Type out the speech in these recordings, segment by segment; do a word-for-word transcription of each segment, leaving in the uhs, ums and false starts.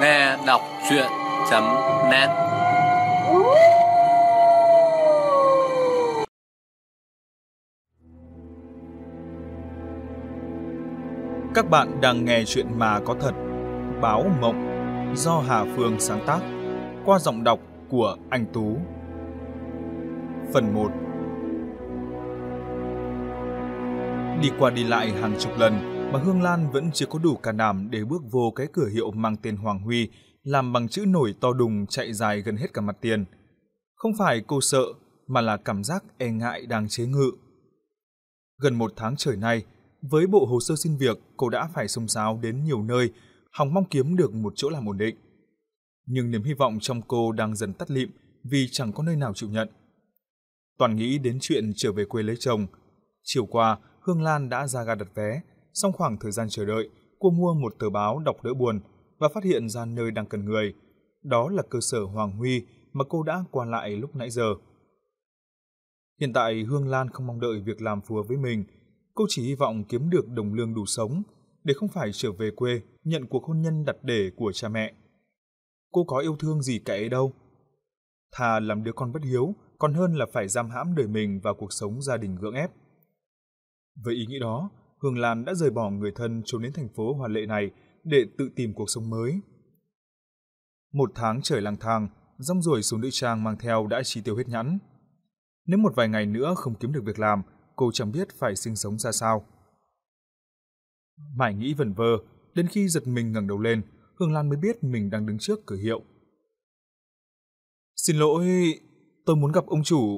nghe đọc truyện chấm net. Các bạn đang nghe chuyện mà có thật, Báo Mộng, do Hà Phương sáng tác, qua giọng đọc của anh Tú. Phần một. Đi qua đi lại hàng chục lần mà Hương Lan vẫn chưa có đủ can đảm để bước vô cái cửa hiệu mang tên Hoàng Huy, làm bằng chữ nổi to đùng chạy dài gần hết cả mặt tiền. Không phải cô sợ, mà là cảm giác e ngại đang chế ngự. Gần một tháng trời nay, với bộ hồ sơ xin việc, cô đã phải xông xáo đến nhiều nơi, hòng mong kiếm được một chỗ làm ổn định. Nhưng niềm hy vọng trong cô đang dần tắt lịm vì chẳng có nơi nào chịu nhận. Toàn nghĩ đến chuyện trở về quê lấy chồng. Chiều qua, Hương Lan đã ra ga đặt vé, sau khoảng thời gian chờ đợi, cô mua một tờ báo đọc đỡ buồn và phát hiện ra nơi đang cần người. Đó là cơ sở Hoàng Huy mà cô đã qua lại lúc nãy giờ. Hiện tại Hương Lan không mong đợi việc làm phù hợp với mình. Cô chỉ hy vọng kiếm được đồng lương đủ sống, để không phải trở về quê nhận cuộc hôn nhân đặt để của cha mẹ. Cô có yêu thương gì cả ấy đâu. Thà làm đứa con bất hiếu, còn hơn là phải giam hãm đời mình vào cuộc sống gia đình gượng ép. Với ý nghĩ đó, Hương Lan đã rời bỏ người thân trốn đến thành phố hoa lệ này để tự tìm cuộc sống mới. Một tháng trời lang thang, rong ruổi số nữ trang mang theo đã chi tiêu hết nhẵn. Nếu một vài ngày nữa không kiếm được việc làm, cô chẳng biết phải sinh sống ra sao. Mãi nghĩ vẩn vơ, đến khi giật mình ngẩng đầu lên, Hương Lan mới biết mình đang đứng trước cửa hiệu. Xin lỗi, tôi muốn gặp ông chủ.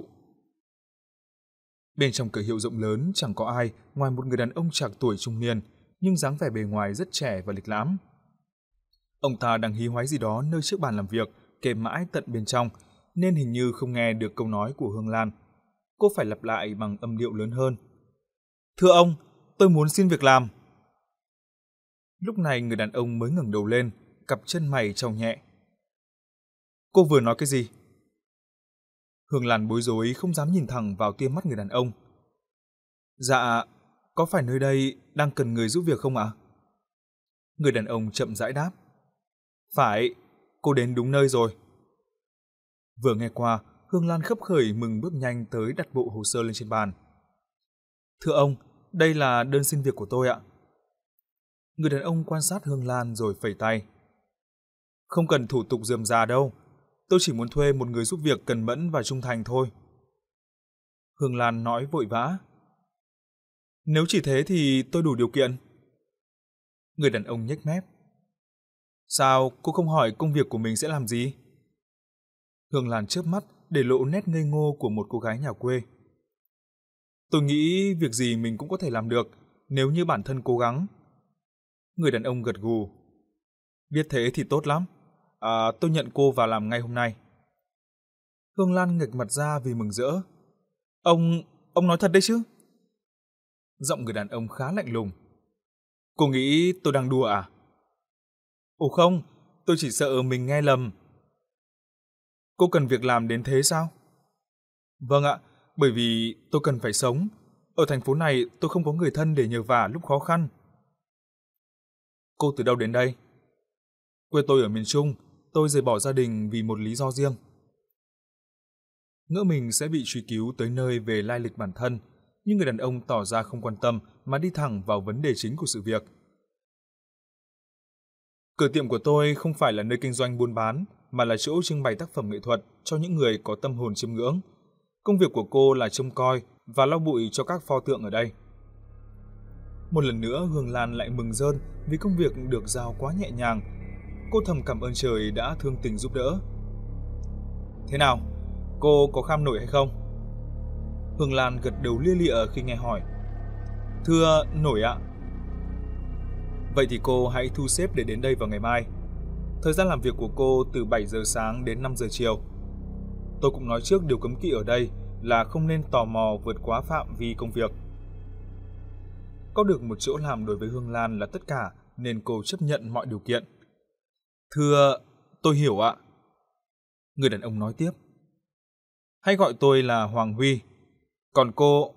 Bên trong cửa hiệu rộng lớn chẳng có ai ngoài một người đàn ông trạc tuổi trung niên, nhưng dáng vẻ bề ngoài rất trẻ và lịch lãm. Ông ta đang hí hoáy gì đó nơi trước bàn làm việc, kề mãi tận bên trong, nên hình như không nghe được câu nói của Hương Lan. Cô phải lặp lại bằng âm điệu lớn hơn. Thưa ông, tôi muốn xin việc làm. Lúc này người đàn ông mới ngẩng đầu lên, cặp chân mày trao nhẹ. Cô vừa nói cái gì? Hương Lan bối rối không dám nhìn thẳng vào tia mắt người đàn ông. Dạ, có phải nơi đây đang cần người giúp việc không ạ? Người đàn ông chậm rãi đáp. Phải, cô đến đúng nơi rồi. Vừa nghe qua, Hương Lan khấp khởi mừng bước nhanh tới đặt bộ hồ sơ lên trên bàn. Thưa ông, đây là đơn xin việc của tôi ạ. Người đàn ông quan sát Hương Lan rồi phẩy tay. Không cần thủ tục rườm rà đâu, tôi chỉ muốn thuê một người giúp việc cần mẫn và trung thành thôi. Hương Lan nói vội vã. Nếu chỉ thế thì tôi đủ điều kiện. Người đàn ông nhếch mép. Sao cô không hỏi công việc của mình sẽ làm gì? Hương Lan chớp mắt để lộ nét ngây ngô của một cô gái nhà quê. Tôi nghĩ việc gì mình cũng có thể làm được nếu như bản thân cố gắng. Người đàn ông gật gù. Biết thế thì tốt lắm. À, tôi nhận cô vào làm ngay hôm nay. Hương Lan nghệch mặt ra vì mừng rỡ. Ông, ông nói thật đấy chứ? Giọng người đàn ông khá lạnh lùng. Cô nghĩ tôi đang đùa à? Ồ không, tôi chỉ sợ mình nghe lầm. Cô cần việc làm đến thế sao? Vâng ạ, bởi vì tôi cần phải sống. Ở thành phố này tôi không có người thân để nhờ vả lúc khó khăn. Cô từ đâu đến đây? Quê tôi ở miền Trung, tôi rời bỏ gia đình vì một lý do riêng. Ngỡ mình sẽ bị truy cứu tới nơi về lai lịch bản thân, nhưng người đàn ông tỏ ra không quan tâm mà đi thẳng vào vấn đề chính của sự việc. Cửa tiệm của tôi không phải là nơi kinh doanh buôn bán, mà là chỗ trưng bày tác phẩm nghệ thuật cho những người có tâm hồn chiêm ngưỡng. Công việc của cô là trông coi và lau bụi cho các pho tượng ở đây. Một lần nữa Hương Lan lại mừng rơn vì công việc được giao quá nhẹ nhàng. Cô thầm cảm ơn trời đã thương tình giúp đỡ. Thế nào, cô có kham nổi hay không? Hương Lan gật đầu lia lịa khi nghe hỏi. Thưa, nổi ạ. Vậy thì cô hãy thu xếp để đến đây vào ngày mai. Thời gian làm việc của cô từ bảy giờ sáng đến năm giờ chiều. Tôi cũng nói trước điều cấm kỵ ở đây là không nên tò mò vượt quá phạm vi công việc. Có được một chỗ làm đối với Hương Lan là tất cả, nên cô chấp nhận mọi điều kiện. Thưa, tôi hiểu ạ. Người đàn ông nói tiếp. Hãy gọi tôi là Hoàng Huy. Còn cô?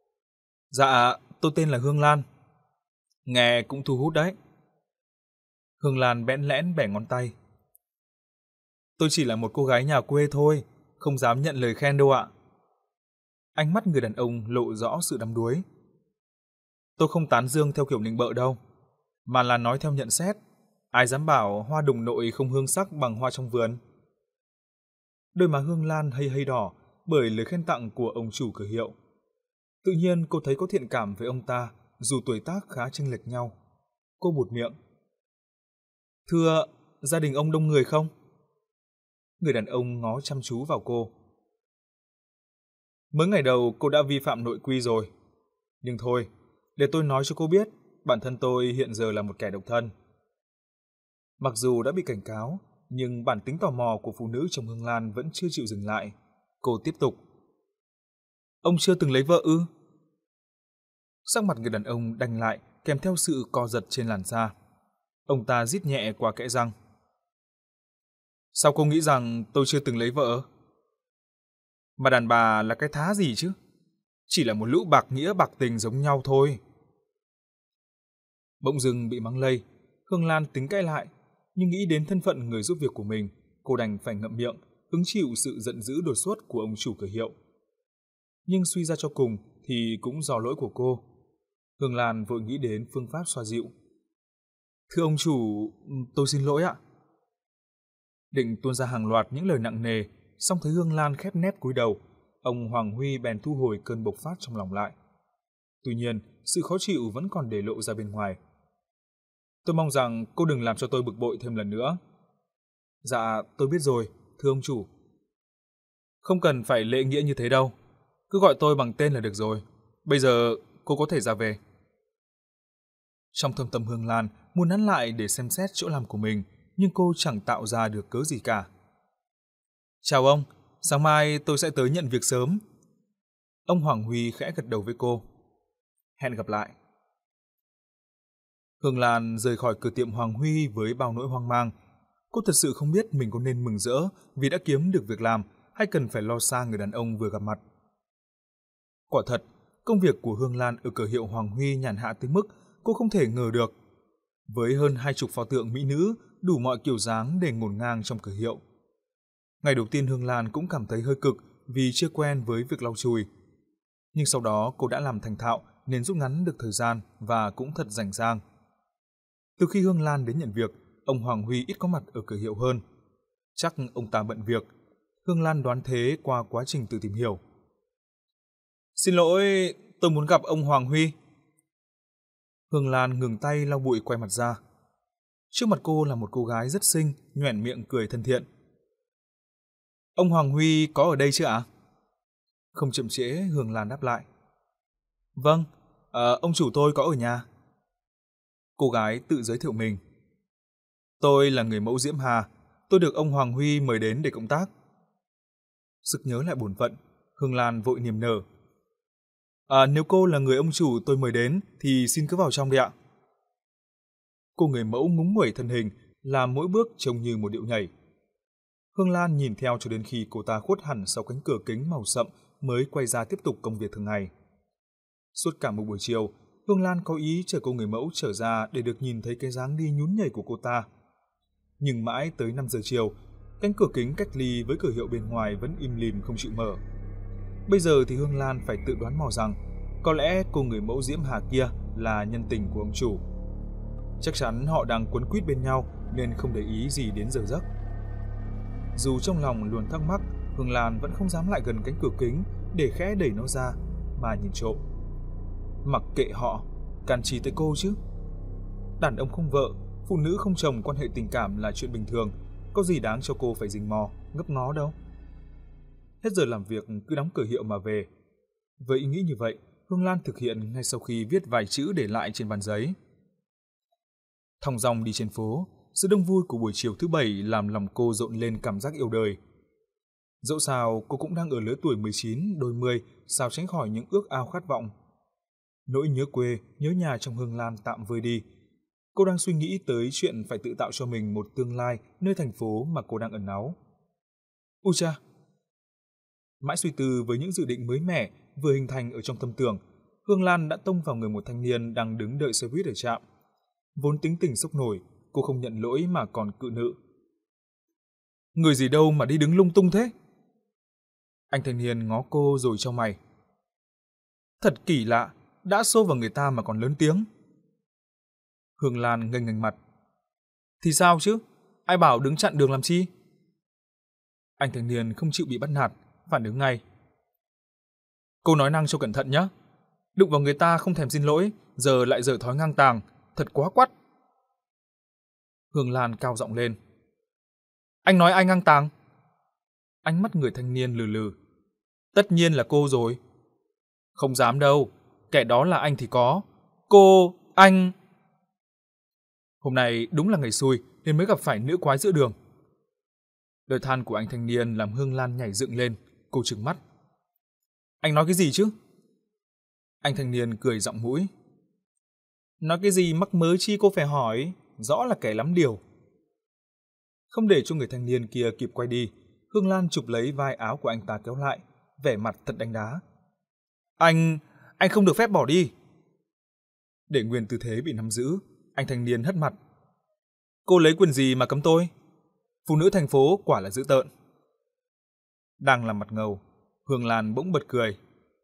Dạ, tôi tên là Hương Lan. Nghe cũng thu hút đấy. Hương Lan bẽn lẽn bẻ ngón tay. Tôi chỉ là một cô gái nhà quê thôi, không dám nhận lời khen đâu ạ. Ánh mắt người đàn ông lộ rõ sự đắm đuối. Tôi không tán dương theo kiểu nịnh bợ đâu, mà là nói theo nhận xét. Ai dám bảo hoa đồng nội không hương sắc bằng hoa trong vườn. Đôi má Hương Lan hay hay đỏ bởi lời khen tặng của ông chủ cửa hiệu. Tự nhiên cô thấy có thiện cảm với ông ta, dù tuổi tác khá chênh lệch nhau. Cô buột miệng. Thưa, gia đình ông đông người không? Người đàn ông ngó chăm chú vào cô. Mới ngày đầu cô đã vi phạm nội quy rồi. Nhưng thôi, để tôi nói cho cô biết, bản thân tôi hiện giờ là một kẻ độc thân. Mặc dù đã bị cảnh cáo, nhưng bản tính tò mò của phụ nữ trong Hương Lan vẫn chưa chịu dừng lại. Cô tiếp tục. Ông chưa từng lấy vợ ư? Sắc mặt người đàn ông đanh lại, kèm theo sự co giật trên làn da. Ông ta rít nhẹ qua kẽ răng. Sao cô nghĩ rằng tôi chưa từng lấy vợ? Mà đàn bà là cái thá gì chứ? Chỉ là một lũ bạc nghĩa bạc tình giống nhau thôi. Bỗng dưng bị mắng lây, Hương Lan tính cãi lại, nhưng nghĩ đến thân phận người giúp việc của mình, cô đành phải ngậm miệng, hứng chịu sự giận dữ đột xuất của ông chủ cửa hiệu. Nhưng suy ra cho cùng thì cũng do lỗi của cô. Hương Lan vội nghĩ đến phương pháp xoa dịu. Thưa ông chủ, tôi xin lỗi ạ. Định tuôn ra hàng loạt những lời nặng nề, song thấy Hương Lan khép nép cúi đầu, ông Hoàng Huy bèn thu hồi cơn bộc phát trong lòng lại. Tuy nhiên, sự khó chịu vẫn còn để lộ ra bên ngoài. Tôi mong rằng cô đừng làm cho tôi bực bội thêm lần nữa. Dạ, tôi biết rồi, thưa ông chủ. Không cần phải lễ nghĩa như thế đâu. Cứ gọi tôi bằng tên là được rồi. Bây giờ cô có thể ra về. Trong thâm tâm Hương Lan muốn nắn lại để xem xét chỗ làm của mình, nhưng cô chẳng tạo ra được cớ gì cả. Chào ông, sáng mai tôi sẽ tới nhận việc sớm. Ông Hoàng Huy khẽ gật đầu với cô. Hẹn gặp lại. Hương Lan rời khỏi cửa tiệm Hoàng Huy với bao nỗi hoang mang. Cô thật sự không biết mình có nên mừng rỡ vì đã kiếm được việc làm hay cần phải lo xa người đàn ông vừa gặp mặt. Quả thật, công việc của Hương Lan ở cửa hiệu Hoàng Huy nhàn hạ tới mức cô không thể ngờ được. Với hơn hai chục pho tượng mỹ nữ đủ mọi kiểu dáng để ngổn ngang trong cửa hiệu. Ngày đầu tiên Hương Lan cũng cảm thấy hơi cực vì chưa quen với việc lau chùi. Nhưng sau đó cô đã làm thành thạo nên rút ngắn được thời gian và cũng thật rảnh rang. Từ khi Hương Lan đến nhận việc, ông Hoàng Huy ít có mặt ở cửa hiệu hơn. Chắc ông ta bận việc. Hương Lan đoán thế qua quá trình tự tìm hiểu. Xin lỗi, tôi muốn gặp ông Hoàng Huy. Hương Lan ngừng tay lau bụi quay mặt ra. Trước mặt cô là một cô gái rất xinh, nhoẻn miệng cười thân thiện. Ông Hoàng Huy có ở đây chứ ạ? Không chậm trễ, Hương Lan đáp lại. Vâng, à, ông chủ tôi có ở nhà. Cô gái tự giới thiệu mình. Tôi là người mẫu Diễm Hà, tôi được ông Hoàng Huy mời đến để cộng tác. Sực nhớ lại bổn phận, Hương Lan vội niềm nở. À, nếu cô là người ông chủ tôi mời đến thì xin cứ vào trong đi ạ. Cô người mẫu ngúng nguẩy thân hình, làm mỗi bước trông như một điệu nhảy. Hương Lan nhìn theo cho đến khi cô ta khuất hẳn sau cánh cửa kính màu sậm mới quay ra tiếp tục công việc thường ngày. Suốt cả một buổi chiều, Hương Lan có ý chờ cô người mẫu trở ra để được nhìn thấy cái dáng đi nhún nhảy của cô ta. Nhưng mãi tới năm giờ chiều, cánh cửa kính cách ly với cửa hiệu bên ngoài vẫn im lìm không chịu mở. Bây giờ thì Hương Lan phải tự đoán mò rằng có lẽ cô người mẫu Diễm Hà kia là nhân tình của ông chủ. Chắc chắn họ đang quấn quýt bên nhau nên không để ý gì đến giờ giấc. Dù trong lòng luôn thắc mắc, Hương Lan vẫn không dám lại gần cánh cửa kính để khẽ đẩy nó ra mà nhìn trộm. Mặc kệ họ, càn trì tới cô chứ. Đàn ông không vợ, phụ nữ không chồng, quan hệ tình cảm là chuyện bình thường, có gì đáng cho cô phải rình mò, ngấp ngó đâu. Hết giờ làm việc cứ đóng cửa hiệu mà về. Với ý nghĩ như vậy, Hương Lan thực hiện ngay sau khi viết vài chữ để lại trên bàn giấy. Thong dong đi trên phố, sự đông vui của buổi chiều thứ bảy làm lòng cô rộn lên cảm giác yêu đời. Dẫu sao cô cũng đang ở lứa tuổi mười chín, đôi mươi, sao tránh khỏi những ước ao khát vọng. Nỗi nhớ quê, nhớ nhà trong Hương Lan tạm vơi đi. Cô đang suy nghĩ tới chuyện phải tự tạo cho mình một tương lai nơi thành phố mà cô đang ẩn náu. Ui cha! Mãi suy tư với những dự định mới mẻ vừa hình thành ở trong tâm tưởng, Hương Lan đã tông vào người một thanh niên đang đứng đợi xe buýt ở trạm. Vốn tính tình sốc nổi, Cô không nhận lỗi mà còn cự nữ. Người gì đâu mà đi đứng lung tung thế? Anh thanh niên ngó cô rồi chau mày. Thật kỳ lạ, đã xô vào người ta mà còn lớn tiếng. Hương Lan nghênh nghênh mặt. Thì sao chứ? Ai bảo đứng chặn đường làm chi? Anh thanh niên không chịu bị bắt nạt, phản ứng ngay. Cô nói năng cho cẩn thận nhé. Đụng vào người ta không thèm xin lỗi, giờ lại dở thói ngang tàng, thật quá quắt. Hương Lan cao giọng lên. Anh nói ai ngang tàng? Ánh mắt người thanh niên lừ lừ. Tất nhiên là cô rồi. Không dám đâu, kẻ đó là anh thì có. Cô, anh... Hôm nay đúng là ngày xui nên mới gặp phải nữ quái giữa đường. Lời than của anh thanh niên làm Hương Lan nhảy dựng lên, cô trừng mắt. Anh nói cái gì chứ? Anh thanh niên cười giọng mũi. Nói cái gì mắc mớ chi cô phải hỏi, rõ là kẻ lắm điều. Không để cho người thanh niên kia kịp quay đi, Hương Lan chụp lấy vai áo của anh ta kéo lại, vẻ mặt thật đánh đá. Anh, anh không được phép bỏ đi. Để nguyên tư thế bị nắm giữ, anh thanh niên hất mặt. Cô lấy quyền gì mà cấm tôi? Phụ nữ thành phố quả là dữ tợn. Đang làm mặt ngầu, Hương Lan bỗng bật cười.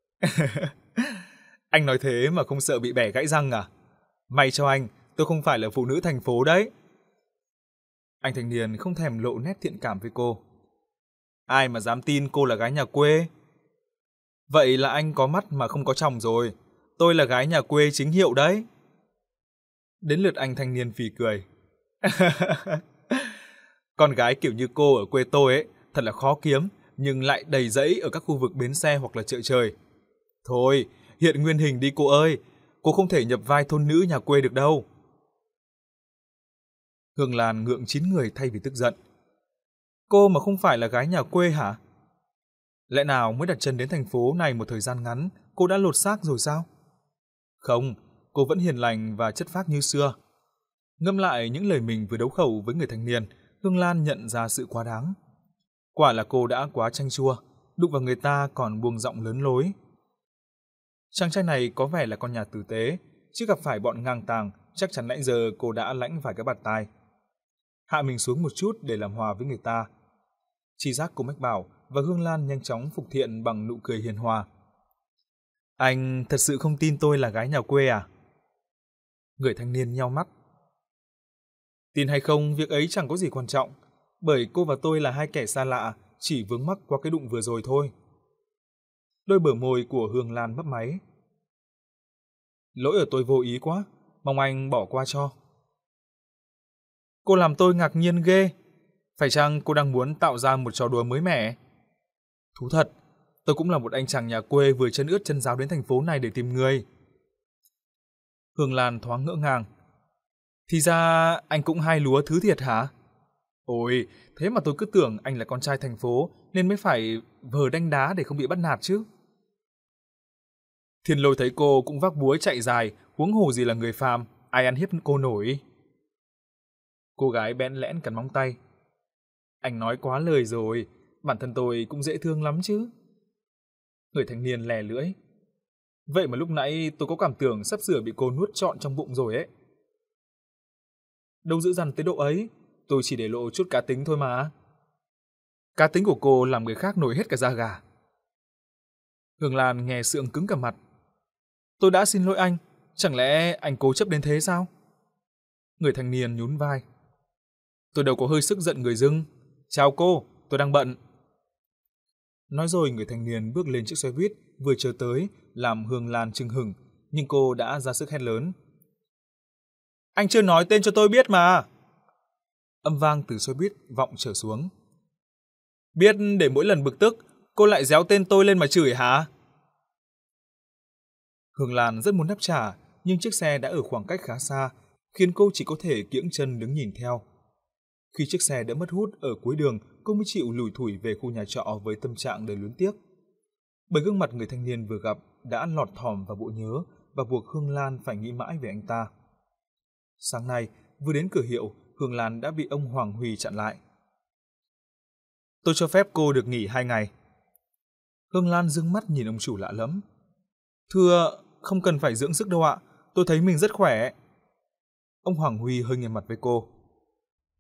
Anh nói thế mà không sợ bị bẻ gãy răng à? May cho anh, tôi không phải là phụ nữ thành phố đấy. Anh thanh niên không thèm lộ nét thiện cảm với cô. Ai mà dám tin cô là gái nhà quê? Vậy là anh có mắt mà không có chồng rồi. Tôi là gái nhà quê chính hiệu đấy. Đến lượt anh thanh niên phì cười. Con gái kiểu như cô ở quê tôi ấy, thật là khó kiếm, nhưng lại đầy rẫy ở các khu vực bến xe hoặc là chợ trời. Thôi, hiện nguyên hình đi cô ơi, cô không thể nhập vai thôn nữ nhà quê được đâu. Hương Lan ngượng chín người thay vì tức giận. Cô mà không phải là gái nhà quê hả? Lẽ nào mới đặt chân đến thành phố này một thời gian ngắn, cô đã lột xác rồi sao? Không, cô vẫn hiền lành và chất phác như xưa. Ngâm lại những lời mình vừa đấu khẩu với người thanh niên, Hương Lan nhận ra sự quá đáng. Quả là cô đã quá chanh chua, đụng vào người ta còn buông giọng lớn lối. Chàng trai này có vẻ là con nhà tử tế, chứ gặp phải bọn ngang tàng, chắc chắn nãy giờ cô đã lãnh vài cái bạt tai. Hạ mình xuống một chút để làm hòa với người ta. Tri giác cô mách bảo và Hương Lan nhanh chóng phục thiện bằng nụ cười hiền hòa. Anh thật sự không tin tôi là gái nhà quê à? Người thanh niên nheo mắt. Tin hay không, việc ấy chẳng có gì quan trọng, bởi cô và tôi là hai kẻ xa lạ, chỉ vướng mắc qua cái đụng vừa rồi thôi. Đôi bờ môi của Hương Lan mấp máy. Lỗi ở tôi vô ý quá, mong anh bỏ qua cho. Cô làm tôi ngạc nhiên ghê. Phải chăng cô đang muốn tạo ra một trò đùa mới mẻ? Thú thật, tôi cũng là một anh chàng nhà quê vừa chân ướt chân ráo đến thành phố này để tìm người. Hương Lan thoáng ngỡ ngàng. Thì ra anh cũng hai lúa thứ thiệt hả? Ôi, thế mà tôi cứ tưởng anh là con trai thành phố nên mới phải vờ đanh đá để không bị bắt nạt chứ. Thiên Lôi thấy cô cũng vác búa chạy dài, huống hồ gì là người phàm, ai ăn hiếp cô nổi. Cô gái bẽn lẽn cắn móng tay. Anh nói quá lời rồi, bản thân tôi cũng dễ thương lắm chứ. Người thanh niên lè lưỡi. Vậy mà lúc nãy tôi có cảm tưởng sắp sửa bị cô nuốt trọn trong bụng rồi ấy. Đâu dữ dằn tới độ ấy, tôi chỉ để lộ chút cá tính thôi mà. Cá tính của cô làm người khác nổi hết cả da gà. Hương Lan nghe sượng cứng cả mặt. Tôi đã xin lỗi anh, chẳng lẽ anh cố chấp đến thế sao? Người thanh niên nhún vai. Tôi đâu có hơi sức giận người dưng. Chào cô, tôi đang bận. Nói rồi người thanh niên bước lên chiếc xe buýt vừa chờ tới, làm Hương Lan chưng hửng, nhưng cô đã ra sức hét lớn. Anh chưa nói tên cho tôi biết mà. Âm vang từ xe buýt vọng trở xuống. Biết để mỗi lần bực tức, cô lại réo tên tôi lên mà chửi hả? Hương Lan rất muốn đáp trả, nhưng chiếc xe đã ở khoảng cách khá xa, khiến cô chỉ có thể kiễng chân đứng nhìn theo. Khi chiếc xe đã mất hút ở cuối đường, cô mới chịu lủi thủi về khu nhà trọ với tâm trạng đầy luyến tiếc. Bởi gương mặt người thanh niên vừa gặp đã lọt thỏm vào bộ nhớ và buộc Hương Lan phải nghĩ mãi về anh ta. Sáng nay, vừa đến cửa hiệu, Hương Lan đã bị ông Hoàng Huy chặn lại. Tôi cho phép cô được nghỉ hai ngày. Hương Lan dương mắt nhìn ông chủ lạ lẫm. Thưa, không cần phải dưỡng sức đâu ạ, tôi thấy mình rất khỏe. Ông Hoàng Huy hơi nghiêm mặt với cô.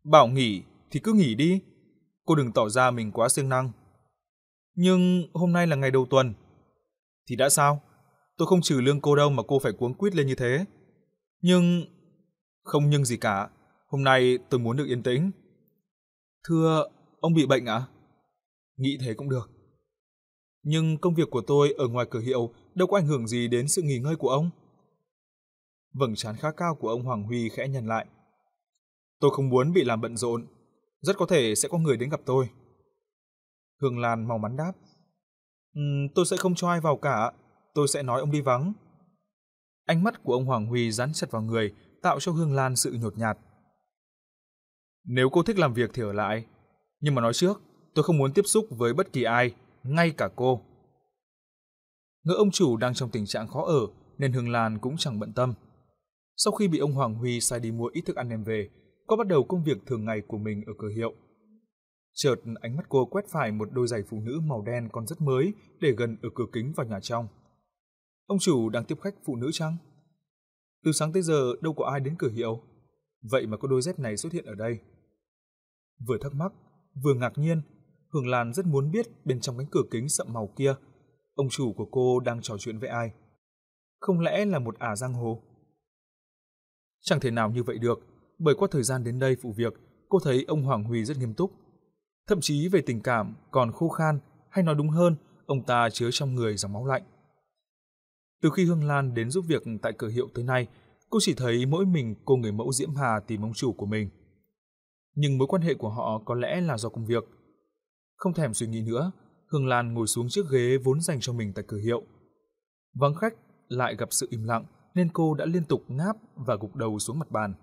Bảo nghỉ thì cứ nghỉ đi. Cô đừng tỏ ra mình quá siêng năng. Nhưng hôm nay là ngày đầu tuần. Thì đã sao? Tôi không trừ lương cô đâu mà cô phải cuống quýt lên như thế. Nhưng... Không nhưng gì cả. Hôm nay tôi muốn được yên tĩnh. Thưa, ông bị bệnh à? Nghĩ thế cũng được. Nhưng công việc của tôi ở ngoài cửa hiệu đâu có ảnh hưởng gì đến sự nghỉ ngơi của ông. Vầng trán khá cao của ông Hoàng Huy khẽ nhăn lại. Tôi không muốn bị làm bận rộn. Rất có thể sẽ có người đến gặp tôi. Hương Lan mau mắn đáp. Um, tôi sẽ không cho ai vào cả. Tôi sẽ nói ông đi vắng. Ánh mắt của ông Hoàng Huy dán chặt vào người, tạo cho Hương Lan sự nhột nhạt. Nếu cô thích làm việc thì ở lại. Nhưng mà nói trước, tôi không muốn tiếp xúc với bất kỳ ai, ngay cả cô. Ngỡ ông chủ đang trong tình trạng khó ở, nên Hương Lan cũng chẳng bận tâm. Sau khi bị ông Hoàng Huy sai đi mua ít thức ăn đem về, cô bắt đầu công việc thường ngày của mình ở cửa hiệu. Chợt ánh mắt cô quét phải một đôi giày phụ nữ màu đen còn rất mới để gần ở cửa kính vào nhà trong. Ông chủ đang tiếp khách phụ nữ chăng? Từ sáng tới giờ đâu có ai đến cửa hiệu. Vậy mà có đôi dép này xuất hiện ở đây. Vừa thắc mắc, vừa ngạc nhiên, Hương Lan rất muốn biết bên trong cánh cửa kính sậm màu kia, ông chủ của cô đang trò chuyện với ai. Không lẽ là một ả giang hồ? Chẳng thể nào như vậy được, bởi qua thời gian đến đây phụ việc, cô thấy ông Hoàng Huy rất nghiêm túc. Thậm chí về tình cảm còn khô khan, hay nói đúng hơn, ông ta chứa trong người dòng máu lạnh. Từ khi Hương Lan đến giúp việc tại cửa hiệu tới nay, cô chỉ thấy mỗi mình cô người mẫu Diễm Hà tìm ông chủ của mình. Nhưng mối quan hệ của họ có lẽ là do công việc. Không thèm suy nghĩ nữa, Hương Lan ngồi xuống chiếc ghế vốn dành cho mình tại cửa hiệu. Vắng khách lại gặp sự im lặng nên cô đã liên tục ngáp và gục đầu xuống mặt bàn.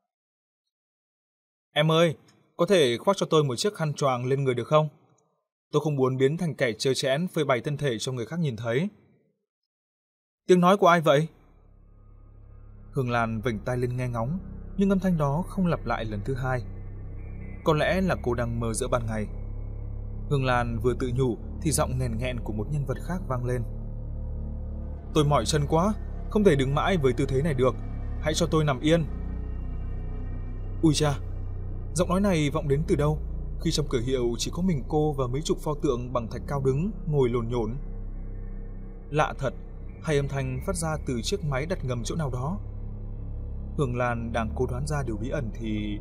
Em ơi, có thể khoác cho tôi một chiếc khăn choàng lên người được không? Tôi không muốn biến thành kẻ trơ trẽn phơi bày thân thể cho người khác nhìn thấy. Tiếng nói của ai vậy? Hương Lan vểnh tai lên nghe ngóng, nhưng âm thanh đó không lặp lại lần thứ hai. Có lẽ là cô đang mơ giữa ban ngày. Hương Lan vừa tự nhủ thì giọng nghèn nghẹn của một nhân vật khác vang lên. Tôi mỏi chân quá, không thể đứng mãi với tư thế này được. Hãy cho tôi nằm yên. Ui cha, giọng nói này vọng đến từ đâu, khi trong cửa hiệu chỉ có mình cô và mấy chục pho tượng bằng thạch cao đứng ngồi lồn nhổn. Lạ thật, hay âm thanh phát ra từ chiếc máy đặt ngầm chỗ nào đó. Hương Lan đang cố đoán ra điều bí ẩn thì...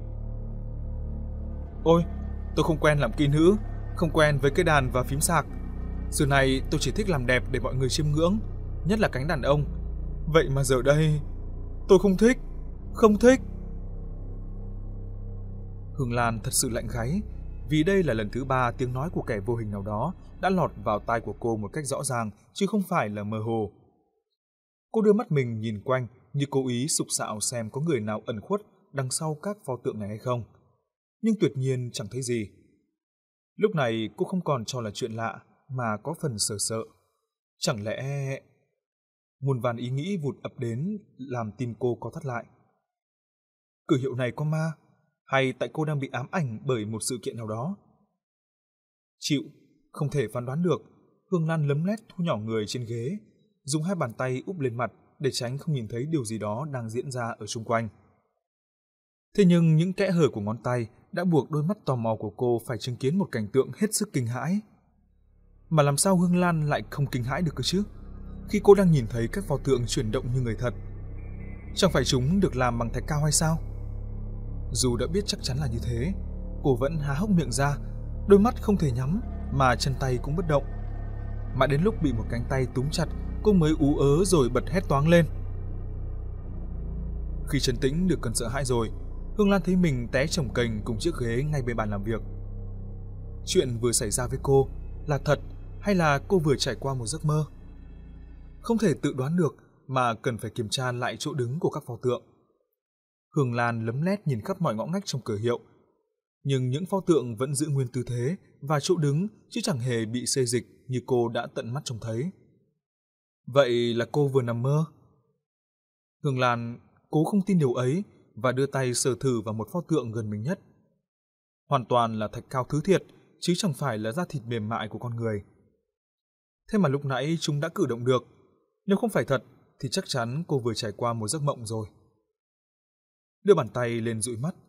Ôi, tôi không quen làm kỹ nữ, không quen với cây đàn và phím sạc. Xưa này tôi chỉ thích làm đẹp để mọi người chiêm ngưỡng, nhất là cánh đàn ông. Vậy mà giờ đây, tôi không thích, không thích. Hương Lan thật sự lạnh gáy, vì đây là lần thứ ba tiếng nói của kẻ vô hình nào đó đã lọt vào tai của cô một cách rõ ràng, chứ không phải là mơ hồ. Cô đưa mắt mình nhìn quanh như cố ý sục sạo xem có người nào ẩn khuất đằng sau các pho tượng này hay không. Nhưng tuyệt nhiên chẳng thấy gì. Lúc này cô không còn cho là chuyện lạ mà có phần sợ sợ. Chẳng lẽ... Muôn vàn ý nghĩ vụt ập đến làm tim cô co thắt lại. Cửa hiệu này có ma, hay tại cô đang bị ám ảnh bởi một sự kiện nào đó? Chịu, không thể phán đoán được. Hương Lan lấm lét thu nhỏ người trên ghế, dùng hai bàn tay úp lên mặt để tránh không nhìn thấy điều gì đó đang diễn ra ở xung quanh. Thế nhưng những kẽ hở của ngón tay đã buộc đôi mắt tò mò của cô phải chứng kiến một cảnh tượng hết sức kinh hãi. Mà làm sao Hương Lan lại không kinh hãi được cơ chứ, khi cô đang nhìn thấy các pho tượng chuyển động như người thật? Chẳng phải chúng được làm bằng thạch cao hay sao? Dù đã biết chắc chắn là như thế, cô vẫn há hốc miệng ra, đôi mắt không thể nhắm mà chân tay cũng bất động. Mà đến lúc bị một cánh tay túm chặt, cô mới ú ớ rồi bật hét toáng lên. Khi trấn tĩnh được cơn sợ hãi rồi, Hương Lan thấy mình té chồng kềnh cùng chiếc ghế ngay bên bàn làm việc. Chuyện vừa xảy ra với cô là thật hay là cô vừa trải qua một giấc mơ? Không thể tự đoán được mà cần phải kiểm tra lại chỗ đứng của các pho tượng. Hương Lan lấm lét nhìn khắp mọi ngõ ngách trong cửa hiệu, nhưng những pho tượng vẫn giữ nguyên tư thế và chỗ đứng chứ chẳng hề bị xê dịch như cô đã tận mắt trông thấy. Vậy là cô vừa nằm mơ? Hương Lan cố không tin điều ấy và đưa tay sờ thử vào một pho tượng gần mình nhất. Hoàn toàn là thạch cao thứ thiệt, chứ chẳng phải là da thịt mềm mại của con người. Thế mà lúc nãy chúng đã cử động được. Nếu không phải thật thì chắc chắn cô vừa trải qua một giấc mộng rồi. Đưa bàn tay lên dụi mắt,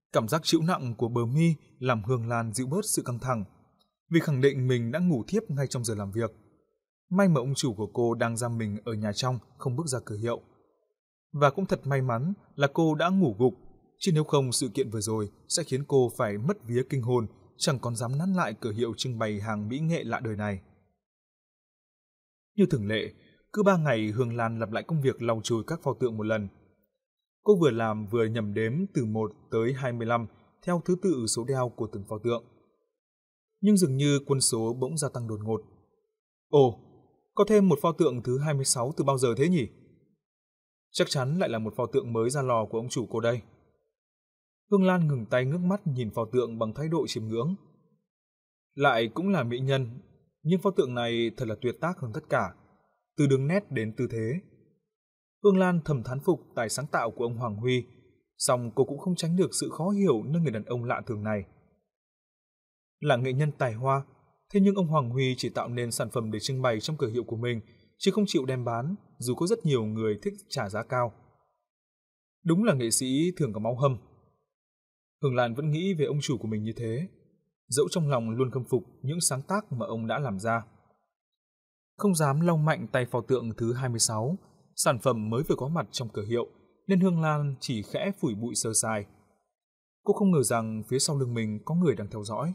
Cảm giác chịu nặng của bờ mi làm Hương Lan dịu bớt sự căng thẳng, vì khẳng định mình đã ngủ thiếp ngay trong giờ làm việc. May mà ông chủ của cô đang giam mình ở nhà trong, không bước ra cửa hiệu. Và cũng thật may mắn là cô đã ngủ gục, chứ nếu không sự kiện vừa rồi sẽ khiến cô phải mất vía kinh hồn, chẳng còn dám nắn lại cửa hiệu trưng bày hàng mỹ nghệ lạ đời này. Như thường lệ, cứ ba ngày Hương Lan lặp lại công việc lau chùi các pho tượng một lần. Cô vừa làm vừa nhẩm đếm từ một tới hai mươi lăm theo thứ tự số đeo của từng pho tượng. Nhưng dường như quân số bỗng gia tăng đột ngột. Ồ, có thêm một pho tượng thứ hai mươi sáu từ bao giờ thế nhỉ? Chắc chắn lại là một pho tượng mới ra lò của ông chủ cô đây. Hương Lan ngừng tay ngước mắt nhìn pho tượng bằng thái độ chiêm ngưỡng. Lại cũng là mỹ nhân, nhưng pho tượng này thật là tuyệt tác hơn tất cả, từ đường nét đến tư thế. Hương Lan thầm thán phục tài sáng tạo của ông Hoàng Huy, song cô cũng không tránh được sự khó hiểu nơi người đàn ông lạ thường này. Là nghệ nhân tài hoa, thế nhưng ông Hoàng Huy chỉ tạo nên sản phẩm để trưng bày trong cửa hiệu của mình, chứ không chịu đem bán, dù có rất nhiều người thích trả giá cao. Đúng là nghệ sĩ thường có máu hâm. Hương Lan vẫn nghĩ về ông chủ của mình như thế, dẫu trong lòng luôn khâm phục những sáng tác mà ông đã làm ra. Không dám lau mạnh tay pho tượng thứ hai mươi sáu, sản phẩm mới vừa có mặt trong cửa hiệu, nên Hương Lan chỉ khẽ phủi bụi sơ sài. Cô không ngờ rằng phía sau lưng mình có người đang theo dõi.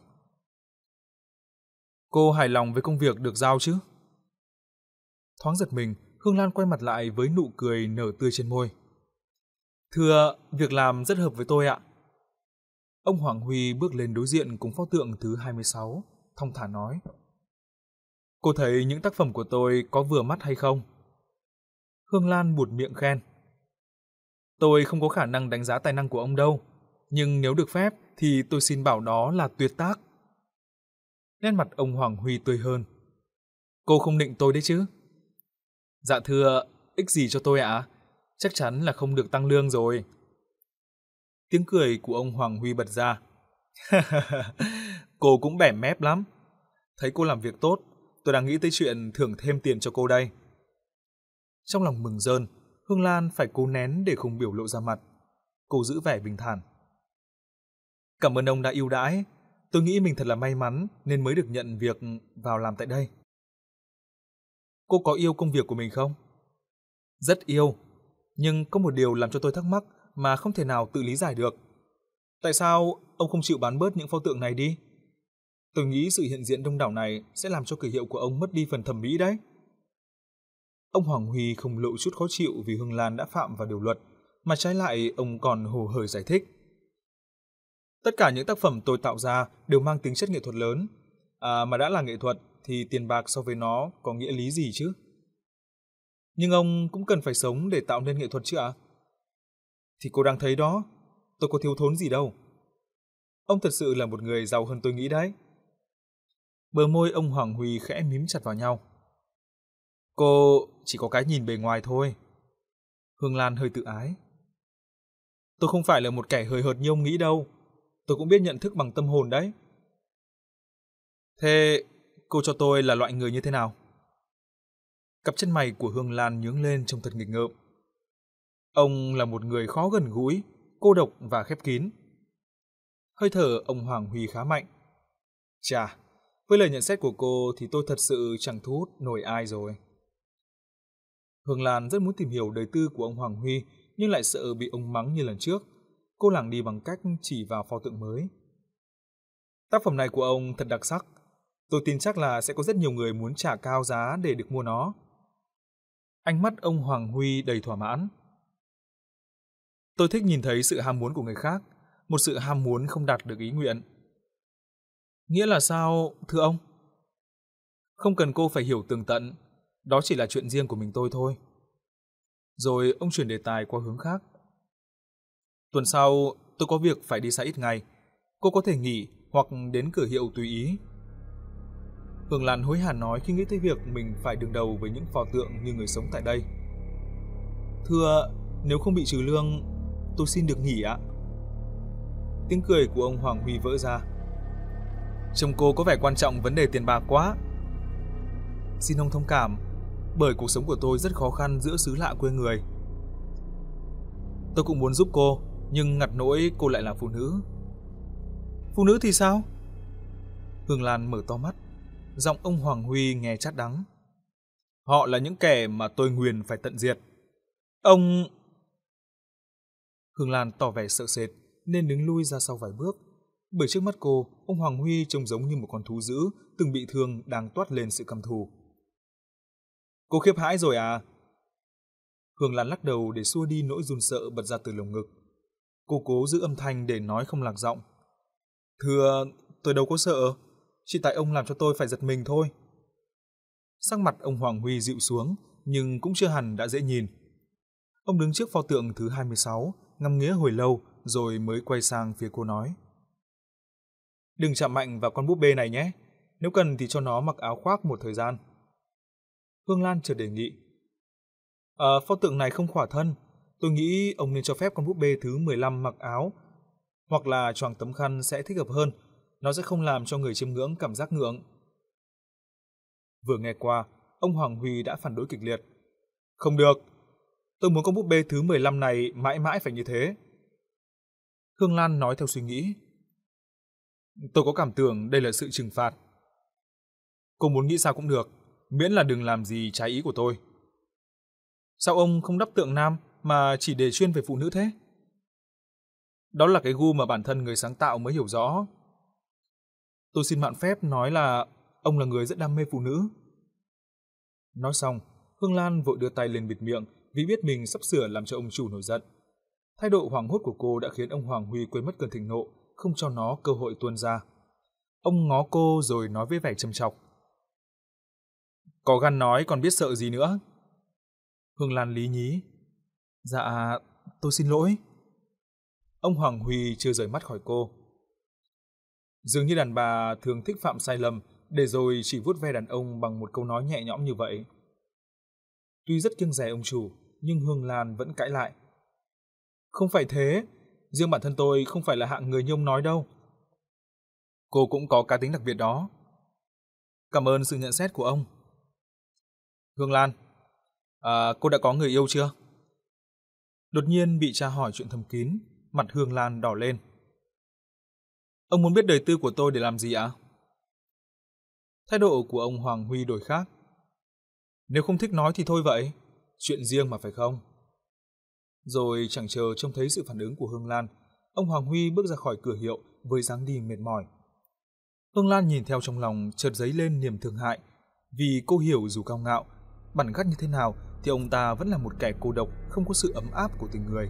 Cô hài lòng với công việc được giao chứ? Thoáng giật mình, Hương Lan quay mặt lại với nụ cười nở tươi trên môi. Thưa, việc làm rất hợp với tôi ạ. Ông Hoàng Huy bước lên đối diện cùng pho tượng thứ hai mươi sáu, thong thả nói. Cô thấy những tác phẩm của tôi có vừa mắt hay không? Hương Lan buột miệng khen. Tôi không có khả năng đánh giá tài năng của ông đâu, nhưng nếu được phép thì tôi xin bảo đó là tuyệt tác. Nét mặt ông Hoàng Huy tươi hơn. Cô không định tôi đấy chứ? Dạ thưa, ích gì cho tôi ạ? À? Chắc chắn là không được tăng lương rồi. Tiếng cười của ông Hoàng Huy bật ra. Cô cũng bẻ mép lắm. Thấy cô làm việc tốt, tôi đang nghĩ tới chuyện thưởng thêm tiền cho cô đây. Trong lòng mừng rơn, Hương Lan phải cố nén để không biểu lộ ra mặt. Cô giữ vẻ bình thản. Cảm ơn ông đã ưu đãi. Tôi nghĩ mình thật là may mắn nên mới được nhận việc vào làm tại đây. Cô có yêu công việc của mình không? Rất yêu, nhưng có một điều làm cho tôi thắc mắc mà không thể nào tự lý giải được. Tại sao ông không chịu bán bớt những pho tượng này đi? Tôi nghĩ sự hiện diện đông đảo này sẽ làm cho cửa hiệu của ông mất đi phần thẩm mỹ đấy. Ông Hoàng Huy không lộ chút khó chịu vì Hương Lan đã phạm vào điều luật, mà trái lại ông còn hồ hởi giải thích. Tất cả những tác phẩm tôi tạo ra đều mang tính chất nghệ thuật lớn. À, mà đã là nghệ thuật thì tiền bạc so với nó có nghĩa lý gì chứ? Nhưng ông cũng cần phải sống để tạo nên nghệ thuật chứ ạ? À? Thì cô đang thấy đó, tôi có thiếu thốn gì đâu. Ông thật sự là một người giàu hơn tôi nghĩ đấy. Bờ môi ông Hoàng Huy khẽ mím chặt vào nhau. Cô chỉ có cái nhìn bề ngoài thôi. Hương Lan hơi tự ái. Tôi không phải là một kẻ hời hợt như ông nghĩ đâu. Tôi cũng biết nhận thức bằng tâm hồn đấy. Thế cô cho tôi là loại người như thế nào? Cặp chân mày của Hương Lan nhướng lên trông thật nghịch ngợm. Ông là một người khó gần gũi, cô độc và khép kín. Hơi thở ông Hoàng Huy khá mạnh. Chà, với lời nhận xét của cô thì tôi thật sự chẳng thu hút nổi ai rồi. Hương Lan rất muốn tìm hiểu đời tư của ông Hoàng Huy, nhưng lại sợ bị ông mắng như lần trước. Cô lảng đi bằng cách chỉ vào pho tượng mới. Tác phẩm này của ông thật đặc sắc. Tôi tin chắc là sẽ có rất nhiều người muốn trả cao giá để được mua nó. Ánh mắt ông Hoàng Huy đầy thỏa mãn. Tôi thích nhìn thấy sự ham muốn của người khác, một sự ham muốn không đạt được ý nguyện. Nghĩa là sao, thưa ông? Không cần cô phải hiểu tường tận, đó chỉ là chuyện riêng của mình tôi thôi. Rồi ông chuyển đề tài qua hướng khác. Tuần sau tôi có việc phải đi xa ít ngày, cô có thể nghỉ hoặc đến cửa hiệu tùy ý. Hương Lan hối hả nói khi nghĩ tới việc mình phải đương đầu với những pho tượng như người sống tại đây. Thưa, nếu không bị trừ lương, tôi xin được nghỉ ạ. Tiếng cười của ông Hoàng Huy vỡ ra. Trông cô có vẻ quan trọng vấn đề tiền bạc quá. Xin ông thông cảm, bởi cuộc sống của tôi rất khó khăn giữa xứ lạ quê người. Tôi cũng muốn giúp cô, Nhưng ngặt nỗi cô lại là phụ nữ. Phụ nữ thì sao? Hương Lan mở to mắt, giọng ông Hoàng Huy nghe chát đắng. Họ là những kẻ mà tôi nguyền phải tận diệt. Ông... Hương Lan tỏ vẻ sợ sệt nên đứng lui ra sau vài bước. Bởi trước mắt cô, ông Hoàng Huy trông giống như một con thú dữ từng bị thương đang toát lên sự căm thù. Cô khiếp hãi rồi à? Hương Lan lắc đầu để xua đi nỗi run sợ bật ra từ lồng ngực. Cô cố giữ âm thanh để nói không lạc giọng. Thưa, tôi đâu có sợ, chỉ tại ông làm cho tôi phải giật mình thôi. Sắc mặt ông Hoàng Huy dịu xuống, nhưng cũng chưa hẳn đã dễ nhìn. Ông đứng trước pho tượng thứ hai mươi sáu, ngắm nghía hồi lâu, rồi mới quay sang phía cô nói. Đừng chạm mạnh vào con búp bê này nhé, nếu cần thì cho nó mặc áo khoác một thời gian. Hương Lan chợt đề nghị. À, pho tượng này không khỏa thân, tôi nghĩ ông nên cho phép con búp bê thứ mười lăm mặc áo, hoặc là choàng tấm khăn sẽ thích hợp hơn, nó sẽ không làm cho người chiêm ngưỡng cảm giác ngượng. Vừa nghe qua, ông Hoàng Huy đã phản đối kịch liệt. Không được, tôi muốn con búp bê thứ mười lăm này mãi mãi phải như thế. Hương Lan nói theo suy nghĩ. Tôi có cảm tưởng đây là sự trừng phạt. Cô muốn nghĩ sao cũng được, miễn là đừng làm gì trái ý của tôi. Sao ông không đắp tượng nam mà chỉ để chuyên về phụ nữ thế? Đó là cái gu mà bản thân người sáng tạo mới hiểu rõ. Tôi xin mạn phép nói là ông là người rất đam mê phụ nữ. Nói xong, Hương Lan vội đưa tay lên bịt miệng vì biết mình sắp sửa làm cho ông chủ nổi giận. Thái độ hoảng hốt của cô đã khiến ông Hoàng Huy quên mất cơn thịnh nộ, không cho nó cơ hội tuôn ra. Ông ngó cô rồi nói với vẻ châm chọc. Có gan nói còn biết sợ gì nữa. Hương Lan lý nhí. Dạ, tôi xin lỗi. Ông Hoàng Huy chưa rời mắt khỏi cô. Dường như đàn bà thường thích phạm sai lầm để rồi chỉ vuốt ve đàn ông bằng một câu nói nhẹ nhõm như vậy. Tuy rất kiêng dè ông chủ, nhưng Hương Lan vẫn cãi lại. Không phải thế, riêng bản thân tôi không phải là hạng người như ông nói đâu. Cô cũng có cá tính đặc biệt đó. Cảm ơn sự nhận xét của ông. Hương Lan, à, cô đã có người yêu chưa? Đột nhiên bị cha hỏi chuyện thầm kín, mặt Hương Lan đỏ lên. Ông muốn biết đời tư của tôi để làm gì ạ? Thái độ của ông Hoàng Huy đổi khác. Nếu không thích nói thì thôi vậy, chuyện riêng mà phải không? Rồi chẳng chờ trông thấy sự phản ứng của Hương Lan, ông Hoàng Huy bước ra khỏi cửa hiệu với dáng đi mệt mỏi. Hương Lan nhìn theo trong lòng chợt dấy lên niềm thương hại, vì cô hiểu dù cao ngạo, bản gắt như thế nào thì ông ta vẫn là một kẻ cô độc, không có sự ấm áp của tình người.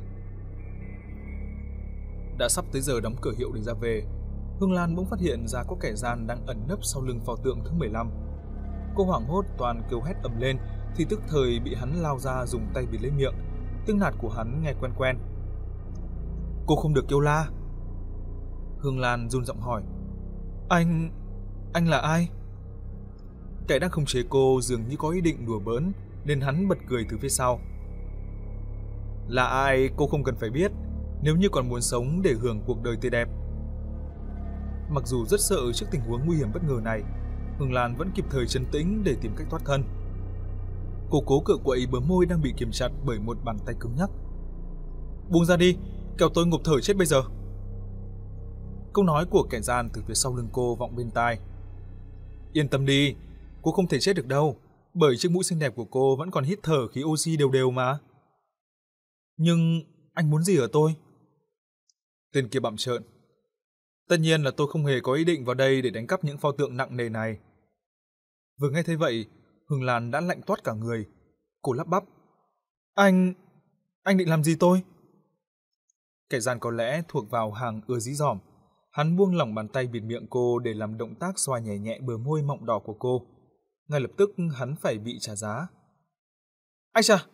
Đã sắp tới giờ đóng cửa hiệu để ra về, Hương Lan bỗng phát hiện ra có kẻ gian đang ẩn nấp sau lưng pho tượng thứ mười lăm. Cô hoảng hốt toàn kêu hét ầm lên thì tức thời bị hắn lao ra dùng tay bịt lấy miệng. Tiếng nạt của hắn nghe quen quen. Cô không được kêu la. Hương Lan run giọng hỏi. Anh... anh là ai? Kẻ đang khống chế cô dường như có ý định đùa bỡn nên hắn bật cười từ phía sau. Là ai cô không cần phải biết, nếu như còn muốn sống để hưởng cuộc đời tươi đẹp. Mặc dù rất sợ trước tình huống nguy hiểm bất ngờ này, Hương Lan vẫn kịp thời trấn tĩnh để tìm cách thoát thân. Cô cố cựa quậy bờ môi đang bị kiềm chặt bởi một bàn tay cứng nhắc. Buông ra đi, kẻo tôi ngộp thở chết bây giờ. Câu nói của kẻ gian từ phía sau lưng cô vọng bên tai. Yên tâm đi, cô không thể chết được đâu, bởi chiếc mũi xinh đẹp của cô vẫn còn hít thở khí oxy đều đều mà. Nhưng anh muốn gì ở tôi? Tên kia bặm trợn. Tất nhiên là tôi không hề có ý định vào đây để đánh cắp những pho tượng nặng nề này. Vừa nghe thấy vậy, Hương Lan đã lạnh toát cả người. Cô lắp bắp. Anh... anh định làm gì tôi? Kẻ gian có lẽ thuộc vào hàng ưa dí dỏm. Hắn buông lỏng bàn tay bịt miệng cô để làm động tác xoa nhẹ nhẹ bờ môi mọng đỏ của cô. Ngay lập tức hắn phải bị trả giá. Ái chà!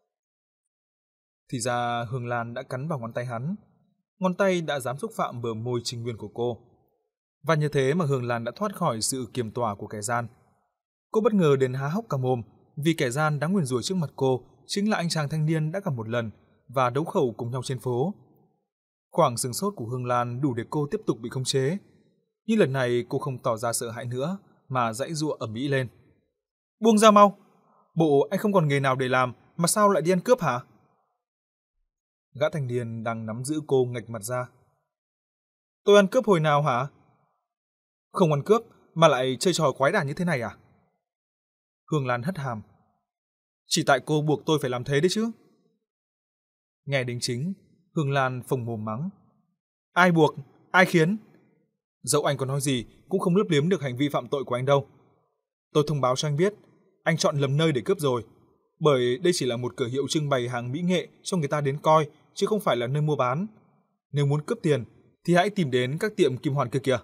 Thì ra Hương Lan đã cắn vào ngón tay hắn. Ngón tay đã dám xúc phạm bờ môi trinh nguyên của cô. Và như thế mà Hương Lan đã thoát khỏi sự kiềm tỏa của kẻ gian. Cô bất ngờ đến há hốc cả mồm vì kẻ gian đáng nguyền rủa trước mặt cô chính là anh chàng thanh niên đã gặp một lần và đấu khẩu cùng nhau trên phố. Khoảng sừng sốt của Hương Lan đủ để cô tiếp tục bị khống chế. Nhưng lần này cô không tỏ ra sợ hãi nữa mà giãy giụa ầm ĩ lên. Buông ra mau! Bộ anh không còn nghề nào để làm mà sao lại đi ăn cướp hả? Gã thanh niên đang nắm giữ cô nghệch mặt ra. Tôi ăn cướp hồi nào hả? Không ăn cướp mà lại chơi trò quái đản như thế này à? Hương Lan hất hàm. Chỉ tại cô buộc tôi phải làm thế đấy chứ. Nghe đính chính, Hương Lan phồng mồm mắng. Ai buộc? Ai khiến? Dẫu anh có nói gì cũng không lấp liếm được hành vi phạm tội của anh đâu. Tôi thông báo cho anh biết, anh chọn lầm nơi để cướp rồi. Bởi đây chỉ là một cửa hiệu trưng bày hàng mỹ nghệ cho người ta đến coi, chứ không phải là nơi mua bán. Nếu muốn cướp tiền, thì hãy tìm đến các tiệm kim hoàn kia kìa.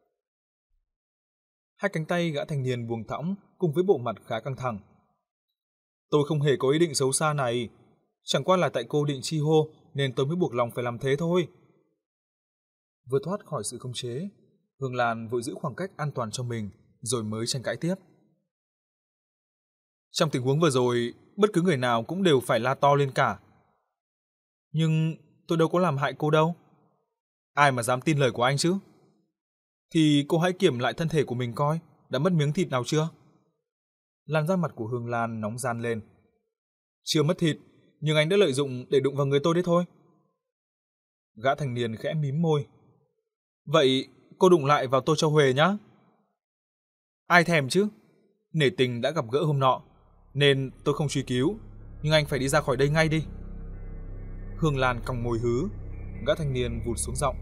Hai cánh tay gã thanh niên buông thõng cùng với bộ mặt khá căng thẳng. Tôi không hề có ý định xấu xa này. Chẳng qua là tại cô định chi hô nên tôi mới buộc lòng phải làm thế thôi. Vừa thoát khỏi sự khống chế, Hương Lan vội giữ khoảng cách an toàn cho mình rồi mới tranh cãi tiếp. Trong tình huống vừa rồi, bất cứ người nào cũng đều phải la to lên cả. Nhưng tôi đâu có làm hại cô đâu. Ai mà dám tin lời của anh chứ? Thì cô hãy kiểm lại thân thể của mình coi, đã mất miếng thịt nào chưa? Làn da mặt của Hương Lan nóng ran lên. Chưa mất thịt, nhưng anh đã lợi dụng để đụng vào người tôi đấy thôi. Gã thanh niên khẽ mím môi. Vậy cô đụng lại vào tôi cho huề nhá. Ai thèm chứ? Nể tình đã gặp gỡ hôm nọ, nên tôi không truy cứu, nhưng anh phải đi ra khỏi đây ngay đi. Hương Lan còng môi hứ, gã thanh niên vụt xuống giọng.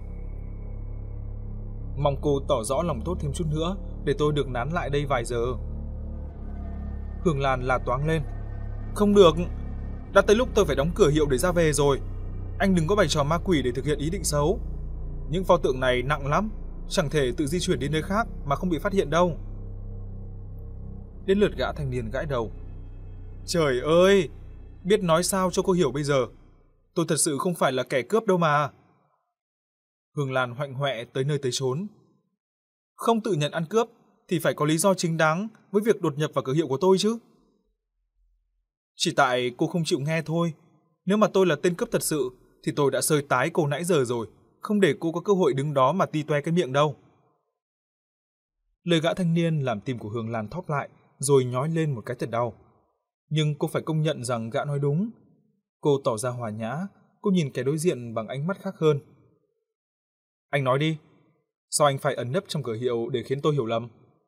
Mong cô tỏ rõ lòng tốt thêm chút nữa để tôi được nán lại đây vài giờ. Hương Lan la toáng lên. Không được, đã tới lúc tôi phải đóng cửa hiệu để ra về rồi. Anh đừng có bày trò ma quỷ để thực hiện ý định xấu. Những pho tượng này nặng lắm, chẳng thể tự di chuyển đến nơi khác mà không bị phát hiện đâu. Đến lượt gã thanh niên gãi đầu. Trời ơi, biết nói sao cho cô hiểu bây giờ. Tôi thật sự không phải là kẻ cướp đâu mà. Hương Lan hoạnh hoẹ tới nơi tới chốn. Không tự nhận ăn cướp thì phải có lý do chính đáng với việc đột nhập vào cửa hiệu của tôi chứ. Chỉ tại cô không chịu nghe thôi. Nếu mà tôi là tên cướp thật sự thì tôi đã sơi tái cô nãy giờ rồi, không để cô có cơ hội đứng đó mà ti toe cái miệng đâu. Lời gã thanh niên làm tim của Hương Lan thóp lại rồi nhói lên một cái thật đau. Nhưng cô phải công nhận rằng gã nói đúng. Cô tỏ ra hòa nhã, cô nhìn kẻ đối diện bằng ánh mắt khác hơn. Anh nói đi, sao anh phải ẩn nấp trong cửa hiệu để khiến tôi hiểu lầm?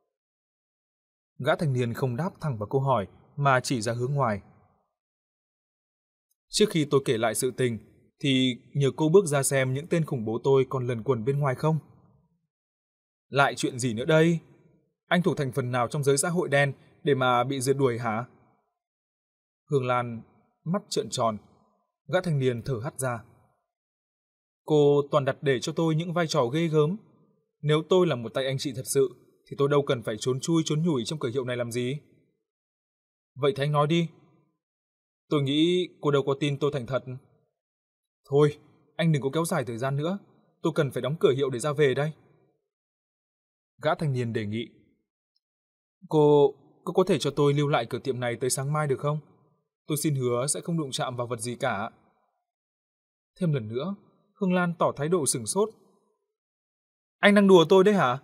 Gã thanh niên không đáp thẳng vào câu hỏi mà chỉ ra hướng ngoài. Trước khi tôi kể lại sự tình thì nhờ cô bước ra xem những tên khủng bố tôi còn lẩn quẩn bên ngoài không? Lại chuyện gì nữa đây? Anh thuộc thành phần nào trong giới xã hội đen để mà bị rượt đuổi hả? Hương Lan mắt trợn tròn, gã thanh niên thở hắt ra. Cô toàn đặt để cho tôi những vai trò ghê gớm. Nếu tôi là một tay anh chị thật sự thì tôi đâu cần phải trốn chui trốn nhủi trong cửa hiệu này làm gì. Vậy thì anh nói đi. Tôi nghĩ cô đâu có tin tôi thành thật. Thôi, anh đừng có kéo dài thời gian nữa. Tôi cần phải đóng cửa hiệu để ra về đây. Gã thanh niên đề nghị. Cô, cô có thể cho tôi lưu lại cửa tiệm này tới sáng mai được không? Tôi xin hứa sẽ không đụng chạm vào vật gì cả. Thêm lần nữa, Hương Lan tỏ thái độ sửng sốt. Anh đang đùa tôi đấy hả?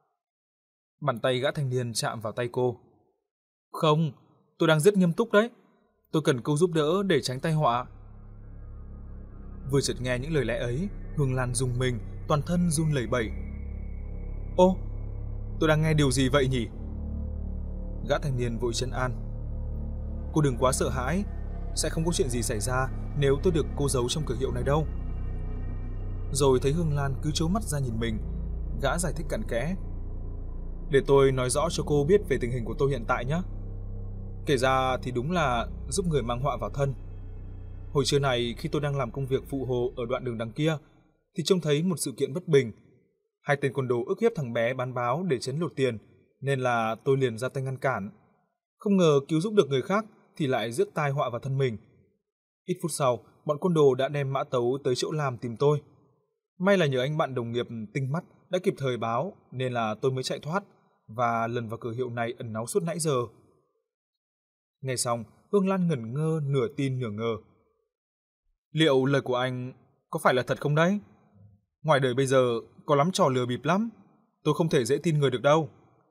Bàn tay gã thanh niên chạm vào tay cô. Không, tôi đang rất nghiêm túc đấy. Tôi cần cô giúp đỡ để tránh tai họa. Vừa chợt nghe những lời lẽ ấy, Hương Lan rùng mình, toàn thân run lẩy bẩy. Ô, tôi đang nghe điều gì vậy nhỉ? Gã thanh niên vội trấn an. Cô đừng quá sợ hãi, sẽ không có chuyện gì xảy ra nếu tôi được cô giấu trong cửa hiệu này đâu. Rồi thấy Hương Lan cứ trố mắt ra nhìn mình, gã giải thích cặn kẽ. Để tôi nói rõ cho cô biết về tình hình của tôi hiện tại nhé. Kể ra thì đúng là giúp người mang họa vào thân. Hồi trưa này khi tôi đang làm công việc phụ hồ ở đoạn đường đằng kia thì trông thấy một sự kiện bất bình. Hai tên côn đồ ức hiếp thằng bé bán báo để trấn lột tiền, nên là tôi liền ra tay ngăn cản. Không ngờ cứu giúp được người khác thì lại rước tai họa vào thân mình. Ít phút sau, bọn côn đồ đã đem mã tấu tới chỗ làm tìm tôi. May là nhờ anh bạn đồng nghiệp tinh mắt đã kịp thời báo nên là tôi mới chạy thoát và lần vào cửa hiệu này ẩn náu suốt nãy giờ. Nghe xong, Hương Lan ngẩn ngơ, nửa tin nửa ngờ. Liệu lời của anh có phải là thật không đấy? Ngoài đời bây giờ có lắm trò lừa bịp lắm, tôi không thể dễ tin người được đâu.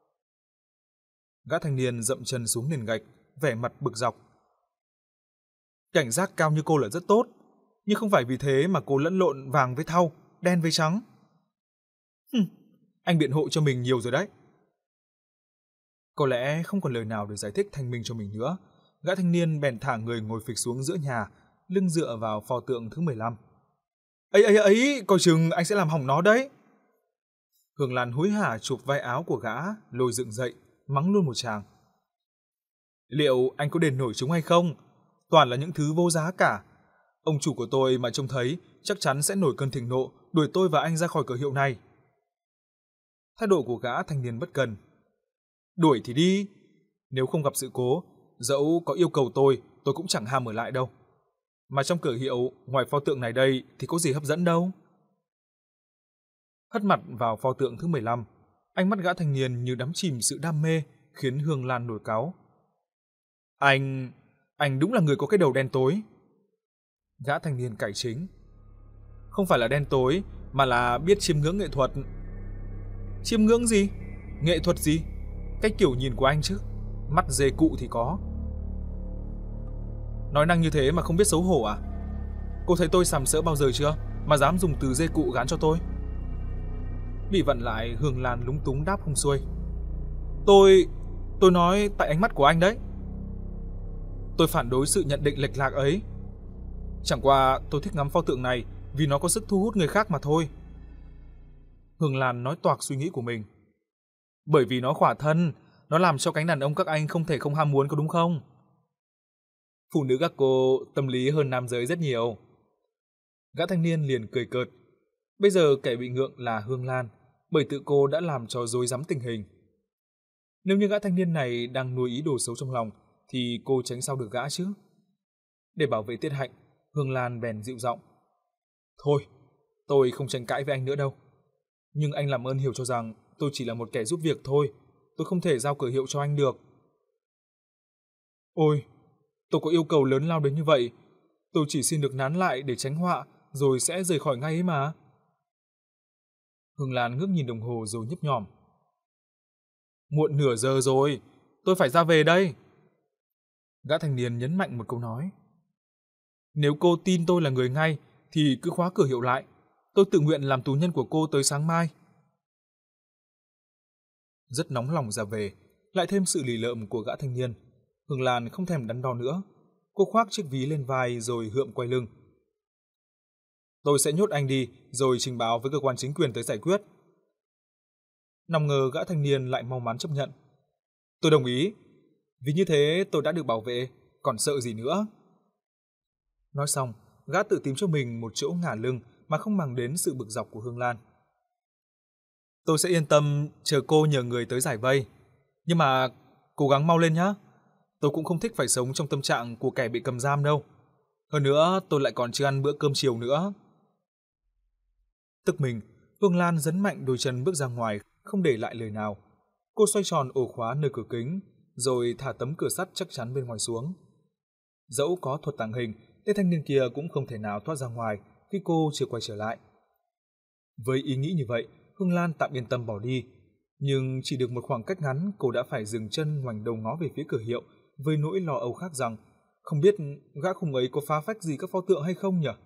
Gã thanh niên dậm chân xuống nền gạch, vẻ mặt bực dọc. Cảnh giác cao như cô là rất tốt, Nhưng không phải vì thế mà cô lẫn lộn vàng với thau, đen với trắng. Hừm, anh biện hộ cho mình nhiều rồi đấy. Có lẽ không còn lời nào để giải thích thanh minh cho mình nữa. Gã thanh niên bèn thả người ngồi phịch xuống giữa nhà, lưng dựa vào pho tượng thứ mười lăm. Ấy ấy ấy, coi chừng anh sẽ làm hỏng nó đấy. Hương Lan hối hả chụp vai áo của gã, lôi dựng dậy, mắng luôn một tràng. Liệu anh có đền nổi chúng hay không? Toàn là những thứ vô giá cả. Ông chủ của tôi mà trông thấy chắc chắn sẽ nổi cơn thịnh nộ, đuổi tôi và anh ra khỏi cửa hiệu này. Thái độ của gã thanh niên bất cần. Đuổi thì đi. Nếu không gặp sự cố, dẫu có yêu cầu tôi, tôi cũng chẳng ham ở lại đâu. Mà trong cửa hiệu, ngoài pho tượng này đây thì có gì hấp dẫn đâu. Hất mặt vào pho tượng thứ mười lăm, ánh mắt gã thanh niên như đắm chìm sự đam mê, khiến Hương Lan nổi cáu. Anh... anh đúng là người có cái đầu đen tối. Gã thanh niên cải chính. Không phải là đen tối, mà là biết chiêm ngưỡng nghệ thuật. Chiêm ngưỡng gì? Nghệ thuật gì? Cái kiểu nhìn của anh chứ. Mắt dê cụ thì có. Nói năng như thế mà không biết xấu hổ à? Cô thấy tôi sàm sỡ bao giờ chưa, mà dám dùng từ dê cụ gán cho tôi? Bị vặn lại, Hương Lan lúng túng đáp không xuôi. Tôi... tôi nói tại ánh mắt của anh đấy. Tôi phản đối sự nhận định lệch lạc ấy. Chẳng qua tôi thích ngắm pho tượng này vì nó có sức thu hút người khác mà thôi. Hương Lan nói toạc suy nghĩ của mình. Bởi vì nó khỏa thân, nó làm cho cánh đàn ông các anh không thể không ham muốn, có đúng không? Phụ nữ các cô tâm lý hơn nam giới rất nhiều. Gã thanh niên liền cười cợt. Bây giờ kẻ bị ngượng là Hương Lan, bởi tự cô đã làm cho rối rắm tình hình. Nếu như gã thanh niên này đang nuôi ý đồ xấu trong lòng, thì cô tránh sao được gã chứ? Để bảo vệ tiết hạnh, Hương Lan bèn dịu giọng. Thôi, tôi không tranh cãi với anh nữa đâu. Nhưng anh làm ơn hiểu cho rằng tôi chỉ là một kẻ giúp việc thôi. Tôi không thể giao cửa hiệu cho anh được. Ôi, tôi có yêu cầu lớn lao đến như vậy. Tôi chỉ xin được nán lại để tránh họa, rồi sẽ rời khỏi ngay ấy mà. Hương Lan ngước nhìn đồng hồ rồi nhấp nhòm. Muộn nửa giờ rồi, tôi phải ra về đây. Gã thanh niên nhấn mạnh một câu nói. Nếu cô tin tôi là người ngay, thì cứ khóa cửa hiệu lại. Tôi tự nguyện làm tù nhân của cô tới sáng mai. Rất nóng lòng ra về, lại thêm sự lì lợm của gã thanh niên. Hương Lan không thèm đắn đo nữa. Cô khoác chiếc ví lên vai rồi hượm quay lưng. Tôi sẽ nhốt anh đi, rồi trình báo với cơ quan chính quyền tới giải quyết. Nằm ngờ gã thanh niên lại mau mắn chấp nhận. Tôi đồng ý. Vì như thế tôi đã được bảo vệ, còn sợ gì nữa. Nói xong, gã tự tìm cho mình một chỗ ngả lưng mà không màng đến sự bực dọc của Hương Lan. Tôi sẽ yên tâm chờ cô nhờ người tới giải vây. Nhưng mà cố gắng mau lên nhé. Tôi cũng không thích phải sống trong tâm trạng của kẻ bị cầm giam đâu. Hơn nữa tôi lại còn chưa ăn bữa cơm chiều nữa. Tức mình, Hương Lan giấn mạnh đôi chân bước ra ngoài, không để lại lời nào. Cô xoay tròn ổ khóa nơi cửa kính, rồi thả tấm cửa sắt chắc chắn bên ngoài xuống. Dẫu có thuật tàng hình, tên thanh niên kia cũng không thể nào thoát ra ngoài khi cô chưa quay trở lại. Với ý nghĩ như vậy, Hương Lan tạm yên tâm bỏ đi. Nhưng chỉ được một khoảng cách ngắn, cô đã phải dừng chân ngoảnh đầu ngó về phía cửa hiệu với nỗi lo âu khác rằng không biết gã khùng ấy có phá phách gì các pho tượng hay không nhỉ?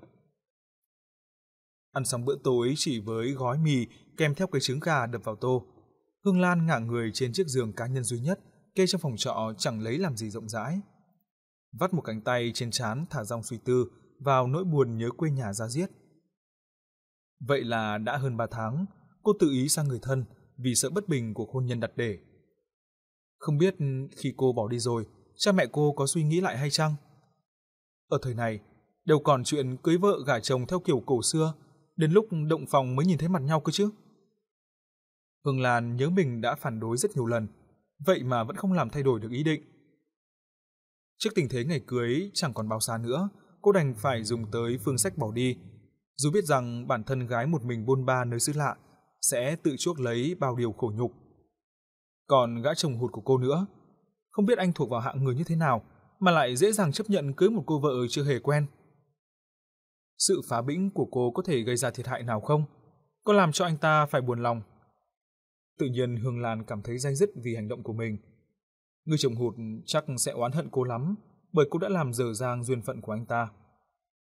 Ăn xong bữa tối chỉ với gói mì kèm theo cái trứng gà đập vào tô, Hương Lan ngả người trên chiếc giường cá nhân duy nhất kê trong phòng trọ chẳng lấy làm gì rộng rãi. Vắt một cánh tay trên trán thả dòng suy tư vào nỗi buồn nhớ quê nhà ra diết. Vậy là đã hơn ba tháng, cô tự ý sang người thân vì sợ bất bình của hôn nhân đặt để. Không biết khi cô bỏ đi rồi, cha mẹ cô có suy nghĩ lại hay chăng? Ở thời này, đâu còn chuyện cưới vợ gả chồng theo kiểu cổ xưa, đến lúc động phòng mới nhìn thấy mặt nhau cơ chứ. Hương Lan nhớ mình đã phản đối rất nhiều lần, vậy mà vẫn không làm thay đổi được ý định. Trước tình thế ngày cưới chẳng còn bao xa nữa, cô đành phải dùng tới phương sách bỏ đi, dù biết rằng bản thân gái một mình bôn ba nơi xứ lạ sẽ tự chuốc lấy bao điều khổ nhục. Còn gã chồng hụt của cô nữa, không biết anh thuộc vào hạng người như thế nào mà lại dễ dàng chấp nhận cưới một cô vợ chưa hề quen. Sự phá bĩnh của cô có thể gây ra thiệt hại nào không? Có làm cho anh ta phải buồn lòng? Tự nhiên Hương Lan cảm thấy day dứt vì hành động của mình. Người chồng hụt chắc sẽ oán hận cô lắm, bởi cô đã làm dở dang duyên phận của anh ta.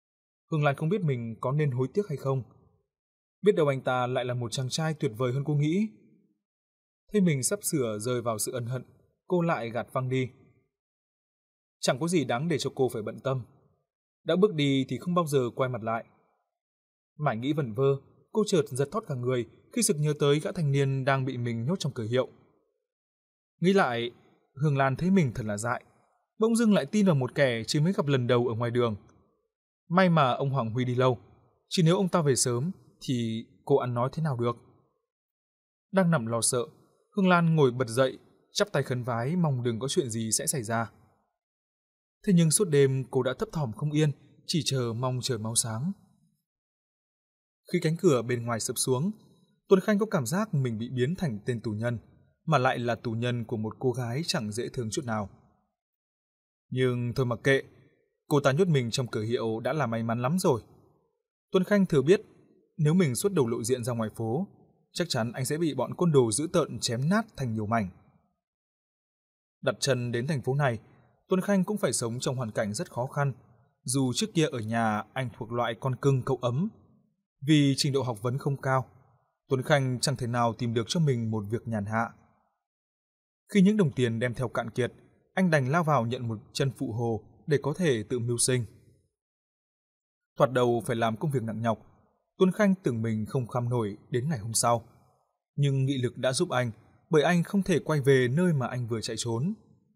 Hương Lan không biết mình có nên hối tiếc hay không. Biết đâu anh ta lại là một chàng trai tuyệt vời hơn cô nghĩ. Thấy mình sắp sửa rơi vào sự ân hận, cô lại gạt phăng đi. Chẳng có gì đáng để cho cô phải bận tâm. Đã bước đi thì không bao giờ quay mặt lại. Mãi nghĩ vẩn vơ, cô chợt giật thót cả người khi sực nhớ tới gã thanh niên đang bị mình nhốt trong cửa hiệu. Nghĩ lại, Hương Lan thấy mình thật là dại. Bỗng dưng lại tin vào một kẻ chỉ mới gặp lần đầu ở ngoài đường. May mà ông Hoàng Huy đi lâu, chỉ nếu ông ta về sớm thì cô ăn nói thế nào được. Đang nằm lo sợ, Hương Lan ngồi bật dậy, chắp tay khấn vái mong đừng có chuyện gì sẽ xảy ra. Thế nhưng suốt đêm cô đã thấp thỏm không yên, chỉ chờ mong trời mau sáng. Khi cánh cửa bên ngoài sập xuống, Tuấn Khanh có cảm giác mình bị biến thành tên tù nhân, mà lại là tù nhân của một cô gái chẳng dễ thương chút nào. Nhưng thôi mặc kệ, cô ta nhốt mình trong cửa hiệu đã là may mắn lắm rồi. Tuấn Khanh thừa biết nếu mình xuất đầu lộ diện ra ngoài phố, chắc chắn anh sẽ bị bọn côn đồ dữ tợn chém nát thành nhiều mảnh. Đặt chân đến thành phố này, Tuấn Khanh cũng phải sống trong hoàn cảnh rất khó khăn, dù trước kia ở nhà anh thuộc loại con cưng cậu ấm. Vì trình độ học vấn không cao, Tuấn Khanh chẳng thể nào tìm được cho mình một việc nhàn hạ. Khi những đồng tiền đem theo cạn kiệt, anh đành lao vào nhận một chân phụ hồ để có thể tự mưu sinh. Thoạt đầu phải làm công việc nặng nhọc, Tuấn Khanh tưởng mình không kham nổi đến ngày hôm sau. Nhưng nghị lực đã giúp anh, bởi anh không thể quay về nơi mà anh vừa chạy trốn.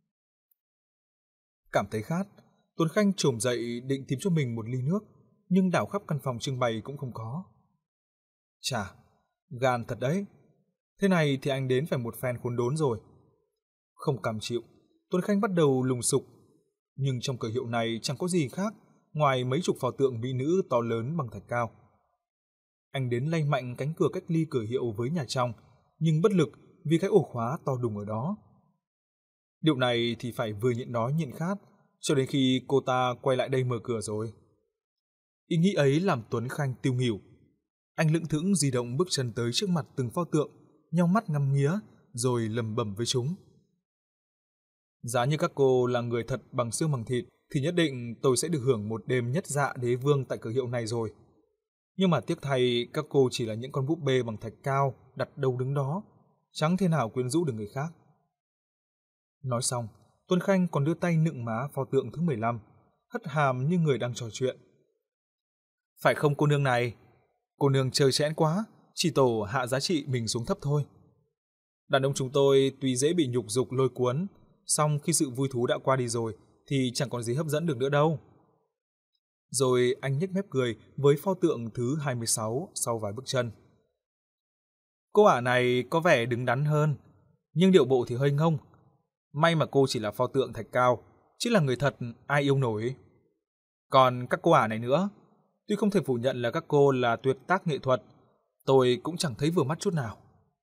Cảm thấy khát, Tuấn Khanh trồm dậy định tìm cho mình một ly nước, nhưng đảo khắp căn phòng trưng bày cũng không có. Chà, gan thật đấy. Thế này thì anh đến phải một phen khốn đốn rồi. Không cam chịu, Tuấn Khanh bắt đầu lùng sục. Nhưng trong cửa hiệu này chẳng có gì khác ngoài mấy chục pho tượng mỹ nữ to lớn bằng thạch cao. Anh đến lay mạnh cánh cửa cách ly cửa hiệu với nhà trong, nhưng bất lực vì cái ổ khóa to đùng ở đó. Điều này thì phải vừa nhịn đói nhịn khát, cho đến khi cô ta quay lại đây mở cửa rồi. Ý nghĩ ấy làm Tuấn Khanh tiêu nghỉu. Anh lững thững di động bước chân tới trước mặt từng pho tượng, nheo mắt ngắm nghía, rồi lẩm bẩm với chúng. Giá như các cô là người thật bằng xương bằng thịt, thì nhất định tôi sẽ được hưởng một đêm nhất dạ đế vương tại cửa hiệu này rồi. Nhưng mà tiếc thay, các cô chỉ là những con búp bê bằng thạch cao, đặt đâu đứng đó, chẳng thể nào quyến rũ được người khác. Nói xong, Tuấn Khanh còn đưa tay nựng má pho tượng thứ mười lăm, hất hàm như người đang trò chuyện. Phải không cô nương này? Cô nương chơi chẽn quá, chỉ tổ hạ giá trị mình xuống thấp thôi. Đàn ông chúng tôi tuy dễ bị nhục dục lôi cuốn, song khi sự vui thú đã qua đi rồi thì chẳng còn gì hấp dẫn được nữa đâu. Rồi anh nhếch mép cười với pho tượng thứ hai mươi sáu sau vài bước chân. Cô ả này có vẻ đứng đắn hơn, nhưng điệu bộ thì hơi ngông. May mà cô chỉ là pho tượng thạch cao, chứ là người thật ai yêu nổi. Còn các cô ả này nữa, tuy không thể phủ nhận là các cô là tuyệt tác nghệ thuật, tôi cũng chẳng thấy vừa mắt chút nào.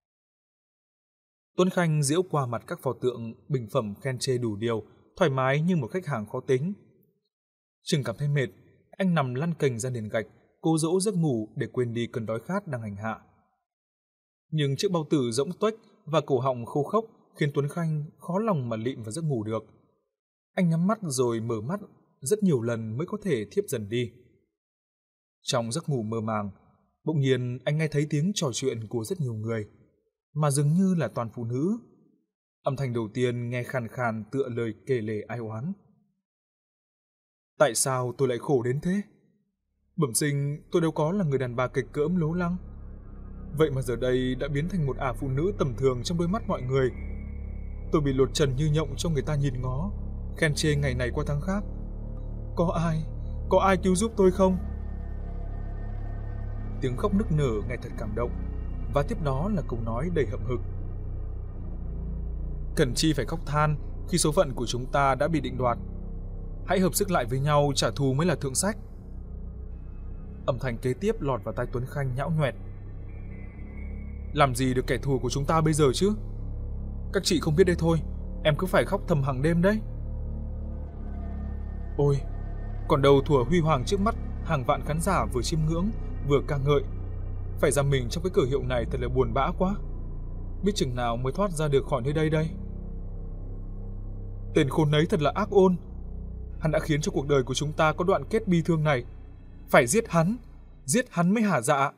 Tuấn Khanh giễu qua mặt các pho tượng bình phẩm khen chê đủ điều, thoải mái như một khách hàng khó tính. Chừng cảm thấy mệt, anh nằm lăn kềnh ra nền gạch, cố dỗ giấc ngủ để quên đi cơn đói khát đang hành hạ. Nhưng chiếc bao tử rỗng tuếch và cổ họng khô khốc khiến Tuấn Khanh khó lòng mà lịm vào giấc ngủ được. Anh nhắm mắt rồi mở mắt rất nhiều lần mới có thể thiếp dần đi. Trong giấc ngủ mơ màng, bỗng nhiên anh nghe thấy tiếng trò chuyện của rất nhiều người, mà dường như là toàn phụ nữ. Âm thanh đầu tiên nghe khàn khàn tựa lời kể lể ai oán. Tại sao tôi lại khổ đến thế? Bẩm sinh tôi đâu có là người đàn bà kịch cỡm lố lăng. Vậy mà giờ đây đã biến thành một ả phụ nữ tầm thường trong đôi mắt mọi người. Tôi bị lột trần như nhộng cho người ta nhìn ngó, khen chê ngày này qua tháng khác. Có ai, có ai cứu giúp tôi không? Tiếng khóc nức nở nghe thật cảm động, và tiếp đó là câu nói đầy hậm hực. Cần chi phải khóc than khi số phận của chúng ta đã bị định đoạt. Hãy hợp sức lại với nhau, trả thù mới là thượng sách. Âm thanh kế tiếp lọt vào tai Tuấn Khanh nhão nhoẹt. Làm gì được kẻ thù của chúng ta bây giờ chứ? Các chị không biết đấy thôi, em cứ phải khóc thầm hàng đêm đấy. Ôi, còn đầu thuở huy hoàng trước mắt hàng vạn khán giả vừa chiêm ngưỡng vừa ca ngợi. Phải ra mình trong cái cửa hiệu này thật là buồn bã quá. Biết chừng nào mới thoát ra được khỏi nơi đây đây. Tên khốn ấy thật là ác ôn. Hắn đã khiến cho cuộc đời của chúng ta có đoạn kết bi thương này. phải giết hắn, giết hắn mới hả dạ.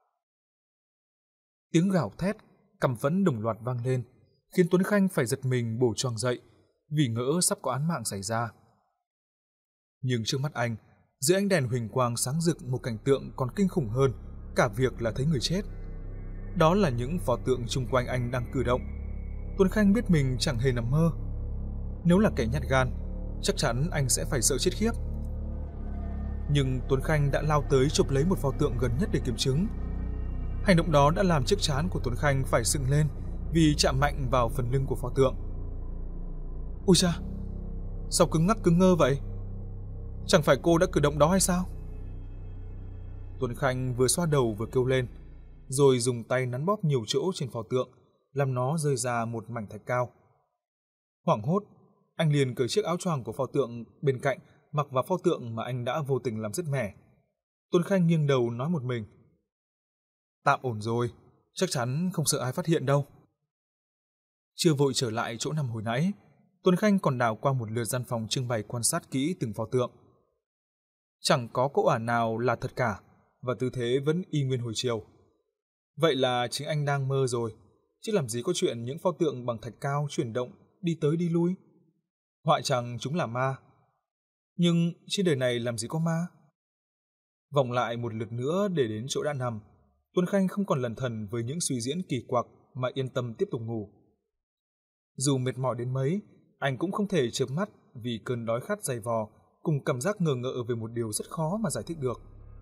Tiếng gào thét, căm phẫn đồng loạt vang lên, khiến Tuấn Khanh phải giật mình bổ choàng dậy, vì ngỡ sắp có án mạng xảy ra. Nhưng trước mắt anh, dưới ánh đèn huỳnh quang sáng rực một cảnh tượng còn kinh khủng hơn cả việc là thấy người chết. Đó là những pho tượng xung quanh anh đang cử động. Tuấn Khanh biết mình chẳng hề nằm mơ. Nếu là kẻ nhát gan, chắc chắn anh sẽ phải sợ chết khiếp. Nhưng Tuấn Khanh đã lao tới chụp lấy một pho tượng gần nhất để kiểm chứng. Hành động đó đã làm chiếc trán của Tuấn Khanh phải sưng lên vì chạm mạnh vào phần lưng của pho tượng. Ôi cha, sao cứng ngắc cứng ngơ vậy? Chẳng phải cô đã cử động đó hay sao? Tuấn Khanh vừa xoa đầu vừa kêu lên, rồi dùng tay nắn bóp nhiều chỗ trên pho tượng, làm nó rơi ra một mảnh thạch cao. Hoảng hốt, anh liền cởi chiếc áo choàng của pho tượng bên cạnh, mặc vào pho tượng mà anh đã vô tình làm rứt mẻ. Tuấn Khanh nghiêng đầu nói một mình: Tạm ổn rồi, chắc chắn không sợ ai phát hiện đâu. Chưa vội trở lại chỗ nằm hồi nãy, Tuấn Khanh còn đảo qua một lượt gian phòng trưng bày quan sát kỹ từng pho tượng. Chẳng có cỗ ả nào là thật cả, và tư thế vẫn y nguyên hồi chiều. Vậy là chính anh đang mơ rồi, chứ làm gì có chuyện những pho tượng bằng thạch cao chuyển động, đi tới đi lui. Họa chẳng chúng là ma. Nhưng trên đời này làm gì có ma? Vòng lại một lượt nữa để đến chỗ đã nằm, Tuấn Khanh không còn lẩn thẩn với những suy diễn kỳ quặc mà yên tâm tiếp tục ngủ. Dù mệt mỏi đến mấy, anh cũng không thể chợp mắt vì cơn đói khát dày vò cùng cảm giác ngờ ngợ về một điều rất khó mà giải thích được.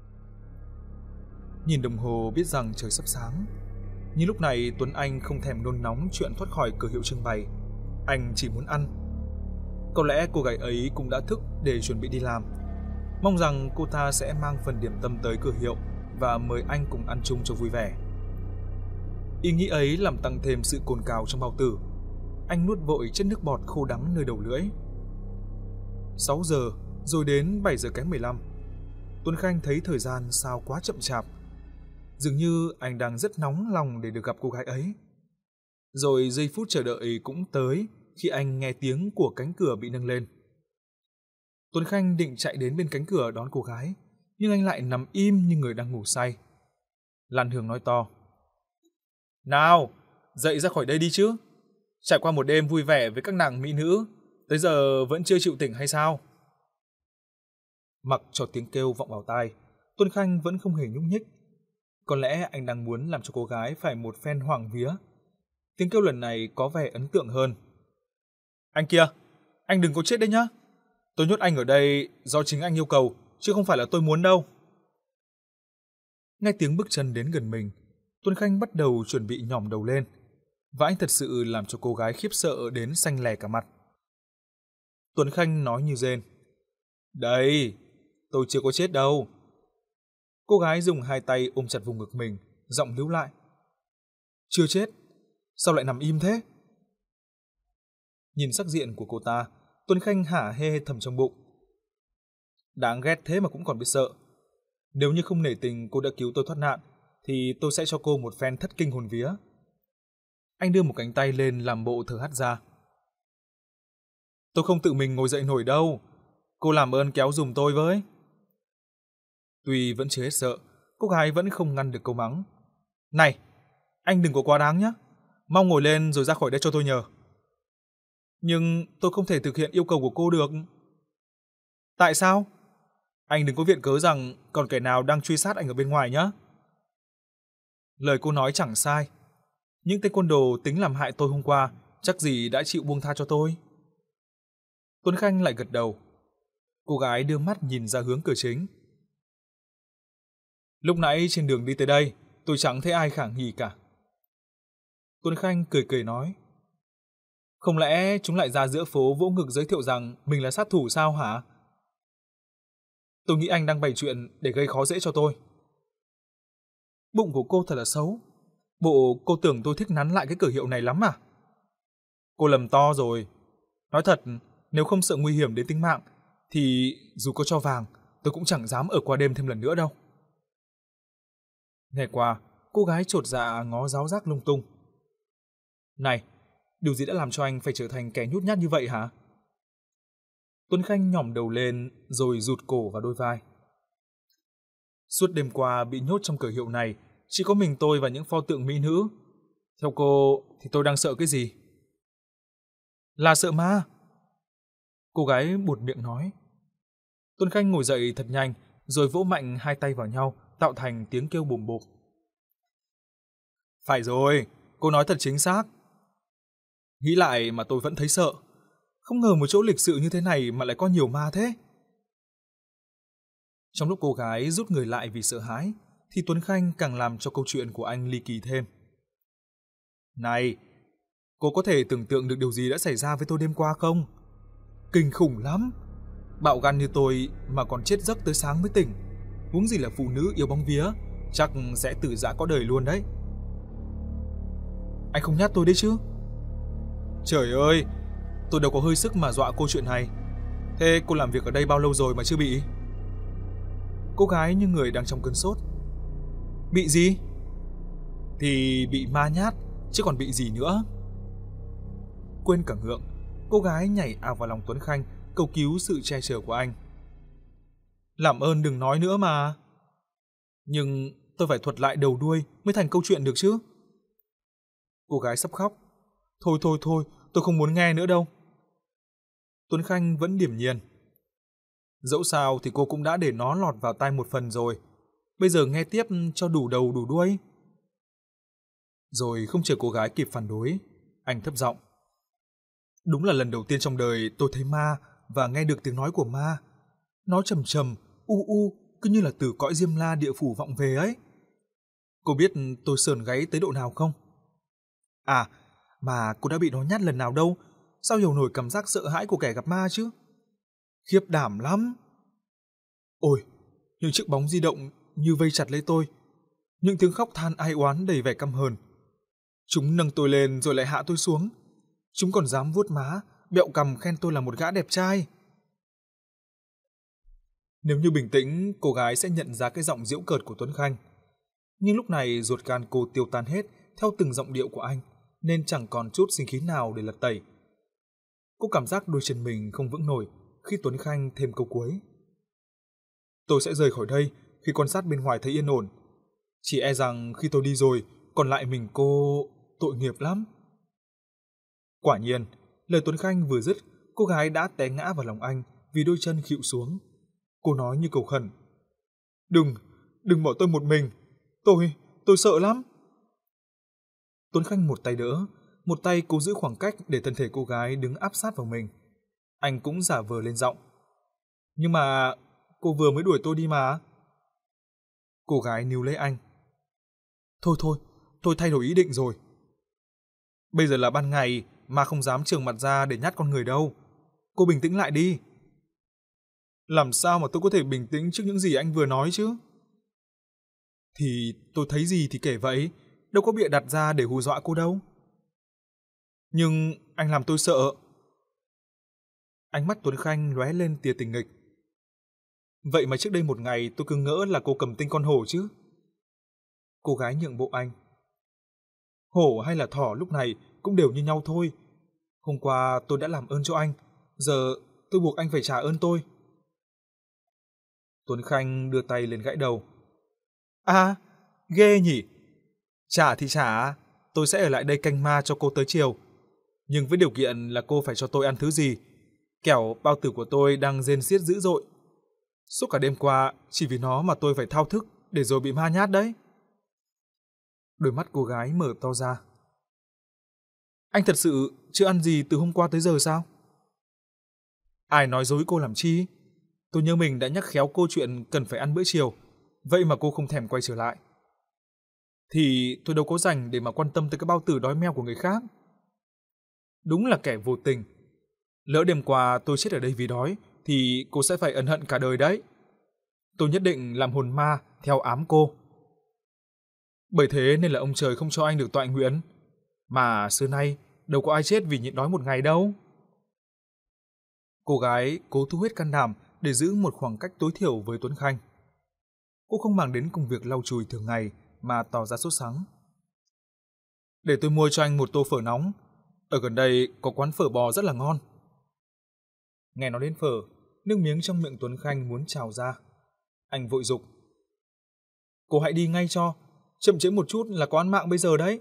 Nhìn đồng hồ biết rằng trời sắp sáng, nhưng lúc này Tuấn Anh không thèm nôn nóng chuyện thoát khỏi cửa hiệu trưng bày. Anh chỉ muốn ăn. Có lẽ cô gái ấy cũng đã thức để chuẩn bị đi làm. Mong rằng cô ta sẽ mang phần điểm tâm tới cửa hiệu và mời anh cùng ăn chung cho vui vẻ. Ý nghĩ ấy làm tăng thêm sự cồn cào trong bao tử. Anh nuốt vội chất nước bọt khô đắng nơi đầu lưỡi. sáu giờ, rồi đến bảy giờ kém mười lăm. Tuấn Khanh thấy thời gian sao quá chậm chạp. Dường như anh đang rất nóng lòng để được gặp cô gái ấy. Rồi giây phút chờ đợi cũng tới khi anh nghe tiếng của cánh cửa bị nâng lên. Tuấn Khanh định chạy đến bên cánh cửa đón cô gái, nhưng anh lại nằm im như người đang ngủ say. Lan Hương nói to: Nào, dậy ra khỏi đây đi chứ. Trải qua một đêm vui vẻ với các nàng mỹ nữ, tới giờ vẫn chưa chịu tỉnh hay sao? Mặc cho tiếng kêu vọng vào tai, Tuấn Khanh vẫn không hề nhúc nhích. Có lẽ anh đang muốn làm cho cô gái phải một phen hoảng vía. Tiếng kêu lần này có vẻ ấn tượng hơn. Anh kia, anh đừng có chết đấy nhá. Tôi nhốt anh ở đây do chính anh yêu cầu, chứ không phải là tôi muốn đâu. Nghe tiếng bước chân đến gần mình, Tuấn Khanh bắt đầu chuẩn bị nhỏm đầu lên. Và anh thật sự làm cho cô gái khiếp sợ đến xanh lè cả mặt. Tuấn Khanh nói như rên: Đây, tôi chưa có chết đâu. Cô gái dùng hai tay ôm chặt vùng ngực mình, giọng líu lại: Chưa chết? Sao lại nằm im thế? Nhìn sắc diện của cô ta, Tuấn Khanh hả hê thầm trong bụng. Đáng ghét thế mà cũng còn biết sợ. Nếu như không nể tình cô đã cứu tôi thoát nạn, thì tôi sẽ cho cô một phen thất kinh hồn vía. Anh đưa một cánh tay lên làm bộ thở hắt ra. Tôi không tự mình ngồi dậy nổi đâu. Cô làm ơn kéo giùm tôi với. Tuy vẫn chưa hết sợ, cô gái vẫn không ngăn được câu mắng. Này, anh đừng có quá đáng nhé. Mau ngồi lên rồi ra khỏi đây cho tôi nhờ. Nhưng tôi không thể thực hiện yêu cầu của cô được. Tại sao? Anh đừng có viện cớ rằng còn kẻ nào đang truy sát anh ở bên ngoài nhé. Lời cô nói chẳng sai. Những tên côn đồ tính làm hại tôi hôm qua chắc gì đã chịu buông tha cho tôi. Tuấn Khanh lại gật đầu. Cô gái đưa mắt nhìn ra hướng cửa chính. Lúc nãy trên đường đi tới đây, tôi chẳng thấy ai khả nghi cả. Tuấn Khanh cười cười nói: Không lẽ chúng lại ra giữa phố vỗ ngực giới thiệu rằng mình là sát thủ sao hả? Tôi nghĩ anh đang bày chuyện để gây khó dễ cho tôi. Bụng của cô thật là xấu. Bộ cô tưởng tôi thích nắn lại cái cửa hiệu này lắm à? Cô lầm to rồi. Nói thật, nếu không sợ nguy hiểm đến tính mạng, thì dù có cho vàng, tôi cũng chẳng dám ở qua đêm thêm lần nữa đâu. Nghe qua, cô gái chột dạ ngó giáo giác lung tung. Này, điều gì đã làm cho anh phải trở thành kẻ nhút nhát như vậy hả? Tuấn Khanh nhỏm đầu lên rồi rụt cổ vào đôi vai. Suốt đêm qua bị nhốt trong cửa hiệu này, chỉ có mình tôi và những pho tượng mỹ nữ. Theo cô thì tôi đang sợ cái gì? Là sợ ma. Cô gái buột miệng nói. Tuấn Khanh ngồi dậy thật nhanh, rồi vỗ mạnh hai tay vào nhau, tạo thành tiếng kêu bùm bụp. Phải rồi, cô nói thật chính xác. Nghĩ lại mà tôi vẫn thấy sợ. Không ngờ một chỗ lịch sự như thế này mà lại có nhiều ma thế. Trong lúc cô gái rút người lại vì sợ hãi, thì Tuấn Khanh càng làm cho câu chuyện của anh ly kỳ thêm. Này, cô có thể tưởng tượng được điều gì đã xảy ra với tôi đêm qua không? Kinh khủng lắm. Bạo gan như tôi mà còn chết giấc tới sáng mới tỉnh. Huống gì là phụ nữ yêu bóng vía, chắc sẽ tử giã có đời luôn đấy. Anh không nhát tôi đấy chứ? Trời ơi, tôi đâu có hơi sức mà dọa cô chuyện này. Thế cô làm việc ở đây bao lâu rồi mà chưa bị? Cô gái như người đang trong cơn sốt. Bị gì? Thì bị ma nhát, chứ còn bị gì nữa. Quên cả ngượng, cô gái nhảy ào vào lòng Tuấn Khanh, cầu cứu sự che chở của anh. Làm ơn đừng nói nữa mà. Nhưng tôi phải thuật lại đầu đuôi mới thành câu chuyện được chứ. Cô gái sắp khóc. Thôi thôi thôi, tôi không muốn nghe nữa đâu. Tuấn Khanh vẫn điềm nhiên. Dẫu sao thì cô cũng đã để nó lọt vào tai một phần rồi. Bây giờ nghe tiếp cho đủ đầu đủ đuôi. Rồi không chờ cô gái kịp phản đối, anh thấp giọng. Đúng là lần đầu tiên trong đời tôi thấy ma và nghe được tiếng nói của ma. Nó trầm trầm, u u, cứ như là từ cõi Diêm La địa phủ vọng về ấy. Cô biết tôi sờn gáy tới độ nào không? À, mà cô đã bị nó nhát lần nào đâu, sao hiểu nổi cảm giác sợ hãi của kẻ gặp ma chứ? Khiếp đảm lắm. Ôi, những chiếc bóng di động như vây chặt lấy tôi, những tiếng khóc than ai oán đầy vẻ căm hờn. Chúng nâng tôi lên rồi lại hạ tôi xuống. Chúng còn dám vuốt má, bẹo cằm khen tôi là một gã đẹp trai. Nếu như bình tĩnh, cô gái sẽ nhận ra cái giọng giễu cợt của Tuấn Khanh. Nhưng lúc này ruột gan cô tiêu tan hết theo từng giọng điệu của anh, nên chẳng còn chút sinh khí nào để lật tẩy. Cô cảm giác đôi chân mình không vững nổi khi Tuấn Khanh thêm câu cuối. Tôi sẽ rời khỏi đây khi quan sát bên ngoài thấy yên ổn. Chỉ e rằng khi tôi đi rồi, còn lại mình cô tội nghiệp lắm. Quả nhiên, lời Tuấn Khanh vừa dứt, cô gái đã té ngã vào lòng anh vì đôi chân khuỵu xuống. Cô nói như cầu khẩn. Đừng, đừng bỏ tôi một mình. Tôi, tôi sợ lắm. Tuấn Khanh một tay đỡ, một tay cố giữ khoảng cách để thân thể cô gái đứng áp sát vào mình. Anh cũng giả vờ lên giọng. Nhưng mà cô vừa mới đuổi tôi đi mà. Cô gái níu lấy anh. Thôi thôi, tôi thay đổi ý định rồi. Bây giờ là ban ngày mà không dám trường mặt ra để nhát con người đâu. Cô bình tĩnh lại đi. Làm sao mà tôi có thể bình tĩnh trước những gì anh vừa nói chứ? Thì tôi thấy gì thì kể vậy, đâu có bịa đặt ra để hù dọa cô đâu. Nhưng anh làm tôi sợ. Ánh mắt Tuấn Khanh lóe lên tia tình nghịch. Vậy mà trước đây một ngày tôi cứ ngỡ là cô cầm tinh con hổ chứ. Cô gái nhượng bộ anh. Hổ hay là thỏ lúc này cũng đều như nhau thôi. Hôm qua tôi đã làm ơn cho anh, giờ tôi buộc anh phải trả ơn tôi. Tuấn Khanh đưa tay lên gãi đầu. À, ghê nhỉ. Trả thì trả, tôi sẽ ở lại đây canh ma cho cô tới chiều. Nhưng với điều kiện là cô phải cho tôi ăn thứ gì. Kẻo bao tử của tôi đang rên xiết dữ dội. Suốt cả đêm qua chỉ vì nó mà tôi phải thao thức để rồi bị ma nhát đấy. Đôi mắt cô gái mở to ra. Anh thật sự chưa ăn gì từ hôm qua tới giờ sao? Ai nói dối cô làm chi? Tôi nhớ mình đã nhắc khéo cô chuyện cần phải ăn bữa chiều. Vậy mà cô không thèm quay trở lại. Thì tôi đâu có rảnh để mà quan tâm tới cái bao tử đói meo của người khác. Đúng là kẻ vô tình. Lỡ đêm qua tôi chết ở đây vì đói thì cô sẽ phải ân hận cả đời đấy. Tôi nhất định làm hồn ma theo ám cô. Bởi thế nên là ông trời không cho anh được toại nguyện. Mà xưa nay đâu có ai chết vì nhịn đói một ngày đâu. Cô gái cố thu hết can đảm để giữ một khoảng cách tối thiểu với Tuấn Khanh. Cô không màng đến công việc lau chùi thường ngày mà tỏ ra sốt sắng. Để tôi mua cho anh một tô phở nóng. Ở gần đây có quán phở bò rất là ngon. Nghe nói đến phở, nước miếng trong miệng Tuấn Khanh muốn trào ra. Anh vội dục. Cô hãy đi ngay cho, chậm trễ một chút là có ăn mạng bây giờ đấy.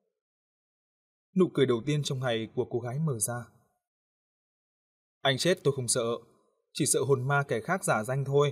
Nụ cười đầu tiên trong ngày của cô gái mở ra. Anh chết tôi không sợ, chỉ sợ hồn ma kẻ khác giả danh thôi.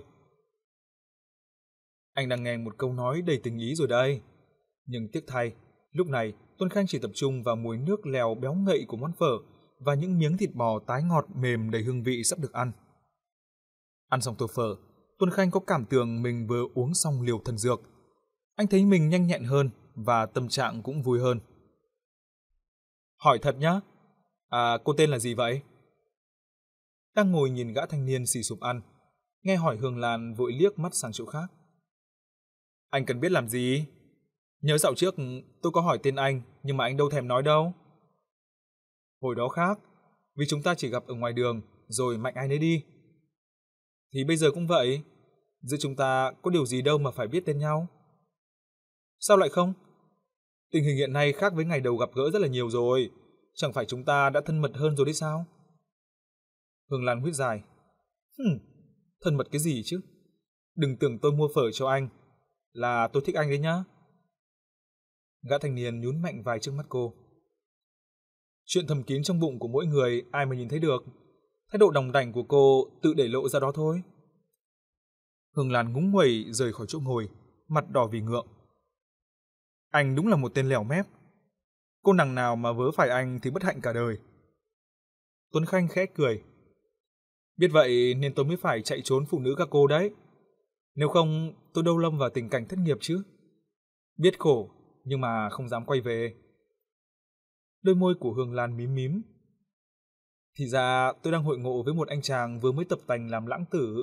Anh đang nghe một câu nói đầy tình ý rồi đây. Nhưng tiếc thay, lúc này Tuấn Khanh chỉ tập trung vào mùi nước lèo béo ngậy của món phở và những miếng thịt bò tái ngọt mềm đầy hương vị sắp được ăn. Ăn xong tô phở, Tuấn Khanh có cảm tưởng mình vừa uống xong liều thần dược. Anh thấy mình nhanh nhẹn hơn và tâm trạng cũng vui hơn. Hỏi thật nhá, à cô tên là gì vậy? Đang ngồi nhìn gã thanh niên xì sụp ăn, nghe hỏi Hương Lan vội liếc mắt sang chỗ khác. Anh cần biết làm gì? Nhớ dạo trước tôi có hỏi tên anh, nhưng mà anh đâu thèm nói đâu. Hồi đó khác, vì chúng ta chỉ gặp ở ngoài đường, rồi mạnh ai nấy đi. Thì bây giờ cũng vậy, giữa chúng ta có điều gì đâu mà phải biết tên nhau. Sao lại không? Tình hình hiện nay khác với ngày đầu gặp gỡ rất là nhiều rồi, chẳng phải chúng ta đã thân mật hơn rồi đấy sao? Hương Lan huýt dài. Hừm, thân mật cái gì chứ? Đừng tưởng tôi mua phở cho anh là tôi thích anh đấy nhá. Gã thanh niên nhún mạnh vai trước mắt cô. Chuyện thầm kín trong bụng của mỗi người ai mà nhìn thấy được. Thái độ đòng đảnh của cô tự để lộ ra đó thôi. Hương Lan ngúng nguẩy rời khỏi chỗ ngồi, mặt đỏ vì ngượng. Anh đúng là một tên lèo mép. Cô nàng nào mà vớ phải anh thì bất hạnh cả đời. Tuấn Khanh khẽ cười. Biết vậy nên tôi mới phải chạy trốn phụ nữ các cô đấy. Nếu không tôi đâu lâm vào tình cảnh thất nghiệp chứ. Biết khổ nhưng mà không dám quay về. Đôi môi của Hương Lan mím mím. Thì ra tôi đang hội ngộ với một anh chàng vừa mới tập tành làm lãng tử.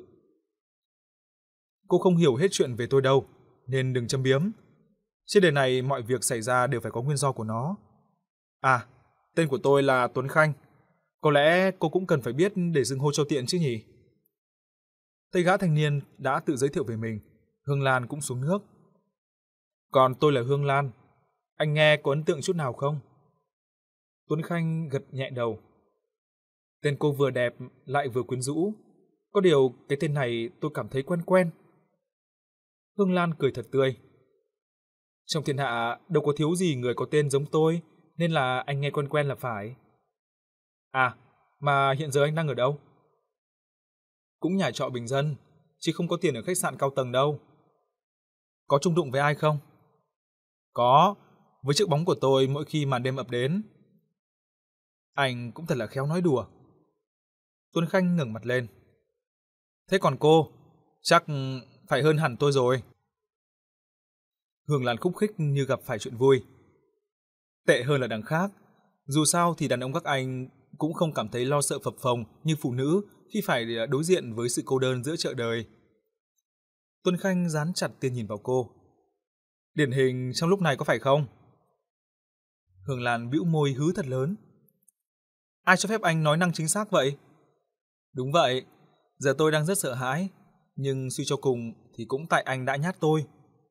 Cô không hiểu hết chuyện về tôi đâu, nên đừng châm biếm. Trên đời này mọi việc xảy ra đều phải có nguyên do của nó. À, tên của tôi là Tuấn Khanh. Có lẽ cô cũng cần phải biết để xưng hô cho tiện chứ nhỉ? Tay gã thanh niên đã tự giới thiệu về mình, Hương Lan cũng xuống nước. Còn tôi là Hương Lan, anh nghe có ấn tượng chút nào không? Tuấn Khanh gật nhẹ đầu. Tên cô vừa đẹp lại vừa quyến rũ, có điều cái tên này tôi cảm thấy quen quen. Hương Lan cười thật tươi. Trong thiên hạ đâu có thiếu gì người có tên giống tôi, nên là anh nghe quen quen là phải. À, mà hiện giờ anh đang ở đâu? Cũng nhà trọ bình dân, chứ không có tiền ở khách sạn cao tầng đâu. Có chung đụng với ai không? Có, với chiếc bóng của tôi mỗi khi màn đêm ập đến. Anh cũng thật là khéo nói đùa. Tuấn Khanh ngẩng mặt lên. Thế còn cô, chắc phải hơn hẳn tôi rồi. Hương Lan khúc khích như gặp phải chuyện vui. Tệ hơn là đằng khác. Dù sao thì đàn ông các anh cũng không cảm thấy lo sợ phập phồng như phụ nữ khi phải đối diện với sự cô đơn giữa chợ đời. Tuấn Khanh dán chặt tia nhìn vào cô. Điển hình trong lúc này có phải không? Hương Lan bĩu môi hứ thật lớn. Ai cho phép anh nói năng chính xác vậy? Đúng vậy, giờ tôi đang rất sợ hãi, nhưng suy cho cùng thì cũng tại anh đã nhát tôi.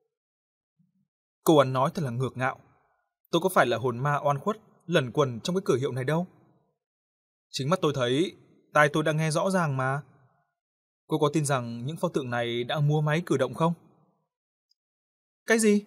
Cô ăn nói thật là ngược ngạo. Tôi có phải là hồn ma oan khuất lẩn quẩn trong cái cửa hiệu này đâu. Chính mắt tôi thấy, tai tôi đã nghe rõ ràng mà. Cô có tin rằng những pho tượng này đã múa máy cử động không? Cái gì?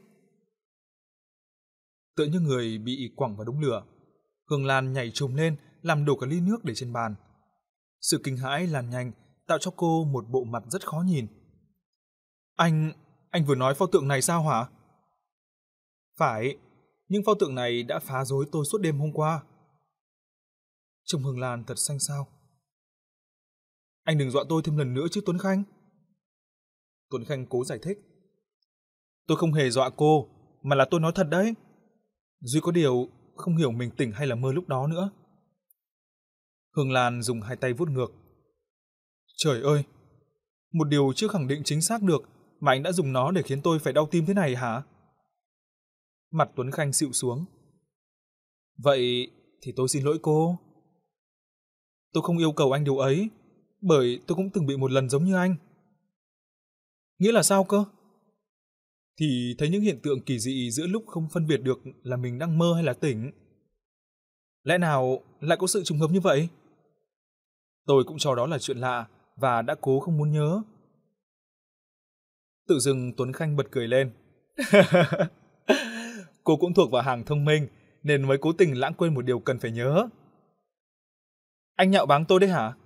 Tựa như người bị quẳng vào đống lửa, Hương Lan nhảy trồm lên làm đổ cả ly nước để trên bàn. Sự kinh hãi lan nhanh tạo cho cô một bộ mặt rất khó nhìn. Anh, anh vừa nói pho tượng này sao hả? Phải, nhưng pho tượng này đã phá rối tôi suốt đêm hôm qua. Trông Hương Lan thật xanh xao. Anh đừng dọa tôi thêm lần nữa chứ Tuấn Khanh. Tuấn Khanh cố giải thích. Tôi không hề dọa cô, mà là tôi nói thật đấy. Duy có điều không hiểu mình tỉnh hay là mơ lúc đó nữa. Hương Lan dùng hai tay vuốt ngược. Trời ơi, một điều chưa khẳng định chính xác được mà anh đã dùng nó để khiến tôi phải đau tim thế này hả? Mặt Tuấn Khanh xịu xuống. Vậy thì tôi xin lỗi cô. Tôi không yêu cầu anh điều ấy, bởi tôi cũng từng bị một lần giống như anh. Nghĩa là sao cơ? Thì thấy những hiện tượng kỳ dị giữa lúc không phân biệt được là mình đang mơ hay là tỉnh. Lẽ nào lại có sự trùng hợp như vậy? Tôi cũng cho đó là chuyện lạ và đã cố không muốn nhớ. Tự dưng Tuấn Khanh bật cười lên, Cô cũng thuộc vào hàng thông minh, nên mới cố tình lãng quên một điều cần phải nhớ. Anh nhạo báng tôi đấy hả?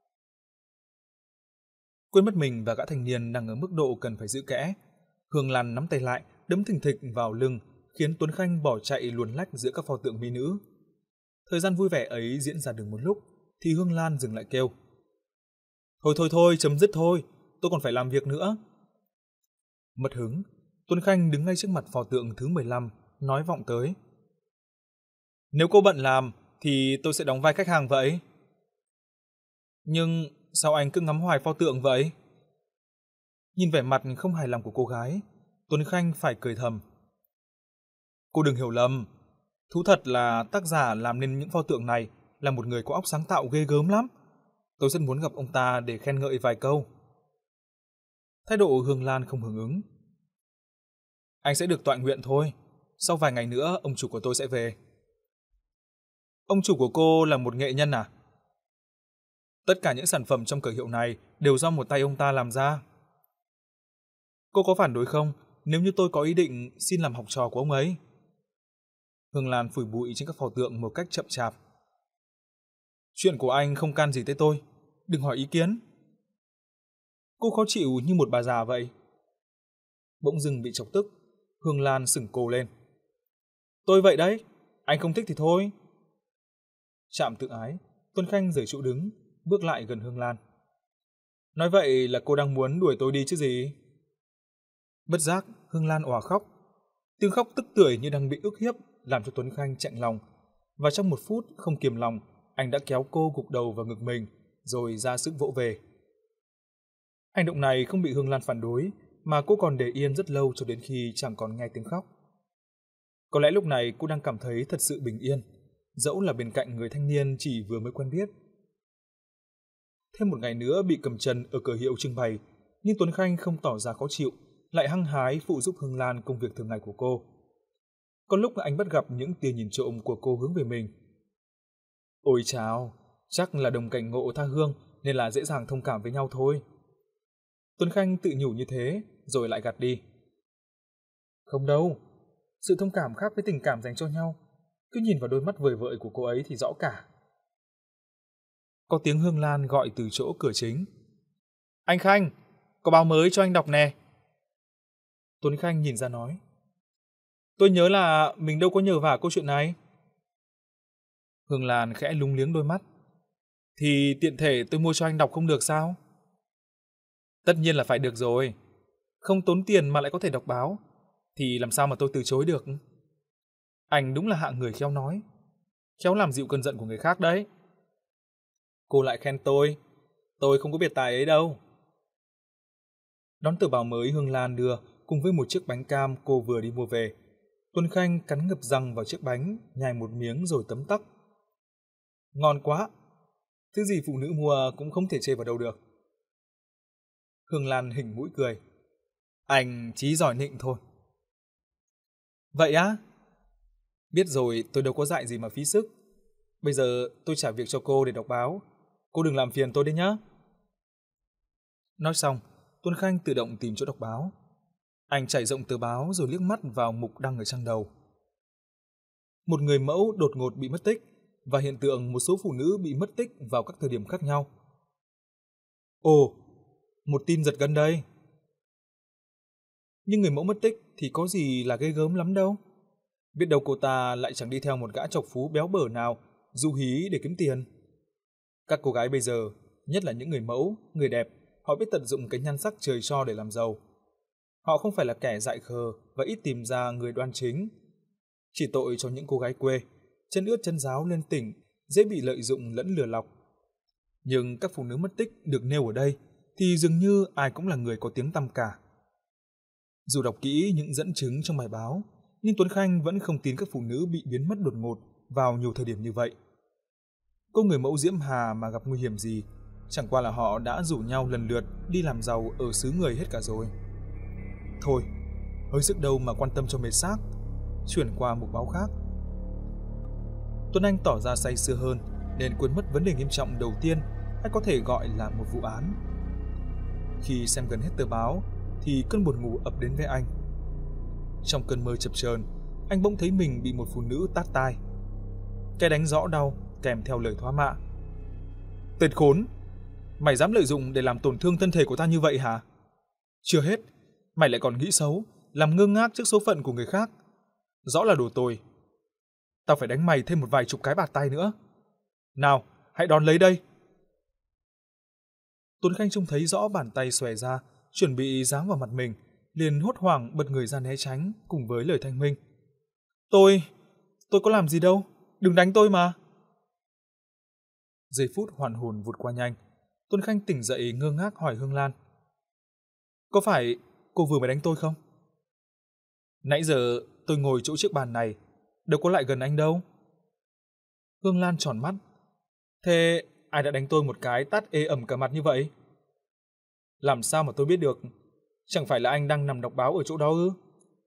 Quên mất mình và gã thanh niên đang ở mức độ cần phải giữ kẽ. Hương Lan nắm tay lại, đấm thình thịch vào lưng, khiến Tuấn Khanh bỏ chạy luồn lách giữa các pho tượng mỹ nữ. Thời gian vui vẻ ấy diễn ra được một lúc, thì Hương Lan dừng lại kêu. Thôi thôi thôi, chấm dứt thôi, tôi còn phải làm việc nữa. Mất hứng, Tuấn Khanh đứng ngay trước mặt pho tượng thứ mười lăm, nói vọng tới. Nếu cô bận làm, thì tôi sẽ đóng vai khách hàng vậy. Nhưng sao anh cứ ngắm hoài pho tượng vậy? Nhìn vẻ mặt không hài lòng của cô gái, Tuấn Khanh phải cười thầm. Cô đừng hiểu lầm, thú thật là tác giả làm nên những pho tượng này là một người có óc sáng tạo ghê gớm lắm. Tôi rất muốn gặp ông ta để khen ngợi vài câu. Thái độ Hương Lan không hưởng ứng. Anh sẽ được tọa nguyện thôi, sau vài ngày nữa ông chủ của tôi sẽ về. Ông chủ của cô là một nghệ nhân à? Tất cả những sản phẩm trong cửa hiệu này đều do một tay ông ta làm ra. Cô có phản đối không nếu như tôi có ý định xin làm học trò của ông ấy? Hương Lan phủi bụi trên các pho tượng một cách chậm chạp. Chuyện của anh không can gì tới tôi, đừng hỏi ý kiến. Cô khó chịu như một bà già vậy. Bỗng dưng bị chọc tức, Hương Lan sửng cổ lên. Tôi vậy đấy, anh không thích thì thôi. Chạm tự ái, Tuấn Khanh rời chỗ đứng, bước lại gần Hương Lan. Nói vậy là cô đang muốn đuổi tôi đi chứ gì? Bất giác, Hương Lan òa khóc. Tiếng khóc tức tưởi như đang bị ức hiếp làm cho Tuấn Khanh chạnh lòng. Và trong một phút không kiềm lòng, anh đã kéo cô gục đầu vào ngực mình, rồi ra sức vỗ về. Hành động này không bị Hương Lan phản đối, mà cô còn để yên rất lâu cho đến khi chẳng còn nghe tiếng khóc. Có lẽ lúc này cô đang cảm thấy thật sự bình yên, dẫu là bên cạnh người thanh niên chỉ vừa mới quen biết. Thêm một ngày nữa bị cầm chân ở cửa hiệu trưng bày, nhưng Tuấn Khanh không tỏ ra khó chịu, lại hăng hái phụ giúp Hương Lan công việc thường ngày của cô. Có lúc anh bắt gặp những tia nhìn trộm của cô hướng về mình. Ôi chào, chắc là đồng cảnh ngộ tha hương nên là dễ dàng thông cảm với nhau thôi. Tuấn Khanh tự nhủ như thế, rồi lại gạt đi. Không đâu, sự thông cảm khác với tình cảm dành cho nhau. Cứ nhìn vào đôi mắt vời vợi của cô ấy thì rõ cả. Có tiếng Hương Lan gọi từ chỗ cửa chính. Anh Khanh, có báo mới cho anh đọc nè. Tuấn Khanh nhìn ra nói. Tôi nhớ là mình đâu có nhờ vả câu chuyện này. Hương Lan khẽ lúng liếng đôi mắt. Thì tiện thể tôi mua cho anh đọc không được sao? Tất nhiên là phải được rồi. Không tốn tiền mà lại có thể đọc báo, thì làm sao mà tôi từ chối được? Anh đúng là hạng người khéo nói, khéo làm dịu cơn giận của người khác đấy. Cô lại khen tôi, tôi không có biệt tài ấy đâu. Đón tờ báo mới Hương Lan đưa cùng với một chiếc bánh cam cô vừa đi mua về. Tuấn Khanh cắn ngập răng vào chiếc bánh, nhai một miếng rồi tấm tắc. Ngon quá, thứ gì phụ nữ mua cũng không thể chê vào đâu được. Hương Lan hỉnh mũi cười. Anh chí giỏi nịnh thôi. Vậy á? Biết rồi, tôi đâu có dạy gì mà phí sức. Bây giờ tôi trả việc cho cô để đọc báo. Cô đừng làm phiền tôi đấy nhá. Nói xong, Tuấn Khanh tự động tìm chỗ đọc báo. Anh trải rộng tờ báo rồi liếc mắt vào mục đăng ở trang đầu. Một người mẫu đột ngột bị mất tích và hiện tượng một số phụ nữ bị mất tích vào các thời điểm khác nhau. Ồ, một tin giật gân đây. Nhưng người mẫu mất tích thì có gì là ghê gớm lắm đâu. Biết đâu cô ta lại chẳng đi theo một gã trọc phú béo bở nào du hí để kiếm tiền. Các cô gái bây giờ, nhất là những người mẫu, người đẹp, họ biết tận dụng cái nhan sắc trời cho để làm giàu. Họ không phải là kẻ dại khờ và ít tìm ra người đoan chính. Chỉ tội cho những cô gái quê, chân ướt chân ráo lên tỉnh, dễ bị lợi dụng lẫn lừa lọc. Nhưng các phụ nữ mất tích được nêu ở đây thì dường như ai cũng là người có tiếng tăm cả. Dù đọc kỹ những dẫn chứng trong bài báo, nhưng Tuấn Khanh vẫn không tin các phụ nữ bị biến mất đột ngột vào nhiều thời điểm như vậy. Cô người mẫu Diễm Hà mà gặp nguy hiểm gì, chẳng qua là họ đã rủ nhau lần lượt đi làm giàu ở xứ người hết cả rồi. Thôi, hơi sức đâu mà quan tâm cho mệt xác, chuyển qua một báo khác. Tuấn Anh tỏ ra say sưa hơn nên quên mất vấn đề nghiêm trọng đầu tiên, hay có thể gọi là một vụ án. Khi xem gần hết tờ báo thì cơn buồn ngủ ập đến với anh. Trong cơn mơ chập chờn, anh bỗng thấy mình bị một phụ nữ tát tai. Cái đánh rõ đau kèm theo lời thoá mạ. Tên khốn, mày dám lợi dụng để làm tổn thương thân thể của ta như vậy hả? Chưa hết, mày lại còn nghĩ xấu, làm ngơ ngác trước số phận của người khác. Rõ là đồ tồi. Tao phải đánh mày thêm một vài chục cái bạt tay nữa. Nào, hãy đón lấy đây. Tuấn Khanh trông thấy rõ bàn tay xòe ra, chuẩn bị giáng vào mặt mình, liền hốt hoảng bật người ra né tránh cùng với lời thanh minh. Tôi, tôi có làm gì đâu, đừng đánh tôi mà. Giây phút hoàn hồn vụt qua nhanh, Tuấn Khanh tỉnh dậy ngơ ngác hỏi Hương Lan. Có phải cô vừa mới đánh tôi không? Nãy giờ tôi ngồi chỗ chiếc bàn này, đâu có lại gần anh đâu. Hương Lan tròn mắt. Thế ai đã đánh tôi một cái tát ê ẩm cả mặt như vậy? Làm sao mà tôi biết được? Chẳng phải là anh đang nằm đọc báo ở chỗ đó ư?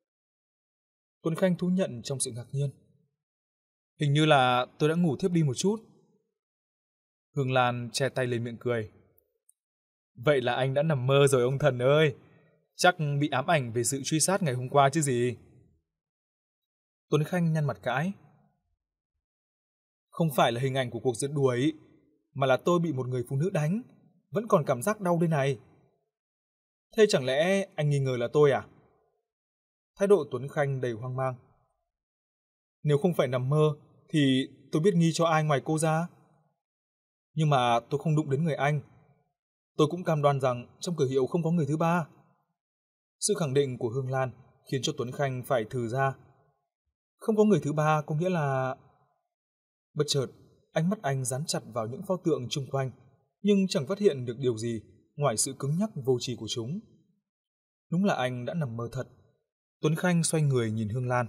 Tuấn Khanh thú nhận trong sự ngạc nhiên. Hình như là tôi đã ngủ thiếp đi một chút. Hương Lan che tay lên miệng cười. Vậy là anh đã nằm mơ rồi ông thần ơi. Chắc bị ám ảnh về sự truy sát ngày hôm qua chứ gì. Tuấn Khanh nhăn mặt cãi. Không phải là hình ảnh của cuộc giật đuổi, mà là tôi bị một người phụ nữ đánh, vẫn còn cảm giác đau đây này. Thế chẳng lẽ anh nghi ngờ là tôi à? Thái độ Tuấn Khanh đầy hoang mang. Nếu không phải nằm mơ, thì tôi biết nghi cho ai ngoài cô ra. Nhưng mà tôi không đụng đến người anh. Tôi cũng cam đoan rằng trong cửa hiệu không có người thứ ba. Sự khẳng định của Hương Lan khiến cho Tuấn Khanh phải thừ ra. Không có người thứ ba có nghĩa là... Bất chợt, ánh mắt anh dán chặt vào những pho tượng chung quanh, nhưng chẳng phát hiện được điều gì ngoài sự cứng nhắc vô tri của chúng. Đúng là anh đã nằm mơ thật. Tuấn Khanh xoay người nhìn Hương Lan.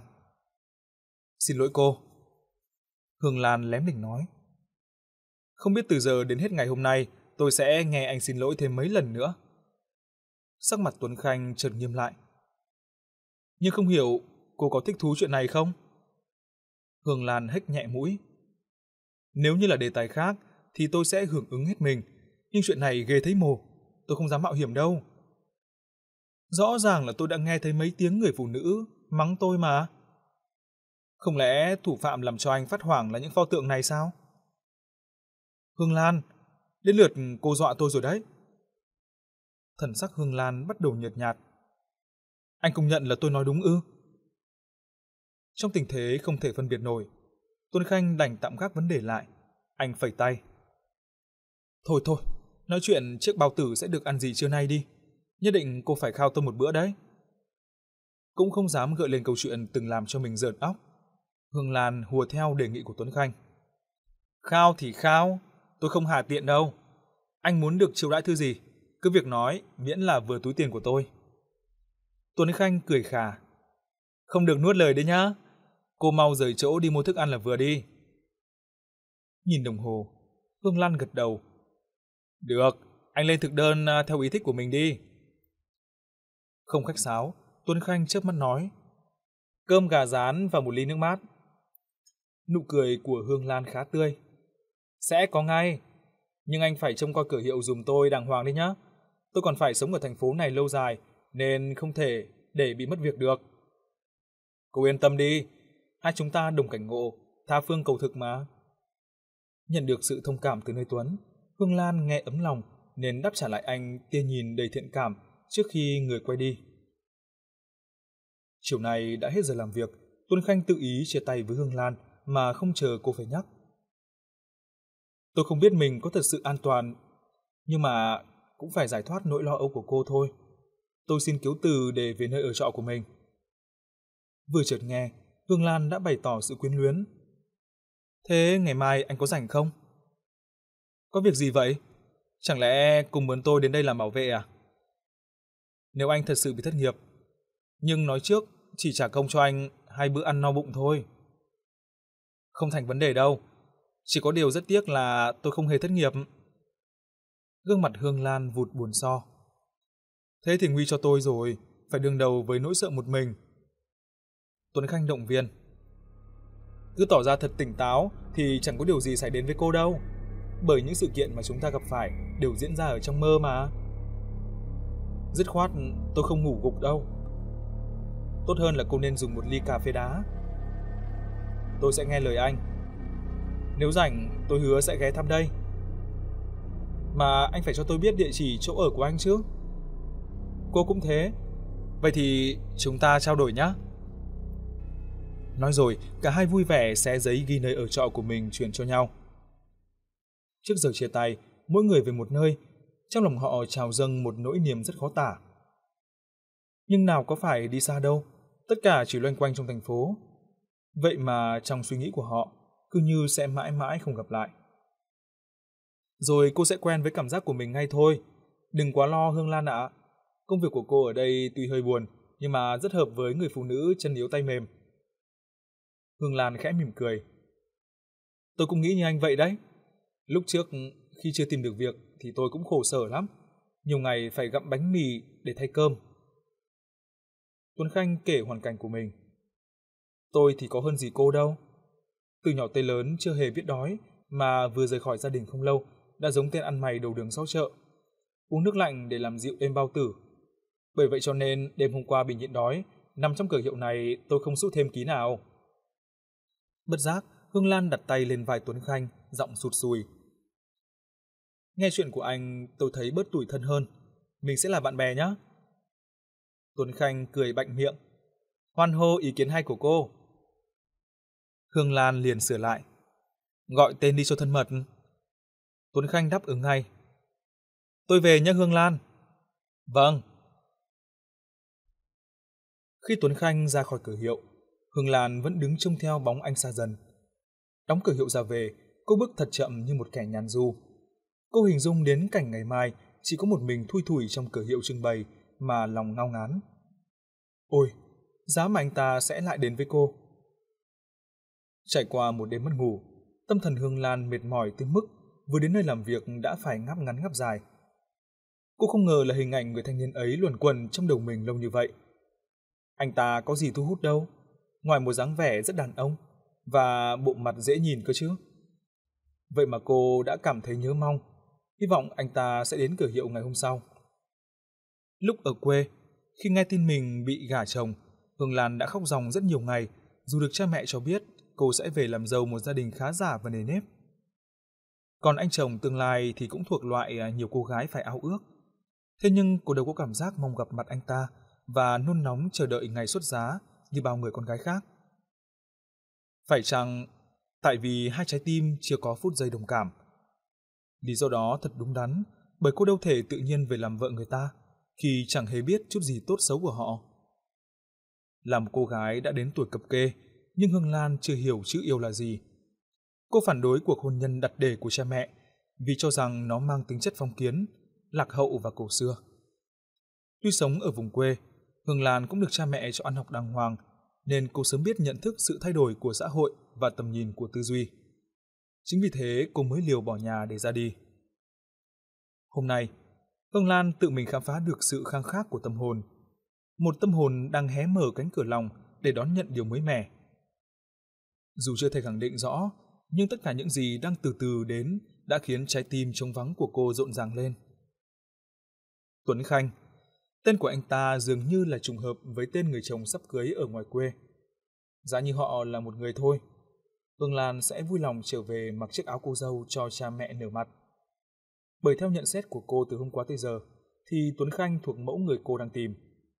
Xin lỗi cô. Hương Lan lém lỉnh nói. Không biết từ giờ đến hết ngày hôm nay tôi sẽ nghe anh xin lỗi thêm mấy lần nữa. Sắc mặt Tuấn Khanh chợt nghiêm lại. Nhưng không hiểu cô có thích thú chuyện này không? Hương Lan hếch nhẹ mũi. Nếu như là đề tài khác thì tôi sẽ hưởng ứng hết mình, nhưng chuyện này ghê thấy mồ, tôi không dám mạo hiểm đâu. Rõ ràng là tôi đã nghe thấy mấy tiếng người phụ nữ mắng tôi mà. Không lẽ thủ phạm làm cho anh phát hoảng là những pho tượng này sao? Hương Lan, đến lượt cô dọa tôi rồi đấy. Thần sắc Hương Lan bắt đầu nhợt nhạt. Anh công nhận là tôi nói đúng ư? Trong tình thế không thể phân biệt nổi, Tuấn Khanh đành tạm gác vấn đề lại. Anh phẩy tay. Thôi thôi, nói chuyện chiếc bao tử sẽ được ăn gì trưa nay đi. Nhất định cô phải khao tôi một bữa đấy. Cũng không dám gợi lên câu chuyện từng làm cho mình rợn óc, Hương Lan hùa theo đề nghị của Tuấn Khanh. Khao thì khao, tôi không hà tiện đâu. Anh muốn được chiêu đãi thứ gì, cứ việc nói, miễn là vừa túi tiền của tôi. Tuấn Khanh cười khà. Không được nuốt lời đấy nhá. Cô mau rời chỗ đi mua thức ăn là vừa đi. Nhìn đồng hồ, Hương Lan gật đầu. Được, anh lên thực đơn theo ý thích của mình đi. Không khách sáo, Tuấn Khanh chớp mắt nói. Cơm gà rán và một ly nước mát. Nụ cười của Hương Lan khá tươi. Sẽ có ngay, nhưng anh phải trông coi cửa hiệu giùm tôi đàng hoàng đi nhá. Tôi còn phải sống ở thành phố này lâu dài, nên không thể để bị mất việc được. Cô yên tâm đi, hai chúng ta đồng cảnh ngộ, tha phương cầu thực mà. Nhận được sự thông cảm từ nơi Tuấn, Hương Lan nghe ấm lòng nên đáp trả lại anh tia nhìn đầy thiện cảm trước khi người quay đi. Chiều nay đã hết giờ làm việc, Tuấn Khanh tự ý chia tay với Hương Lan mà không chờ cô phải nhắc. Tôi không biết mình có thật sự an toàn, nhưng mà cũng phải giải thoát nỗi lo âu của cô thôi. Tôi xin cứu từ để về nơi ở trọ của mình. Vừa chợt nghe, Hương Lan đã bày tỏ sự quyến luyến. Thế ngày mai anh có rảnh không? Có việc gì vậy? Chẳng lẽ cùng muốn tôi đến đây làm bảo vệ à? Nếu anh thật sự bị thất nghiệp, nhưng nói trước chỉ trả công cho anh hai bữa ăn no bụng thôi. Không thành vấn đề đâu. Chỉ có điều rất tiếc là tôi không hề thất nghiệp. Gương mặt Hương Lan vụt buồn so. Thế thì nguy cho tôi rồi, phải đương đầu với nỗi sợ một mình. Tuấn Khanh động viên. Cứ tỏ ra thật tỉnh táo thì chẳng có điều gì xảy đến với cô đâu. Bởi những sự kiện mà chúng ta gặp phải đều diễn ra ở trong mơ mà. Dứt khoát tôi không ngủ gục đâu. Tốt hơn là cô nên dùng một ly cà phê đá. Tôi sẽ nghe lời anh. Nếu rảnh, tôi hứa sẽ ghé thăm đây. Mà anh phải cho tôi biết địa chỉ chỗ ở của anh chứ. Cô cũng thế. Vậy thì chúng ta trao đổi nhé. Nói rồi, cả hai vui vẻ xé giấy ghi nơi ở trọ của mình chuyển cho nhau. Trước giờ chia tay, mỗi người về một nơi, trong lòng họ trào dâng một nỗi niềm rất khó tả. Nhưng nào có phải đi xa đâu, tất cả chỉ loanh quanh trong thành phố. Vậy mà trong suy nghĩ của họ, cứ như sẽ mãi mãi không gặp lại. Rồi cô sẽ quen với cảm giác của mình ngay thôi. Đừng quá lo Hương Lan ạ. Công việc của cô ở đây tuy hơi buồn, nhưng mà rất hợp với người phụ nữ chân yếu tay mềm. Hương Lan khẽ mỉm cười. Tôi cũng nghĩ như anh vậy đấy. Lúc trước khi chưa tìm được việc thì tôi cũng khổ sở lắm. Nhiều ngày phải gặm bánh mì để thay cơm. Tuấn Khanh kể hoàn cảnh của mình. Tôi thì có hơn gì cô đâu. Từ nhỏ tới lớn chưa hề biết đói, mà vừa rời khỏi gia đình không lâu đã giống tên ăn mày đầu đường sau chợ. Uống nước lạnh để làm dịu êm bao tử. Bởi vậy cho nên đêm hôm qua bị nhịn đói, nằm trong cửa hiệu này tôi không sút thêm ký nào. Bất giác, Hương Lan đặt tay lên vai Tuấn Khanh, giọng sụt sùi. Nghe chuyện của anh tôi thấy bớt tủi thân hơn. Mình sẽ là bạn bè nhé. Tuấn Khanh cười bạnh miệng. Hoan hô ý kiến hay của cô. Hương Lan liền sửa lại. Gọi tên đi cho thân mật. Tuấn Khanh đáp ứng ngay. Tôi về nhé Hương Lan. Vâng. Khi Tuấn Khanh ra khỏi cửa hiệu, Hương Lan vẫn đứng trông theo bóng anh xa dần. Đóng cửa hiệu ra về, cô bước thật chậm như một kẻ nhàn du. Cô hình dung đến cảnh ngày mai chỉ có một mình thui thủi trong cửa hiệu trưng bày mà lòng ngao ngán. Ôi, giá mà anh ta sẽ lại đến với cô. Trải qua một đêm mất ngủ, tâm thần Hương Lan mệt mỏi tới mức vừa đến nơi làm việc đã phải ngáp ngắn ngáp dài. Cô không ngờ là hình ảnh người thanh niên ấy luẩn quẩn trong đầu mình lâu như vậy. Anh ta có gì thu hút đâu, ngoài một dáng vẻ rất đàn ông và bộ mặt dễ nhìn cơ chứ. Vậy mà cô đã cảm thấy nhớ mong, hy vọng anh ta sẽ đến cửa hiệu ngày hôm sau. Lúc ở quê, khi nghe tin mình bị gả chồng, Hương Lan đã khóc ròng rất nhiều ngày, dù được cha mẹ cho biết cô sẽ về làm dâu một gia đình khá giả và nề nếp. Còn anh chồng tương lai thì cũng thuộc loại nhiều cô gái phải ao ước. Thế nhưng cô đâu có cảm giác mong gặp mặt anh ta và nôn nóng chờ đợi ngày xuất giá như bao người con gái khác. Phải chăng tại vì hai trái tim chưa có phút giây đồng cảm? Lý do đó thật đúng đắn, bởi cô đâu thể tự nhiên về làm vợ người ta khi chẳng hề biết chút gì tốt xấu của họ. Là một cô gái đã đến tuổi cập kê, nhưng Hương Lan chưa hiểu chữ yêu là gì. Cô phản đối cuộc hôn nhân đặt để của cha mẹ vì cho rằng nó mang tính chất phong kiến, lạc hậu và cổ xưa. Tuy sống ở vùng quê, Hương Lan cũng được cha mẹ cho ăn học đàng hoàng, nên cô sớm biết nhận thức sự thay đổi của xã hội và tầm nhìn của tư duy. Chính vì thế cô mới liều bỏ nhà để ra đi. Hôm nay, Hương Lan tự mình khám phá được sự khang khát của tâm hồn. Một tâm hồn đang hé mở cánh cửa lòng để đón nhận điều mới mẻ. Dù chưa thể khẳng định rõ, nhưng tất cả những gì đang từ từ đến đã khiến trái tim trống vắng của cô rộn ràng lên. Tuấn Khanh, tên của anh ta dường như là trùng hợp với tên người chồng sắp cưới ở ngoài quê. Giá như họ là một người thôi, Hương Lan sẽ vui lòng trở về mặc chiếc áo cô dâu cho cha mẹ nở mặt. Bởi theo nhận xét của cô từ hôm qua tới giờ, thì Tuấn Khanh thuộc mẫu người cô đang tìm.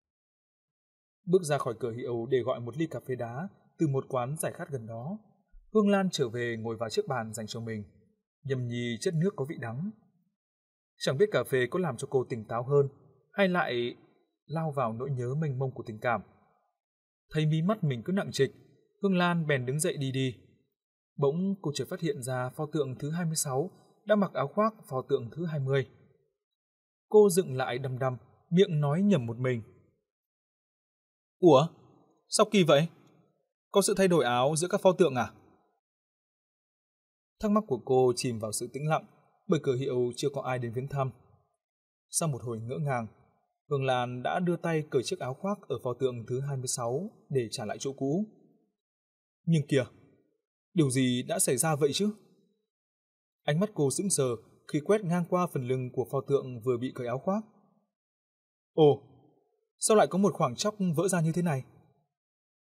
Bước ra khỏi cửa hiệu để gọi một ly cà phê đá từ một quán giải khát gần đó, Hương Lan trở về ngồi vào chiếc bàn dành cho mình, nhâm nhi chất nước có vị đắng. Chẳng biết cà phê có làm cho cô tỉnh táo hơn, hay lại lao vào nỗi nhớ mênh mông của tình cảm. Thấy mí mắt mình cứ nặng trịch, Hương Lan bèn đứng dậy đi đi. Bỗng cô chợt phát hiện ra pho tượng thứ hai mươi sáu đã mặc áo khoác pho tượng thứ hai mươi. Cô dựng lại đăm đăm, miệng nói nhầm một mình. Ủa? Sao kỳ vậy? Có sự thay đổi áo giữa các pho tượng à? Thắc mắc của cô chìm vào sự tĩnh lặng, bởi cửa hiệu chưa có ai đến viếng thăm. Sau một hồi ngỡ ngàng, Hương Lan đã đưa tay cởi chiếc áo khoác ở pho tượng thứ hai mươi sáu để trả lại chỗ cũ. Nhưng kìa, điều gì đã xảy ra vậy chứ? Ánh mắt cô sững sờ khi quét ngang qua phần lưng của pho tượng vừa bị cởi áo khoác. Ồ, sao lại có một khoảng tróc vỡ ra như thế này?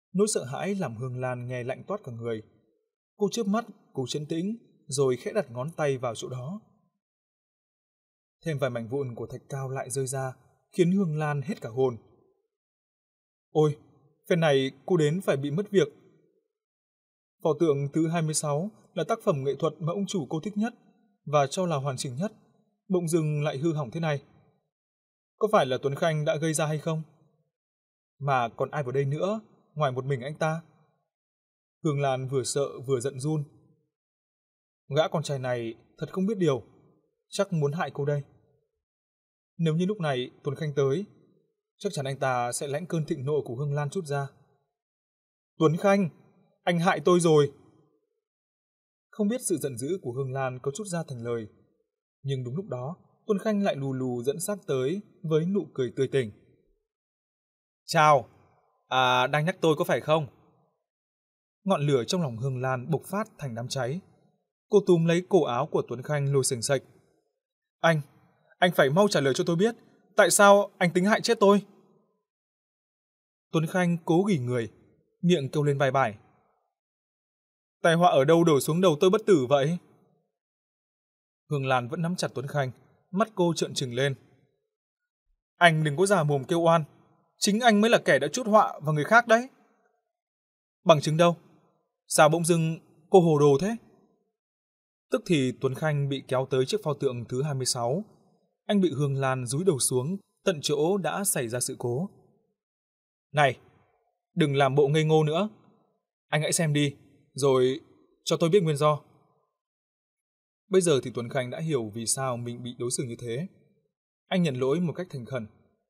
Nỗi sợ hãi làm Hương Lan nghe lạnh toát cả người. Cô chớp mắt, cố trấn tĩnh, rồi khẽ đặt ngón tay vào chỗ đó. Thêm vài mảnh vụn của thạch cao lại rơi ra, khiến Hương Lan hết cả hồn. Ôi, phen này cô đến phải bị mất việc. Pho tượng thứ hai mươi sáu là tác phẩm nghệ thuật mà ông chủ cô thích nhất và cho là hoàn chỉnh nhất, bỗng dưng lại hư hỏng thế này. Có phải là Tuấn Khanh đã gây ra hay không? Mà còn ai vào đây nữa, ngoài một mình anh ta? Hương Lan vừa sợ vừa giận run. Gã con trai này thật không biết điều, chắc muốn hại cô đây. Nếu như lúc này Tuấn Khanh tới, chắc chắn anh ta sẽ lãnh cơn thịnh nộ của Hương Lan trút ra. Tuấn Khanh, anh hại tôi rồi. Không biết sự giận dữ của Hương Lan có chút ra thành lời, nhưng đúng lúc đó Tuấn Khanh lại lù lù dẫn xác tới với nụ cười tươi tỉnh. Chào, à đang nhắc tôi có phải không? Ngọn lửa trong lòng Hương Lan bộc phát thành đám cháy. Cô túm lấy cổ áo của Tuấn Khanh lôi sềnh sệch. Anh, anh phải mau trả lời cho tôi biết, tại sao anh tính hại chết tôi? Tuấn Khanh cố ghì người, miệng kêu lên vai bài. Tai họa ở đâu đổ xuống đầu tôi bất tử vậy? Hương Lan vẫn nắm chặt Tuấn Khanh, mắt cô trợn trừng lên. Anh đừng có già mồm kêu oan, chính anh mới là kẻ đã chuốc họa vào người khác đấy. Bằng chứng đâu? Sao bỗng dưng cô hồ đồ thế? Tức thì Tuấn Khanh bị kéo tới chiếc pho tượng thứ hai mươi sáu. Anh bị Hương Lan dúi đầu xuống tận chỗ đã xảy ra sự cố. Này, đừng làm bộ ngây ngô nữa. Anh hãy xem đi, rồi cho tôi biết nguyên do. Bây giờ thì Tuấn Khanh đã hiểu vì sao mình bị đối xử như thế. Anh nhận lỗi một cách thành khẩn.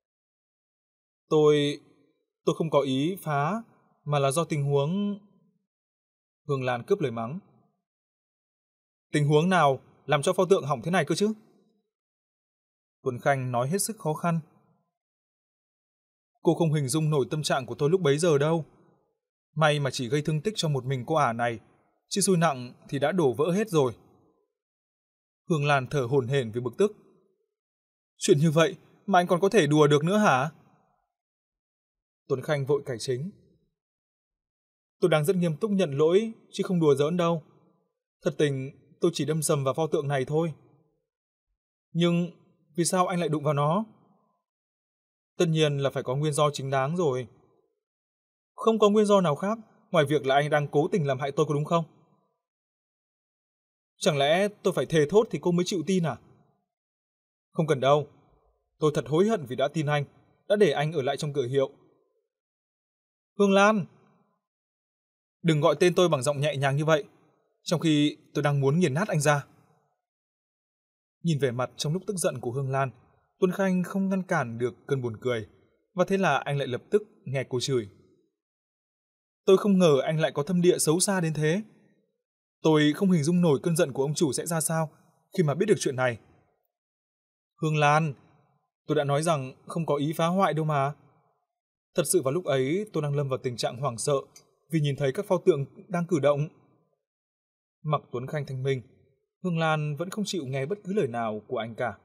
Tôi... tôi không có ý phá, mà là do tình huống... Hương Lan cướp lời mắng. Tình huống nào làm cho pho tượng hỏng thế này cơ chứ? Tuấn Khanh nói hết sức khó khăn. Cô không hình dung nổi tâm trạng của tôi lúc bấy giờ đâu. May mà chỉ gây thương tích cho một mình cô ả này, chứ xui nặng thì đã đổ vỡ hết rồi. Hương Lan thở hổn hển vì bực tức. Chuyện như vậy mà anh còn có thể đùa được nữa hả? Tuấn Khanh vội cải chính. Tôi đang rất nghiêm túc nhận lỗi, chứ không đùa giỡn đâu. Thật tình, tôi chỉ đâm sầm vào pho tượng này thôi. Nhưng vì sao anh lại đụng vào nó? Tất nhiên là phải có nguyên do chính đáng rồi. Không có nguyên do nào khác ngoài việc là anh đang cố tình làm hại tôi có đúng không? Chẳng lẽ tôi phải thề thốt thì cô mới chịu tin à? Không cần đâu. Tôi thật hối hận vì đã tin anh, đã để anh ở lại trong cửa hiệu. Hương Lan! Đừng gọi tên tôi bằng giọng nhẹ nhàng như vậy, trong khi tôi đang muốn nghiền nát anh ra. Nhìn vẻ mặt trong lúc tức giận của Hương Lan, Tuấn Khanh không ngăn cản được cơn buồn cười, và thế là anh lại lập tức nghe cô chửi. Tôi không ngờ anh lại có thâm địa xấu xa đến thế. Tôi không hình dung nổi cơn giận của ông chủ sẽ ra sao khi mà biết được chuyện này. Hương Lan, tôi đã nói rằng không có ý phá hoại đâu mà. Thật sự vào lúc ấy tôi đang lâm vào tình trạng hoảng sợ vì nhìn thấy các pho tượng đang cử động. Mặc Tuấn Khanh thanh minh, Hương Lan vẫn không chịu nghe bất cứ lời nào của anh cả.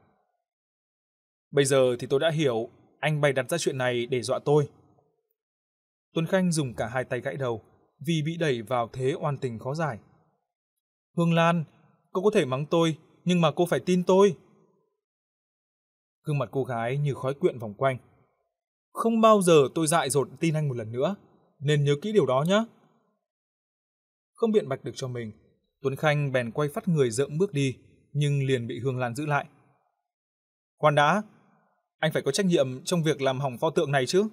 Bây giờ thì tôi đã hiểu anh bày đặt ra chuyện này để dọa tôi. Tuấn Khanh dùng cả hai tay gãy đầu vì bị đẩy vào thế oan tình khó giải. Hương Lan, cô có thể mắng tôi, nhưng mà cô phải tin tôi. Gương mặt cô gái như khói quyện vòng quanh. Không bao giờ tôi dại dột tin anh một lần nữa, nên nhớ kỹ điều đó nhé. Không biện bạch được cho mình, Tuấn Khanh bèn quay phắt người dợm bước đi, nhưng liền bị Hương Lan giữ lại. Khoan đã, anh phải có trách nhiệm trong việc làm hỏng pho tượng này chứ.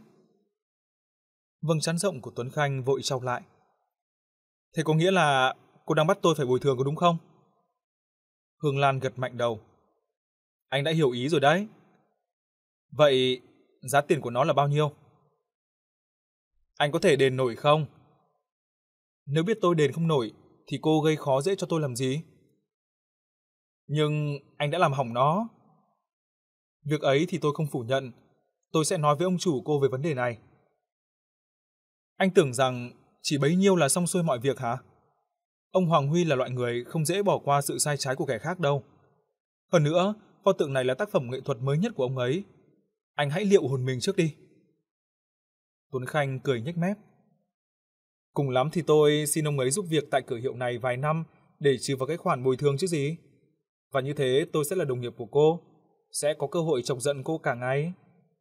Vầng trán rộng của Tuấn Khanh vội chau lại. Thế có nghĩa là cô đang bắt tôi phải bồi thường có đúng không? Hương Lan gật mạnh đầu. Anh đã hiểu ý rồi đấy. Vậy giá tiền của nó là bao nhiêu? Anh có thể đền nổi không? Nếu biết tôi đền không nổi thì cô gây khó dễ cho tôi làm gì? Nhưng anh đã làm hỏng nó. Việc ấy thì tôi không phủ nhận. Tôi sẽ nói với ông chủ cô về vấn đề này. Anh tưởng rằng chỉ bấy nhiêu là xong xuôi mọi việc hả? Ông Hoàng Huy là loại người không dễ bỏ qua sự sai trái của kẻ khác đâu. Hơn nữa, pho tượng này là tác phẩm nghệ thuật mới nhất của ông ấy. Anh hãy liệu hồn mình trước đi. Tuấn Khanh cười nhếch mép. Cùng lắm thì tôi xin ông ấy giúp việc tại cửa hiệu này vài năm để trừ vào cái khoản bồi thường chứ gì. Và như thế tôi sẽ là đồng nghiệp của cô, sẽ có cơ hội chọc giận cô cả ngày.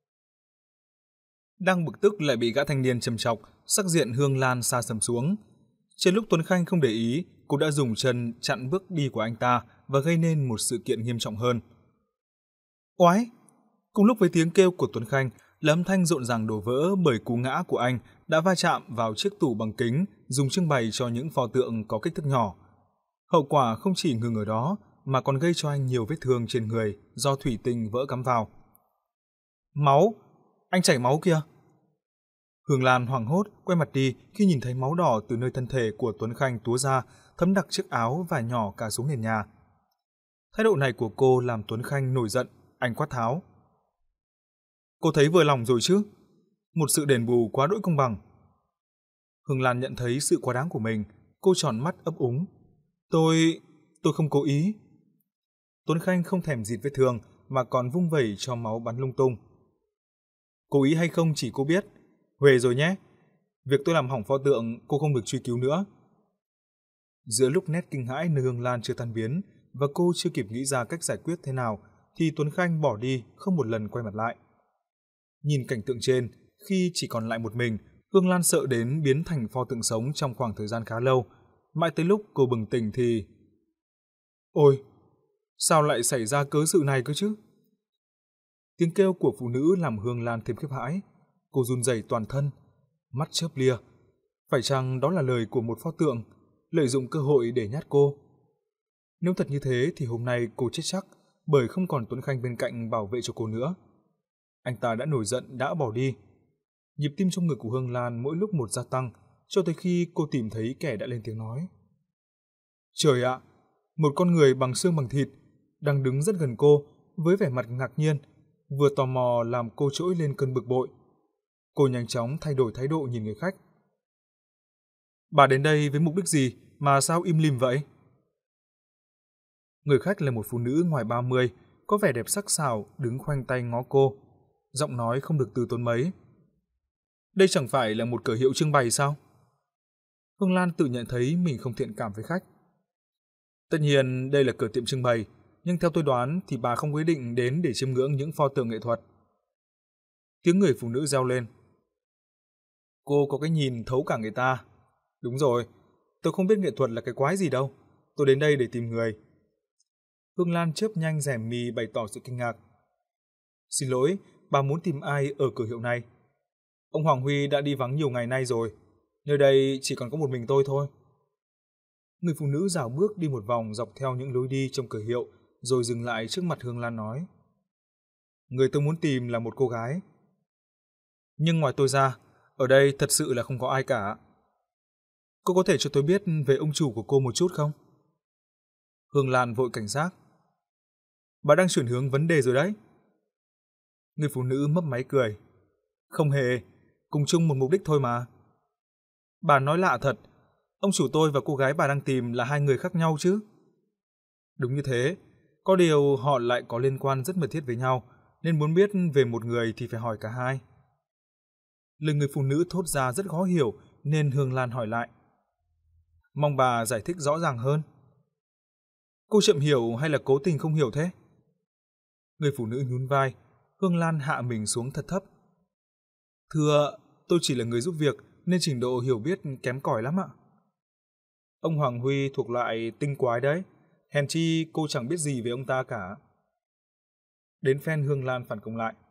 Đang bực tức lại bị gã thanh niên châm chọc, sắc diện Hương Lan sa sầm xuống. Trên lúc Tuấn Khanh không để ý, cô đã dùng chân chặn bước đi của anh ta và gây nên một sự kiện nghiêm trọng hơn. Oái! Cùng lúc với tiếng kêu của Tuấn Khanh, là âm thanh rộn ràng đổ vỡ bởi cú ngã của anh đã va chạm vào chiếc tủ bằng kính dùng trưng bày cho những pho tượng có kích thước nhỏ. Hậu quả không chỉ ngừng ở đó mà còn gây cho anh nhiều vết thương trên người do thủy tinh vỡ cắm vào. Máu! Anh chảy máu kìa! Hương Lan hoảng hốt quay mặt đi khi nhìn thấy máu đỏ từ nơi thân thể của Tuấn Khanh túa ra, thấm đặc chiếc áo và nhỏ cả xuống nền nhà. Thái độ này của cô làm Tuấn Khanh nổi giận, anh quát tháo. Cô thấy vừa lòng rồi chứ? Một sự đền bù quá đỗi công bằng. Hương Lan nhận thấy sự quá đáng của mình, cô tròn mắt ấp úng. Tôi... tôi không cố ý. Tuấn Khanh không thèm dịt vết thương mà còn vung vẩy cho máu bắn lung tung. Cố ý hay không chỉ cô biết. Huề rồi nhé. Việc tôi làm hỏng pho tượng cô không được truy cứu nữa. Giữa lúc nét kinh hãi nơi Hương Lan chưa tan biến và cô chưa kịp nghĩ ra cách giải quyết thế nào thì Tuấn Khanh bỏ đi không một lần quay mặt lại. Nhìn cảnh tượng trên, khi chỉ còn lại một mình, Hương Lan sợ đến biến thành pho tượng sống trong khoảng thời gian khá lâu. Mãi tới lúc cô bừng tỉnh thì... Ôi! Sao lại xảy ra cớ sự này cơ chứ? Tiếng kêu của phụ nữ làm Hương Lan thêm khiếp hãi. Cô run rẩy toàn thân, mắt chớp lia. Phải chăng đó là lời của một pho tượng, lợi dụng cơ hội để nhát cô? Nếu thật như thế thì hôm nay cô chết chắc, bởi không còn Tuấn Khanh bên cạnh bảo vệ cho cô nữa. Anh ta đã nổi giận, đã bỏ đi. Nhịp tim trong ngực của Hương Lan mỗi lúc một gia tăng, cho tới khi cô tìm thấy kẻ đã lên tiếng nói. Trời ạ! Một con người bằng xương bằng thịt, đang đứng rất gần cô, với vẻ mặt ngạc nhiên, vừa tò mò làm cô trỗi lên cơn bực bội. Cô nhanh chóng thay đổi thái độ nhìn người khách. Bà đến đây với mục đích gì mà sao im lìm vậy? Người khách là một phụ nữ ngoài ba mươi, có vẻ đẹp sắc sảo, đứng khoanh tay ngó cô. Giọng nói không được từ tốn mấy. Đây chẳng phải là một cửa hiệu trưng bày sao? Hương Lan tự nhận thấy mình không thiện cảm với khách. Tất nhiên đây là cửa tiệm trưng bày, nhưng theo tôi đoán thì bà không quyết định đến để chiêm ngưỡng những pho tượng nghệ thuật. Tiếng người phụ nữ reo lên. Cô có cái nhìn thấu cả người ta. Đúng rồi, tôi không biết nghệ thuật là cái quái gì đâu. Tôi đến đây để tìm người. Hương Lan chớp nhanh rèm mi bày tỏ sự kinh ngạc. Xin lỗi, bà muốn tìm ai ở cửa hiệu này? Ông Hoàng Huy đã đi vắng nhiều ngày nay rồi. Nơi đây chỉ còn có một mình tôi thôi. Người phụ nữ rảo bước đi một vòng dọc theo những lối đi trong cửa hiệu, rồi dừng lại trước mặt Hương Lan nói. Người tôi muốn tìm là một cô gái. Nhưng ngoài tôi ra, ở đây thật sự là không có ai cả. Cô có thể cho tôi biết về ông chủ của cô một chút không? Hương Lan vội cảnh giác. Bà đang chuyển hướng vấn đề rồi đấy. Người phụ nữ mấp máy cười. Không hề, cùng chung một mục đích thôi mà. Bà nói lạ thật, ông chủ tôi và cô gái bà đang tìm là hai người khác nhau chứ? Đúng như thế, có điều họ lại có liên quan rất mật thiết với nhau, nên muốn biết về một người thì phải hỏi cả hai. Lời người phụ nữ thốt ra rất khó hiểu nên Hương Lan hỏi lại. Mong bà giải thích rõ ràng hơn. Cô chậm hiểu hay là cố tình không hiểu thế? Người phụ nữ nhún vai, Hương Lan hạ mình xuống thật thấp. Thưa, tôi chỉ là người giúp việc nên trình độ hiểu biết kém cỏi lắm ạ. Ông Hoàng Huy thuộc loại tinh quái đấy, hèn chi cô chẳng biết gì về ông ta cả. Đến phen Hương Lan phản công lại.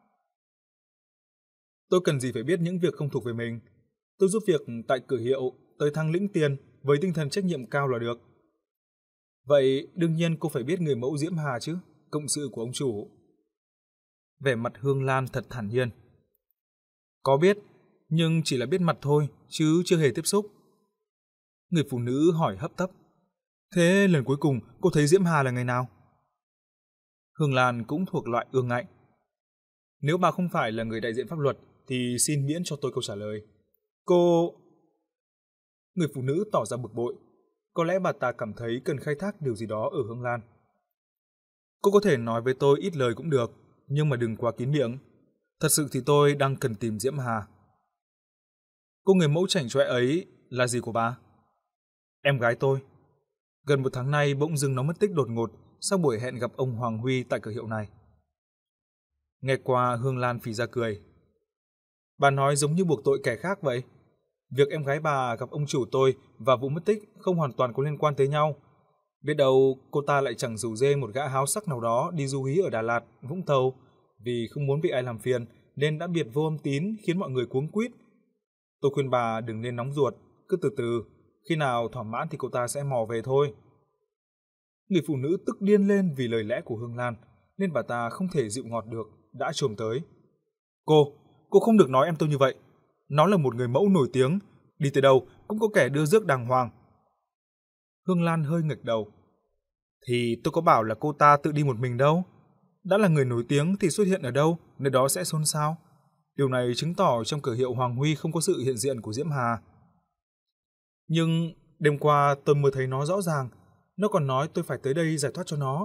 Tôi cần gì phải biết những việc không thuộc về mình. Tôi giúp việc tại cửa hiệu, tới thăng lĩnh tiền với tinh thần trách nhiệm cao là được. Vậy đương nhiên cô phải biết người mẫu Diễm Hà chứ, cộng sự của ông chủ. Vẻ mặt Hương Lan thật thản nhiên. Có biết, nhưng chỉ là biết mặt thôi, chứ chưa hề tiếp xúc. Người phụ nữ hỏi hấp tấp. Thế lần cuối cùng cô thấy Diễm Hà là ngày nào? Hương Lan cũng thuộc loại ương ngạnh. Nếu bà không phải là người đại diện pháp luật thì xin miễn cho tôi câu trả lời. Cô... Người phụ nữ tỏ ra bực bội. Có lẽ bà ta cảm thấy cần khai thác điều gì đó ở Hương Lan. Cô có thể nói với tôi ít lời cũng được, nhưng mà đừng quá kín miệng. Thật sự thì tôi đang cần tìm Diễm Hà. Cô người mẫu chảnh chọe ấy là gì của bà? Em gái tôi. Gần một tháng nay bỗng dưng nó mất tích đột ngột sau buổi hẹn gặp ông Hoàng Huy tại cửa hiệu này. Nghe qua Hương Lan phì ra cười. Bà nói giống như buộc tội kẻ khác vậy. Việc em gái bà gặp ông chủ tôi và vụ mất tích không hoàn toàn có liên quan tới nhau. Biết đâu cô ta lại chẳng rủ rê một gã háo sắc nào đó đi du hí ở Đà Lạt, Vũng Tàu vì không muốn bị ai làm phiền nên đã biệt vô âm tín khiến mọi người cuống quýt. Tôi khuyên bà đừng nên nóng ruột, cứ từ từ, khi nào thỏa mãn thì cô ta sẽ mò về thôi. Người phụ nữ tức điên lên vì lời lẽ của Hương Lan nên bà ta không thể dịu ngọt được, đã chồm tới. Cô, cô không được nói em tôi như vậy. Nó là một người mẫu nổi tiếng, đi tới đâu cũng có kẻ đưa rước đàng hoàng. Hương Lan hơi nghệch đầu. Thì tôi có bảo là cô ta tự đi một mình đâu. Đã là người nổi tiếng thì xuất hiện ở đâu, nơi đó sẽ xôn xao. Điều này chứng tỏ trong cửa hiệu Hoàng Huy không có sự hiện diện của Diễm Hà. Nhưng đêm qua tôi mới thấy nó rõ ràng, nó còn nói tôi phải tới đây giải thoát cho nó.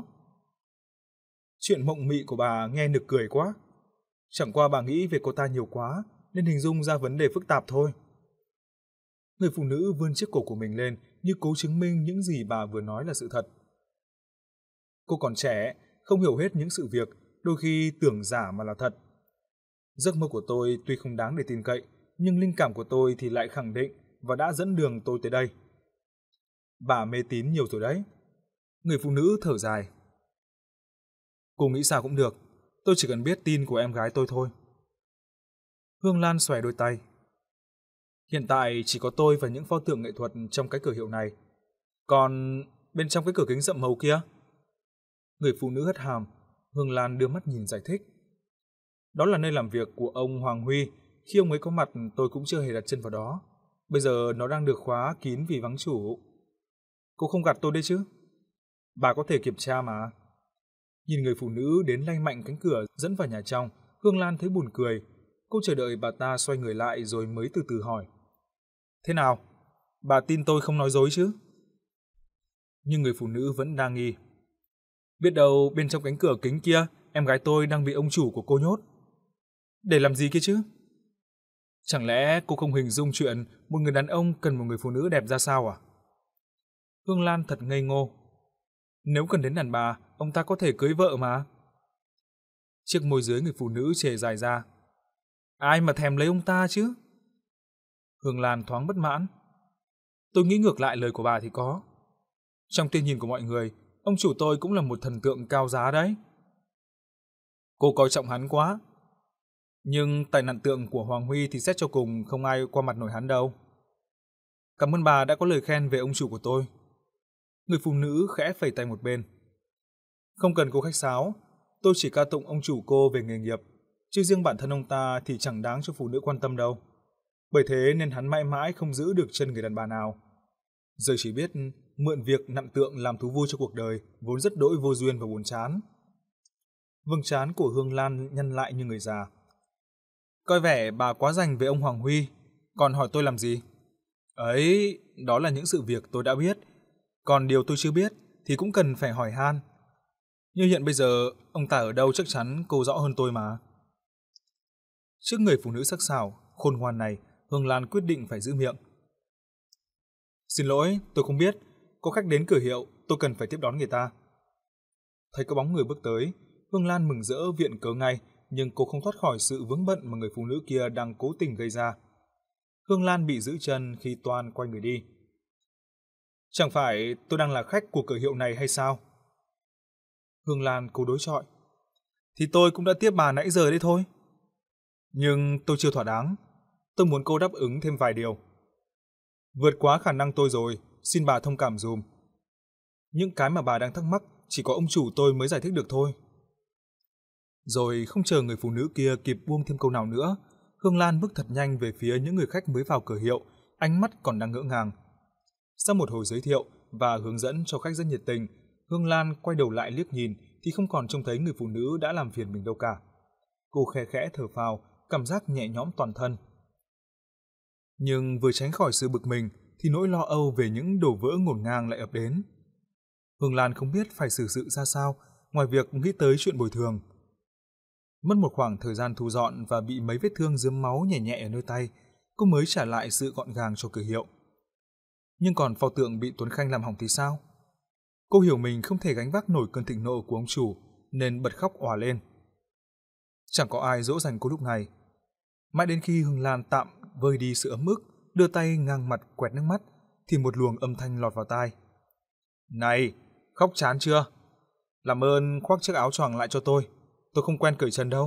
Chuyện mộng mị của bà nghe nực cười quá. Chẳng qua bà nghĩ về cô ta nhiều quá nên hình dung ra vấn đề phức tạp thôi. Người phụ nữ vươn chiếc cổ của mình lên như cố chứng minh những gì bà vừa nói là sự thật. Cô còn trẻ, không hiểu hết những sự việc, đôi khi tưởng giả mà là thật. Giấc mơ của tôi tuy không đáng để tin cậy, nhưng linh cảm của tôi thì lại khẳng định và đã dẫn đường tôi tới đây. Bà mê tín nhiều rồi đấy. Người phụ nữ thở dài. Cô nghĩ sao cũng được, tôi chỉ cần biết tin của em gái tôi thôi. Hương Lan xòe đôi tay. Hiện tại chỉ có tôi và những pho tượng nghệ thuật trong cái cửa hiệu này. Còn bên trong cái cửa kính sậm màu kia? Người phụ nữ hất hàm. Hương Lan đưa mắt nhìn giải thích. Đó là nơi làm việc của ông Hoàng Huy. Khi ông ấy có mặt tôi cũng chưa hề đặt chân vào đó. Bây giờ nó đang được khóa kín vì vắng chủ. Cô không gạt tôi đấy chứ? Bà có thể kiểm tra mà. Nhìn người phụ nữ đến lay mạnh cánh cửa dẫn vào nhà trong, Hương Lan thấy buồn cười. Cô chờ đợi bà ta xoay người lại rồi mới từ từ hỏi. Thế nào? Bà tin tôi không nói dối chứ? Nhưng người phụ nữ vẫn đang nghi. Biết đâu bên trong cánh cửa kính kia, em gái tôi đang bị ông chủ của cô nhốt. Để làm gì kia chứ? Chẳng lẽ cô không hình dung chuyện một người đàn ông cần một người phụ nữ đẹp ra sao à? Hương Lan thật ngây ngô. Nếu cần đến đàn bà, ông ta có thể cưới vợ mà. Chiếc môi dưới người phụ nữ chề dài ra. Ai mà thèm lấy ông ta chứ? Hương Lan thoáng bất mãn. Tôi nghĩ ngược lại lời của bà thì có. Trong tia nhìn của mọi người, ông chủ tôi cũng là một thần tượng cao giá đấy. Cô coi trọng hắn quá. Nhưng tài nạn tượng của Hoàng Huy thì xét cho cùng không ai qua mặt nổi hắn đâu. Cảm ơn bà đã có lời khen về ông chủ của tôi. Người phụ nữ khẽ phẩy tay một bên. Không cần cô khách sáo, tôi chỉ ca tụng ông chủ cô về nghề nghiệp, chứ riêng bản thân ông ta thì chẳng đáng cho phụ nữ quan tâm đâu. Bởi thế nên hắn mãi mãi không giữ được chân người đàn bà nào. Giờ chỉ biết mượn việc nặn tượng làm thú vui cho cuộc đời, vốn rất đỗi vô duyên và buồn chán. Vầng trán của Hương Lan nhăn lại như người già. Coi vẻ bà quá dành về ông Hoàng Huy, còn hỏi tôi làm gì? Ấy, đó là những sự việc tôi đã biết, còn điều tôi chưa biết thì cũng cần phải hỏi han. Như hiện bây giờ, ông ta ở đâu chắc chắn cô rõ hơn tôi mà. Trước người phụ nữ sắc sảo, khôn ngoan này, Hương Lan quyết định phải giữ miệng. Xin lỗi, tôi không biết, có khách đến cửa hiệu, tôi cần phải tiếp đón người ta. Thấy có bóng người bước tới, Hương Lan mừng rỡ viện cớ ngay, nhưng cô không thoát khỏi sự vướng bận mà người phụ nữ kia đang cố tình gây ra. Hương Lan bị giữ chân khi Toan quay người đi. Chẳng phải tôi đang là khách của cửa hiệu này hay sao? Hương Lan cố đối chọi. Thì tôi cũng đã tiếp bà nãy giờ đấy thôi. Nhưng tôi chưa thỏa đáng. Tôi muốn cô đáp ứng thêm vài điều. Vượt quá khả năng tôi rồi, xin bà thông cảm dùm. Những cái mà bà đang thắc mắc chỉ có ông chủ tôi mới giải thích được thôi. Rồi không chờ người phụ nữ kia kịp buông thêm câu nào nữa, Hương Lan bước thật nhanh về phía những người khách mới vào cửa hiệu, ánh mắt còn đang ngỡ ngàng. Sau một hồi giới thiệu và hướng dẫn cho khách rất nhiệt tình, Hương Lan quay đầu lại liếc nhìn thì không còn trông thấy người phụ nữ đã làm phiền mình đâu cả. Cô khe khẽ thở phào, cảm giác nhẹ nhõm toàn thân. Nhưng vừa tránh khỏi sự bực mình thì nỗi lo âu về những đổ vỡ ngổn ngang lại ập đến. Hương Lan không biết phải xử sự ra sao ngoài việc nghĩ tới chuyện bồi thường. Mất một khoảng thời gian thu dọn và bị mấy vết thương rướm máu nhẹ nhẹ ở nơi tay, cô mới trả lại sự gọn gàng cho cửa hiệu. Nhưng còn pho tượng bị Tuấn Khanh làm hỏng thì sao? Cô hiểu mình không thể gánh vác nổi cơn thịnh nộ của ông chủ, nên bật khóc òa lên. Chẳng có ai dỗ dành cô lúc này. Mãi đến khi Hương Lan tạm vơi đi sự ấm ức, đưa tay ngang mặt quẹt nước mắt, thì một luồng âm thanh lọt vào tai. Này, khóc chán chưa? Làm ơn khoác chiếc áo choàng lại cho tôi, tôi không quen cởi trần đâu.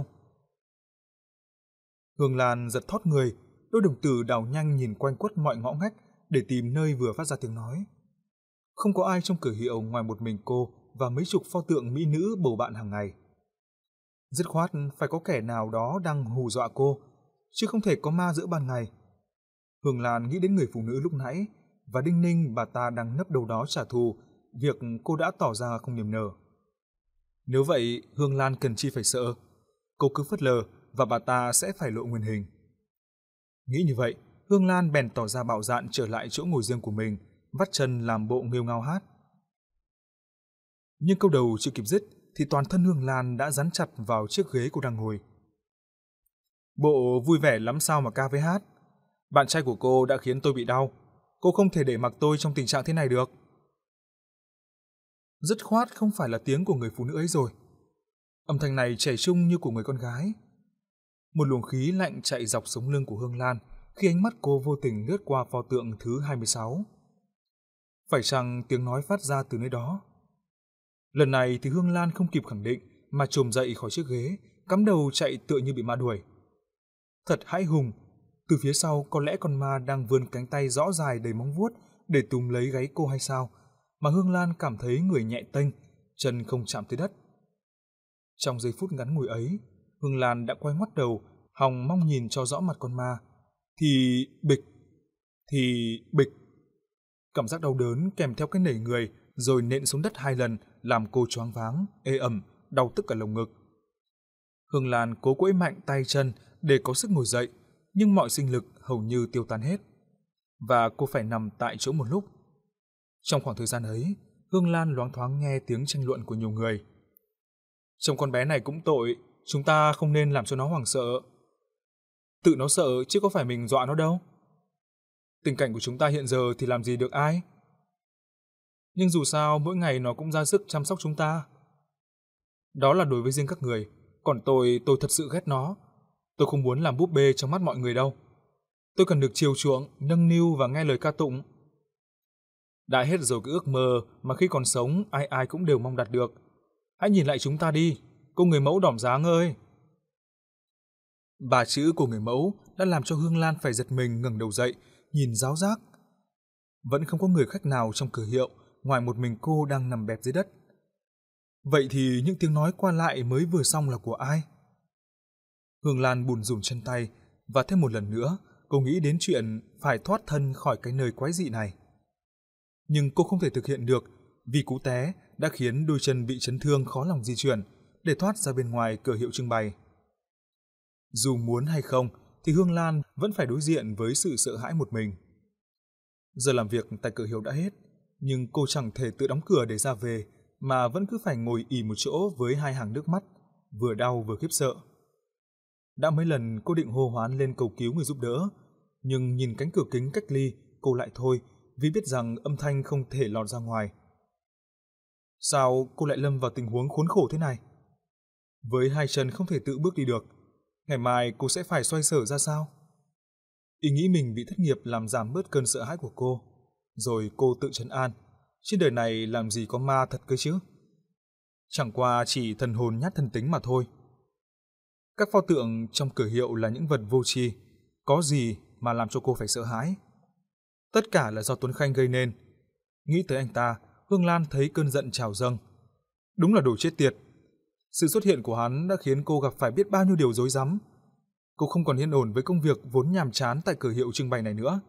Hương Lan giật thót người, đôi đồng tử đảo nhanh nhìn quanh quất mọi ngõ ngách để tìm nơi vừa phát ra tiếng nói. Không có ai trong cửa hiệu ngoài một mình cô và mấy chục pho tượng mỹ nữ bầu bạn hàng ngày. Dứt khoát phải có kẻ nào đó đang hù dọa cô, chứ không thể có ma giữa ban ngày. Hương Lan nghĩ đến người phụ nữ lúc nãy và đinh ninh bà ta đang nấp đâu đó trả thù việc cô đã tỏ ra không niềm nở. Nếu vậy, Hương Lan cần chi phải sợ. Cô cứ phớt lờ và bà ta sẽ phải lộ nguyên hình. Nghĩ như vậy, Hương Lan bèn tỏ ra bạo dạn trở lại chỗ ngồi riêng của mình, vắt chân làm bộ nghêu ngao hát. Nhưng câu đầu chưa kịp dứt thì toàn thân Hương Lan đã dán chặt vào chiếc ghế cô đang ngồi. Bộ vui vẻ lắm sao mà ca với hát. Bạn trai của cô đã khiến tôi bị đau. Cô không thể để mặc tôi trong tình trạng thế này được. Dứt khoát không phải là tiếng của người phụ nữ ấy rồi. Âm thanh này trẻ trung như của người con gái. Một luồng khí lạnh chạy dọc sống lưng của Hương Lan khi ánh mắt cô vô tình lướt qua pho tượng thứ hai mươi sáu. Phải chăng tiếng nói phát ra từ nơi đó? Lần này thì Hương Lan không kịp khẳng định mà chồm dậy khỏi chiếc ghế, cắm đầu chạy tựa như bị ma đuổi. Thật hãi hùng, từ phía sau có lẽ con ma đang vươn cánh tay rõ dài đầy móng vuốt để túm lấy gáy cô hay sao, mà Hương Lan cảm thấy người nhẹ tênh, chân không chạm tới đất. Trong giây phút ngắn ngủi ấy, Hương Lan đã quay ngoắt đầu, hòng mong nhìn cho rõ mặt con ma. Thì bịch, thì bịch. Cảm giác đau đớn kèm theo cái nảy người rồi nện xuống đất hai lần làm cô choáng váng, ê ẩm, đau tức cả lồng ngực. Hương Lan cố quẫy mạnh tay chân để có sức ngồi dậy, nhưng mọi sinh lực hầu như tiêu tan hết, và cô phải nằm tại chỗ một lúc. Trong khoảng thời gian ấy, Hương Lan loáng thoáng nghe tiếng tranh luận của nhiều người. Trông con bé này cũng tội, chúng ta không nên làm cho nó hoảng sợ. Tự nó sợ chứ có phải mình dọa nó đâu. Tình cảnh của chúng ta hiện giờ thì làm gì được ai. Nhưng dù sao mỗi ngày nó cũng ra sức chăm sóc chúng ta. Đó là đối với riêng các người, còn tôi, tôi thật sự ghét nó. Tôi không muốn làm búp bê trong mắt mọi người đâu. Tôi cần được chiều chuộng, nâng niu và nghe lời ca tụng. Đã hết rồi cái ước mơ mà khi còn sống ai ai cũng đều mong đạt được. Hãy nhìn lại chúng ta đi, cô người mẫu đỏm dáng ơi. Ba chữ của người mẫu đã làm cho Hương Lan phải giật mình ngẩng đầu dậy, nhìn ráo rác. Vẫn không có người khách nào trong cửa hiệu ngoài một mình cô đang nằm bẹp dưới đất. Vậy thì những tiếng nói qua lại mới vừa xong là của ai? Hương Lan bùn rùn chân tay, và thêm một lần nữa cô nghĩ đến chuyện phải thoát thân khỏi cái nơi quái dị này. Nhưng cô không thể thực hiện được vì cú té đã khiến đôi chân bị chấn thương khó lòng di chuyển để thoát ra bên ngoài cửa hiệu trưng bày. Dù muốn hay không thì Hương Lan vẫn phải đối diện với sự sợ hãi một mình. Giờ làm việc tại cửa hiệu đã hết, nhưng cô chẳng thể tự đóng cửa để ra về mà vẫn cứ phải ngồi ì một chỗ với hai hàng nước mắt, vừa đau vừa khiếp sợ. Đã mấy lần cô định hô hoán lên cầu cứu người giúp đỡ, nhưng nhìn cánh cửa kính cách ly, cô lại thôi vì biết rằng âm thanh không thể lọt ra ngoài. Sao cô lại lâm vào tình huống khốn khổ thế này? Với hai chân không thể tự bước đi được, ngày mai cô sẽ phải xoay sở ra sao? Ý nghĩ mình bị thất nghiệp làm giảm bớt cơn sợ hãi của cô, rồi cô tự trấn an, trên đời này làm gì có ma thật cơ chứ? Chẳng qua chỉ thần hồn nhát thần tính mà thôi. Các pho tượng trong cửa hiệu là những vật vô tri, có gì mà làm cho cô phải sợ hãi? Tất cả là do Tuấn Khanh gây nên. Nghĩ tới anh ta, Hương Lan thấy cơn giận trào dâng. Đúng là đồ chết tiệt. Sự xuất hiện của hắn đã khiến cô gặp phải biết bao nhiêu điều rối rắm. Cô không còn yên ổn với công việc vốn nhàm chán tại cửa hiệu trưng bày này nữa.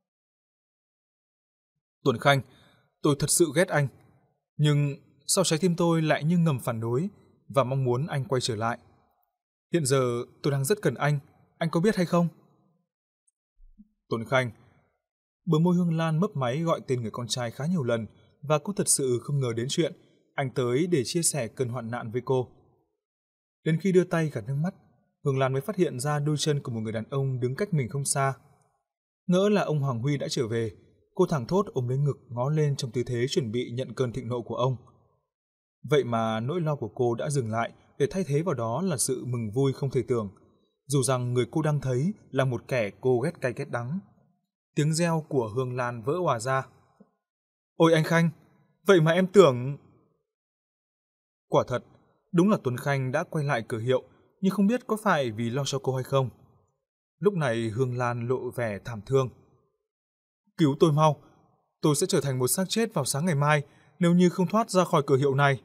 Tuấn Khanh, tôi thật sự ghét anh. Nhưng sao trái tim tôi lại như ngầm phản đối và mong muốn anh quay trở lại. Hiện giờ tôi đang rất cần anh, anh có biết hay không? Tuấn Khanh. Bờ môi Hương Lan mấp máy gọi tên người con trai khá nhiều lần và cô thật sự không ngờ đến chuyện anh tới để chia sẻ cơn hoạn nạn với cô. Đến khi đưa tay gạt nước mắt, Hương Lan mới phát hiện ra đôi chân của một người đàn ông đứng cách mình không xa. Ngỡ là ông Hoàng Huy đã trở về, cô thẳng thốt ôm lấy ngực ngó lên trong tư thế chuẩn bị nhận cơn thịnh nộ của ông. Vậy mà nỗi lo của cô đã dừng lại để thay thế vào đó là sự mừng vui không thể tưởng, dù rằng người cô đang thấy là một kẻ cô ghét cay ghét đắng. Tiếng reo của Hương Lan vỡ òa ra. Ôi anh Khanh, vậy mà em tưởng... Quả thật, đúng là Tuấn Khanh đã quay lại cửa hiệu, nhưng không biết có phải vì lo cho cô hay không. Lúc này Hương Lan lộ vẻ thảm thương. Cứu tôi mau, tôi sẽ trở thành một xác chết vào sáng ngày mai nếu như không thoát ra khỏi cửa hiệu này.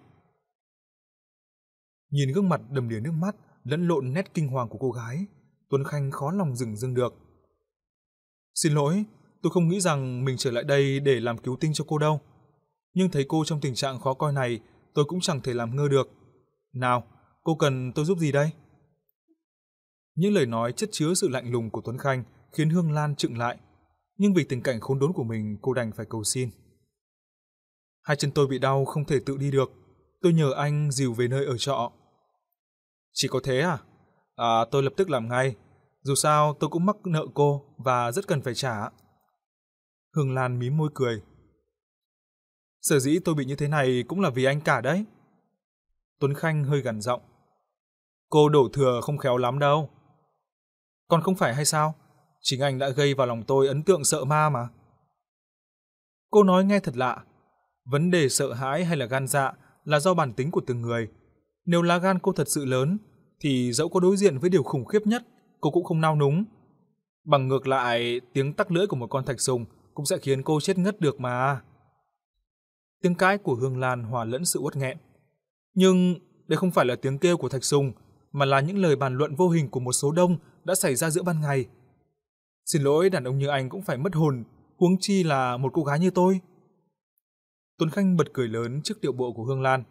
Nhìn gương mặt đầm đìa nước mắt lẫn lộn nét kinh hoàng của cô gái, Tuấn Khanh khó lòng dừng dưng được. Xin lỗi, tôi không nghĩ rằng mình trở lại đây để làm cứu tinh cho cô đâu. Nhưng thấy cô trong tình trạng khó coi này, tôi cũng chẳng thể làm ngơ được. Nào, cô cần tôi giúp gì đây? Những lời nói chất chứa sự lạnh lùng của Tuấn Khanh khiến Hương Lan chựng lại. Nhưng vì tình cảnh khốn đốn của mình, cô đành phải cầu xin. Hai chân tôi bị đau không thể tự đi được. Tôi nhờ anh dìu về nơi ở trọ. Chỉ có thế à? À, tôi lập tức làm ngay. Dù sao tôi cũng mắc nợ cô và rất cần phải trả. Hương Lan mím môi cười. Sở dĩ tôi bị như thế này cũng là vì anh cả đấy. Tuấn Khanh hơi gằn giọng. Cô đổ thừa không khéo lắm đâu. Còn không phải hay sao? Chính anh đã gây vào lòng tôi ấn tượng sợ ma mà. Cô nói nghe thật lạ. Vấn đề sợ hãi hay là gan dạ là do bản tính của từng người. Nếu lá gan cô thật sự lớn, thì dẫu có đối diện với điều khủng khiếp nhất, cô cũng không nao núng. Bằng ngược lại, tiếng tắc lưỡi của một con thạch sùng cũng sẽ khiến cô chết ngất được mà. Tiếng cãi của Hương Lan hòa lẫn sự uất nghẹn. Nhưng đây không phải là tiếng kêu của thạch sùng, mà là những lời bàn luận vô hình của một số đông đã xảy ra giữa ban ngày. Xin lỗi, đàn ông như anh cũng phải mất hồn, huống chi là một cô gái như tôi. Tuấn Khanh bật cười lớn trước điệu bộ của Hương Lan.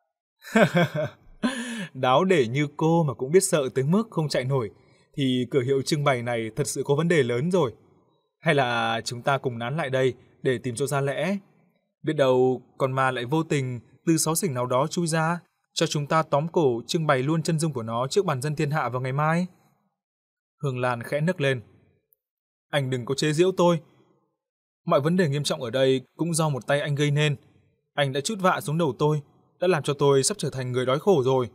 Đáo để như cô mà cũng biết sợ tới mức không chạy nổi, thì cửa hiệu trưng bày này thật sự có vấn đề lớn rồi. Hay là chúng ta cùng nán lại đây để tìm chỗ ra lẽ? Biết đâu con ma lại vô tình từ xó xỉnh nào đó chui ra, cho chúng ta tóm cổ trưng bày luôn chân dung của nó trước bàn dân thiên hạ vào ngày mai. Hương Lan khẽ nức lên. Anh đừng có chế giễu tôi. Mọi vấn đề nghiêm trọng ở đây cũng do một tay anh gây nên. Anh đã trút vạ xuống đầu tôi, đã làm cho tôi sắp trở thành người đói khổ rồi.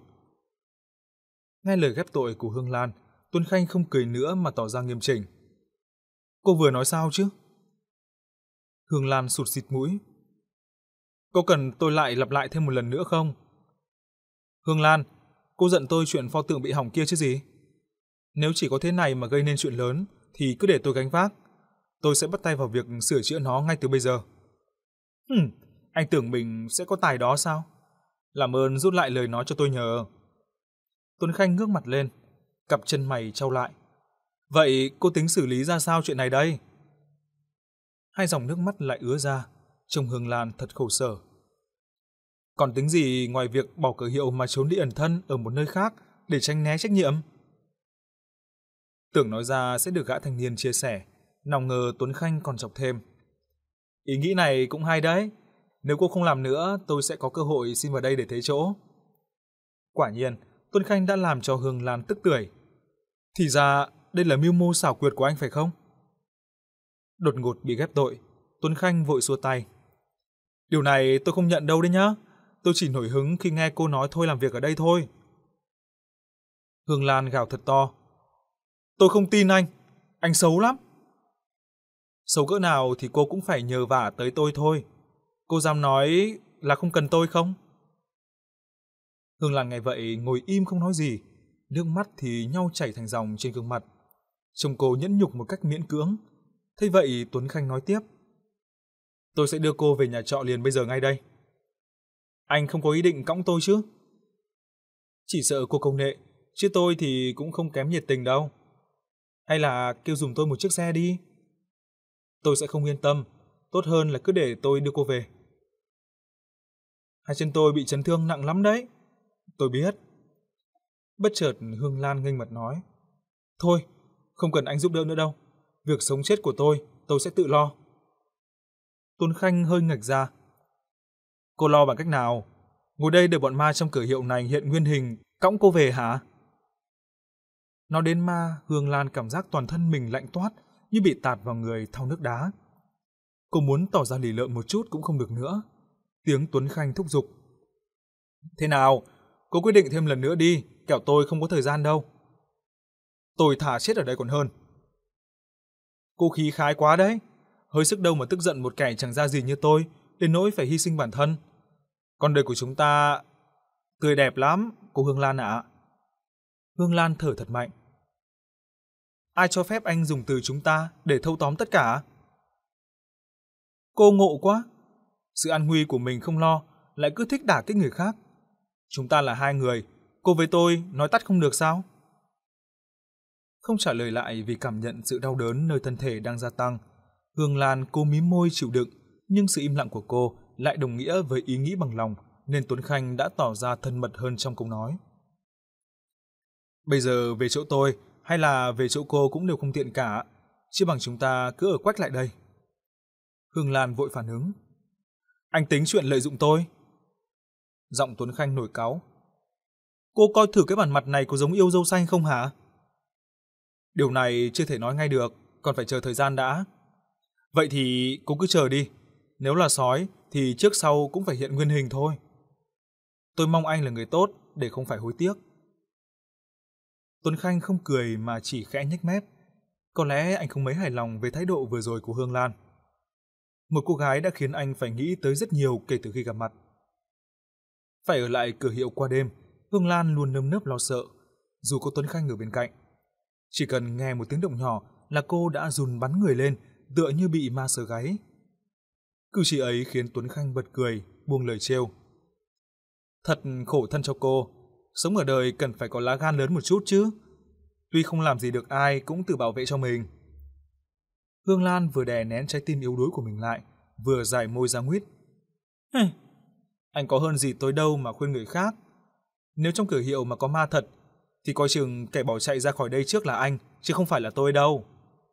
Nghe lời ghép tội của Hương Lan, Tuấn Khanh không cười nữa mà tỏ ra nghiêm chỉnh. Cô vừa nói sao chứ? Hương Lan sụt xịt mũi. Cô cần tôi lại lặp lại thêm một lần nữa không? Hương Lan, cô giận tôi chuyện pho tượng bị hỏng kia chứ gì? Nếu chỉ có thế này mà gây nên chuyện lớn, thì cứ để tôi gánh vác. Tôi sẽ bắt tay vào việc sửa chữa nó ngay từ bây giờ. Hừm, anh tưởng mình sẽ có tài đó sao? Làm ơn rút lại lời nói cho tôi nhờ. Tuấn Khanh ngước mặt lên, cặp chân mày trao lại. Vậy cô tính xử lý ra sao chuyện này đây? Hai dòng nước mắt lại ứa ra, trông Hương Lan thật khổ sở. Còn tính gì ngoài việc bỏ cửa hiệu mà trốn đi ẩn thân ở một nơi khác để tránh né trách nhiệm? Tưởng nói ra sẽ được gã thanh niên chia sẻ, nào ngờ Tuấn Khanh còn chọc thêm. Ý nghĩ này cũng hay đấy. Nếu cô không làm nữa, tôi sẽ có cơ hội xin vào đây để thế chỗ. Quả nhiên, Tuấn Khanh đã làm cho Hương Lan tức tưởi. Thì ra, đây là mưu mô xảo quyệt của anh phải không? Đột ngột bị ghép tội, Tuấn Khanh vội xua tay. Điều này tôi không nhận đâu đấy nhá. Tôi chỉ nổi hứng khi nghe cô nói thôi làm việc ở đây thôi. Hương Lan gào thật to. Tôi không tin anh. Anh xấu lắm. Xấu cỡ nào thì cô cũng phải nhờ vả tới tôi thôi. Cô dám nói là không cần tôi không? Hương Lan nghe vậy ngồi im không nói gì. Nước mắt thì nhau chảy thành dòng trên gương mặt. Trông cô nhẫn nhục một cách miễn cưỡng. Thế vậy Tuấn Khanh nói tiếp. Tôi sẽ đưa cô về nhà trọ liền bây giờ ngay đây. Anh không có ý định cõng tôi chứ? Chỉ sợ cô công nệ, chứ tôi thì cũng không kém nhiệt tình đâu. Hay là kêu dùm tôi một chiếc xe đi. Tôi sẽ không yên tâm, tốt hơn là cứ để tôi đưa cô về. Hai chân tôi bị chấn thương nặng lắm đấy. Tôi biết. Bất chợt Hương Lan nghênh mặt nói. Thôi, không cần anh giúp đỡ nữa đâu. Việc sống chết của tôi, tôi sẽ tự lo. Tuấn Khanh hơi ngạch ra. Cô lo bằng cách nào? Ngồi đây để bọn ma trong cửa hiệu này hiện nguyên hình, cõng cô về hả? Nói đến ma, Hương Lan cảm giác toàn thân mình lạnh toát, như bị tạt vào người thau nước đá. Cô muốn tỏ ra lì lợm một chút cũng không được nữa. Tiếng Tuấn Khanh thúc giục. Thế nào, cô quyết định thêm lần nữa đi, kẻo tôi không có thời gian đâu. Tôi thà chết ở đây còn hơn. Cô khí khái quá đấy, hơi sức đâu mà tức giận một kẻ chẳng ra gì như tôi, đến nỗi phải hy sinh bản thân. Con đời của chúng ta tươi đẹp lắm, cô Hương Lan ạ. Hương Lan thở thật mạnh. Ai cho phép anh dùng từ chúng ta để thâu tóm tất cả? Cô ngộ quá, sự an nguy của mình không lo, lại cứ thích đả kích người khác. Chúng ta là hai người, cô với tôi nói tắt không được sao? Không trả lời lại vì cảm nhận sự đau đớn nơi thân thể đang gia tăng, Hương Lan cố mím môi chịu đựng, nhưng sự im lặng của cô lại đồng nghĩa với ý nghĩ bằng lòng, nên Tuấn Khanh đã tỏ ra thân mật hơn trong câu nói. Bây giờ về chỗ tôi hay là về chỗ cô cũng đều không tiện cả, chứ bằng chúng ta cứ ở quách lại đây. Hương Lan vội phản ứng. Anh tính chuyện lợi dụng tôi. Giọng Tuấn Khanh nổi cáu. Cô coi thử cái bản mặt này có giống yêu dâu xanh không hả? Điều này chưa thể nói ngay được, còn phải chờ thời gian đã. Vậy thì cô cứ chờ đi, nếu là sói thì trước sau cũng phải hiện nguyên hình thôi. Tôi mong anh là người tốt để không phải hối tiếc. Tuấn Khanh không cười mà chỉ khẽ nhếch mép. Có lẽ anh không mấy hài lòng với thái độ vừa rồi của Hương Lan. Một cô gái đã khiến anh phải nghĩ tới rất nhiều kể từ khi gặp mặt. Phải ở lại cửa hiệu qua đêm, Hương Lan luôn nơm nớp lo sợ, dù có Tuấn Khanh ở bên cạnh. Chỉ cần nghe một tiếng động nhỏ là cô đã run bắn người lên, tựa như bị ma sờ gáy. Cử chỉ ấy khiến Tuấn Khanh bật cười, buông lời trêu. Thật khổ thân cho cô, sống ở đời cần phải có lá gan lớn một chút chứ. Tuy không làm gì được ai cũng tự bảo vệ cho mình. Hương Lan vừa đè nén trái tim yếu đuối của mình lại, vừa giải môi ra nguyết. Anh có hơn gì tôi đâu mà khuyên người khác. Nếu trong cửa hiệu mà có ma thật, thì coi chừng kẻ bỏ chạy ra khỏi đây trước là anh, chứ không phải là tôi đâu.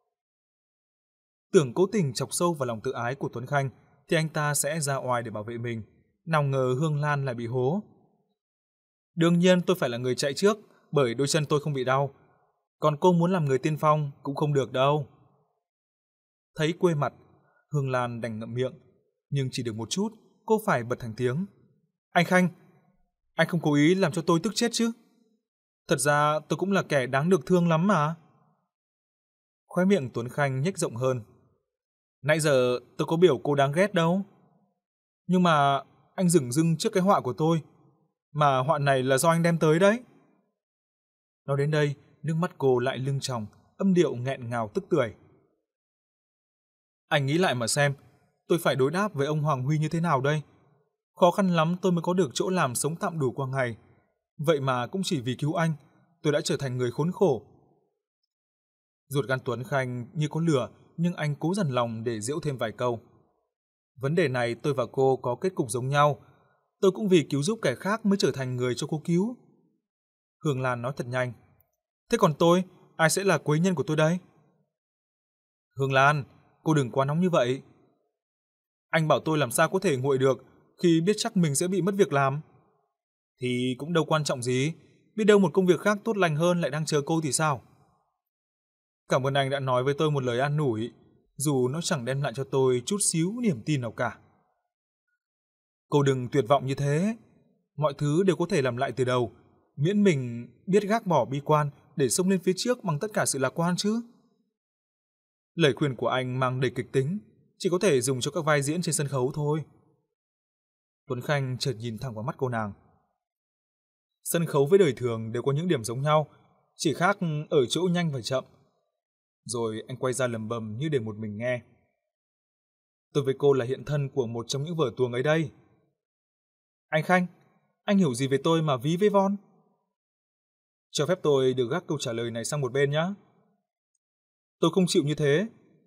Tưởng cố tình chọc sâu vào lòng tự ái của Tuấn Khanh, thì anh ta sẽ ra oai để bảo vệ mình. Nào ngờ Hương Lan lại bị hố. Đương nhiên tôi phải là người chạy trước, bởi đôi chân tôi không bị đau. Còn cô muốn làm người tiên phong cũng không được đâu. Thấy quê mặt, Hương Lan đành ngậm miệng, nhưng chỉ được một chút, cô phải bật thành tiếng. Anh Khanh, anh không cố ý làm cho tôi tức chết chứ? Thật ra tôi cũng là kẻ đáng được thương lắm mà. Khóe miệng Tuấn Khanh nhếch rộng hơn. Nãy giờ tôi có biểu cô đáng ghét đâu. Nhưng mà anh dửng dưng trước cái họa của tôi, mà họa này là do anh đem tới đấy. Nói đến đây, nước mắt cô lại lưng tròng, âm điệu nghẹn ngào tức tưởi. Anh nghĩ lại mà xem, tôi phải đối đáp với ông Hoàng Huy như thế nào đây? Khó khăn lắm tôi mới có được chỗ làm sống tạm đủ qua ngày. Vậy mà cũng chỉ vì cứu anh, tôi đã trở thành người khốn khổ. Ruột gan Tuấn Khanh như có lửa, nhưng anh cố dằn lòng để giễu thêm vài câu. Vấn đề này tôi và cô có kết cục giống nhau. Tôi cũng vì cứu giúp kẻ khác mới trở thành người cho cô cứu. Hương Lan nói thật nhanh. Thế còn tôi, ai sẽ là quấy nhân của tôi đây? Hương Lan, cô đừng quá nóng như vậy. Anh bảo tôi làm sao có thể nguội được khi biết chắc mình sẽ bị mất việc làm. Thì cũng đâu quan trọng gì, biết đâu một công việc khác tốt lành hơn lại đang chờ cô thì sao? Cảm ơn anh đã nói với tôi một lời an ủi, dù nó chẳng đem lại cho tôi chút xíu niềm tin nào cả. Cô đừng tuyệt vọng như thế, mọi thứ đều có thể làm lại từ đầu, miễn mình biết gác bỏ bi quan để xông lên phía trước bằng tất cả sự lạc quan chứ. Lời khuyên của anh mang đầy kịch tính, chỉ có thể dùng cho các vai diễn trên sân khấu thôi. Tuấn Khanh chợt nhìn thẳng vào mắt cô nàng. Sân khấu với đời thường đều có những điểm giống nhau, chỉ khác ở chỗ nhanh và chậm. Rồi anh quay ra lẩm bẩm như để một mình nghe. Tôi với cô là hiện thân của một trong những vở tuồng ấy đây. Anh Khanh, anh hiểu gì về tôi mà ví với von? Cho phép tôi được gác câu trả lời này sang một bên nhé. Tôi không chịu như thế.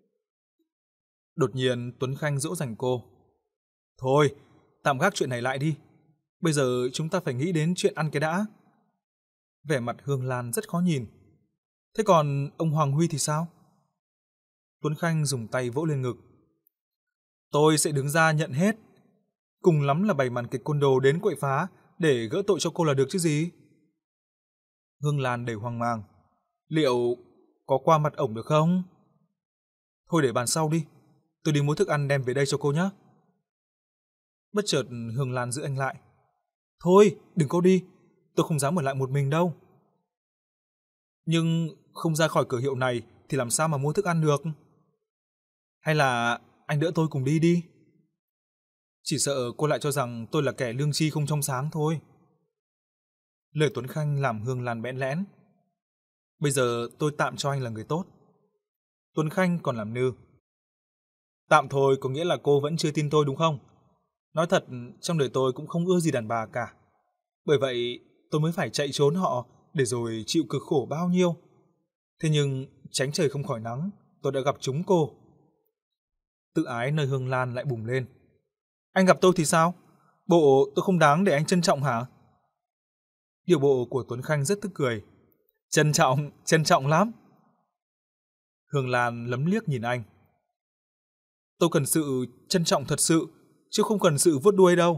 Đột nhiên Tuấn Khanh dỗ dành cô. Thôi, tạm gác chuyện này lại đi. Bây giờ chúng ta phải nghĩ đến chuyện ăn cái đã. Vẻ mặt Hương Lan rất khó nhìn. Thế còn ông Hoàng Huy thì sao? Tuấn Khanh dùng tay vỗ lên ngực. Tôi sẽ đứng ra nhận hết. Cùng lắm là bày màn kịch côn đồ đến quậy phá để gỡ tội cho cô là được chứ gì. Hương Lan đầy hoang mang. Liệu có qua mặt ổng được không? Thôi để bàn sau đi. tôi đi mua thức ăn đem về đây cho cô nhé. Bất chợt Hương Lan giữ anh lại. Thôi, đừng có đi, tôi không dám ở lại một mình đâu. Nhưng không ra khỏi cửa hiệu này thì làm sao mà mua thức ăn được? Hay là anh đỡ tôi cùng đi đi? Chỉ sợ cô lại cho rằng tôi là kẻ lương tri không trong sáng thôi. Lời Tuấn Khanh làm Hương Lan bẽn lẽn. Bây giờ tôi tạm cho anh là người tốt. Tuấn Khanh còn làm nư. Tạm thôi có nghĩa là cô vẫn chưa tin tôi đúng không? Nói thật, trong đời tôi cũng không ưa gì đàn bà cả. Bởi vậy tôi mới phải chạy trốn họ để rồi chịu cực khổ bao nhiêu. Thế nhưng tránh trời không khỏi nắng, tôi đã gặp chúng cô. Tự ái nơi Hương Lan lại bùng lên. Anh gặp tôi thì sao? Bộ tôi không đáng để anh trân trọng hả? Điệu bộ của Tuấn Khanh rất tức cười. Trân trọng, trân trọng lắm. Hương Lan lấm liếc nhìn anh. Tôi cần sự trân trọng thật sự, chứ không cần sự vuốt đuôi đâu.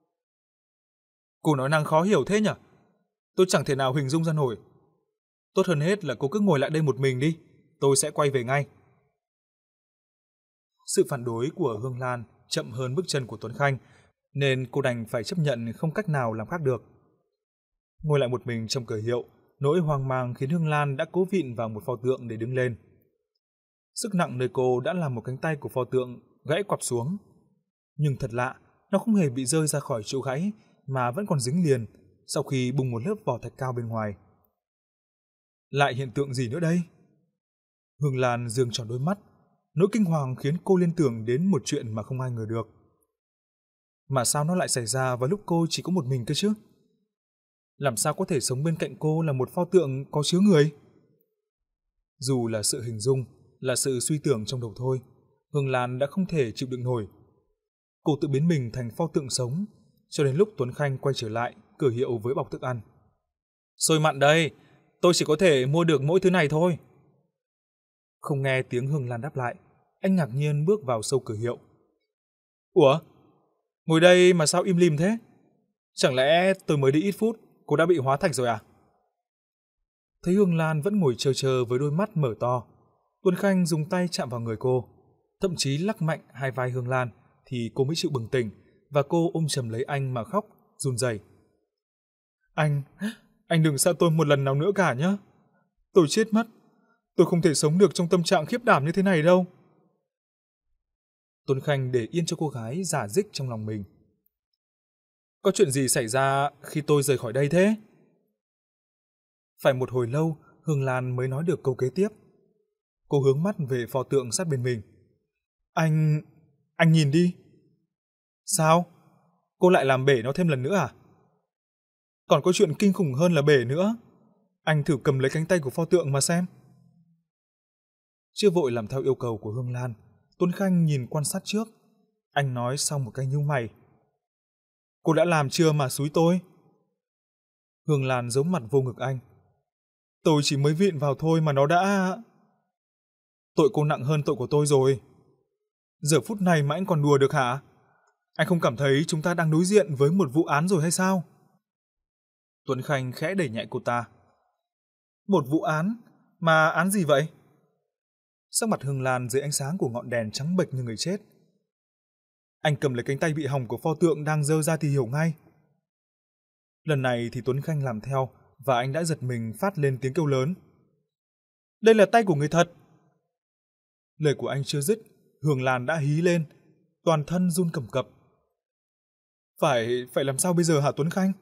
Cô nói năng khó hiểu thế nhỉ? Tôi chẳng thể nào hình dung ra nổi. Tốt hơn hết là cô cứ ngồi lại đây một mình đi, tôi sẽ quay về ngay. Sự phản đối của Hương Lan chậm hơn bước chân của Tuấn Khanh, nên cô đành phải chấp nhận không cách nào làm khác được. Ngồi lại một mình trong cửa hiệu, nỗi hoang mang khiến Hương Lan đã cố vịn vào một pho tượng để đứng lên. Sức nặng nơi cô đã làm một cánh tay của pho tượng gãy quặp xuống. Nhưng thật lạ, nó không hề bị rơi ra khỏi chỗ gãy mà vẫn còn dính liền sau khi bung một lớp vỏ thạch cao bên ngoài. Lại hiện tượng gì nữa đây? Hương Lan giương tròn đôi mắt, nỗi kinh hoàng khiến cô liên tưởng đến một chuyện mà không ai ngờ được. Mà sao nó lại xảy ra vào lúc cô chỉ có một mình cơ chứ? Làm sao có thể sống bên cạnh cô là một pho tượng có chứa người? Dù là sự hình dung, là sự suy tưởng trong đầu thôi, Hương Lan đã không thể chịu đựng nổi. Cô tự biến mình thành pho tượng sống, cho đến lúc Tuấn Khanh quay trở lại cửa hiệu với bọc thức ăn. Xôi mặn đây, tôi chỉ có thể mua được mỗi thứ này thôi. Không nghe tiếng Hương Lan đáp lại, anh ngạc nhiên bước vào sâu cửa hiệu. Ủa? Ngồi đây mà sao im lìm thế? Chẳng lẽ tôi mới đi ít phút, cô đã bị hóa thạch rồi à? Thấy Hương Lan vẫn ngồi chờ chờ với đôi mắt mở to, Tuấn Khanh dùng tay chạm vào người cô, thậm chí lắc mạnh hai vai Hương Lan thì cô mới chịu bừng tỉnh và cô ôm chầm lấy anh mà khóc, run rẩy. Anh, anh đừng xa tôi một lần nào nữa cả nhé. Tôi chết mất, tôi không thể sống được trong tâm trạng khiếp đảm như thế này đâu. Tuấn Khanh để yên cho cô gái rả rích trong lòng mình. Có chuyện gì xảy ra khi tôi rời khỏi đây thế? Phải một hồi lâu, Hương Lan mới nói được câu kế tiếp. Cô hướng mắt về pho tượng sát bên mình. Anh... anh nhìn đi. Sao? Cô lại làm bể nó thêm lần nữa à? Còn có chuyện kinh khủng hơn là bể nữa. Anh thử cầm lấy cánh tay của pho tượng mà xem. Chưa vội làm theo yêu cầu của Hương Lan, Tuấn Khanh nhìn quan sát trước. Anh nói sau một cái nhíu mày. Cô đã làm chưa mà xúi tôi? Hương Lan giấu mặt vô ngực anh. Tôi chỉ mới vịn vào thôi mà nó đã... Tội cô nặng hơn tội của tôi rồi. Giờ phút này mà anh còn đùa được hả? Anh không cảm thấy chúng ta đang đối diện với một vụ án rồi hay sao? Tuấn Khanh khẽ đẩy nhẹ cô ta. Một vụ án? Mà án gì vậy? Sắc mặt Hương Lan dưới ánh sáng của ngọn đèn trắng bệch như người chết. Anh cầm lấy cánh tay bị hỏng của pho tượng đang giơ ra thì hiểu ngay. Lần này thì Tuấn Khanh làm theo và anh đã giật mình phát lên tiếng kêu lớn. Đây là tay của người thật. Lời của anh chưa dứt, Hương Lan đã hí lên, toàn thân run cầm cập. Phải, phải làm sao bây giờ hả Tuấn Khanh?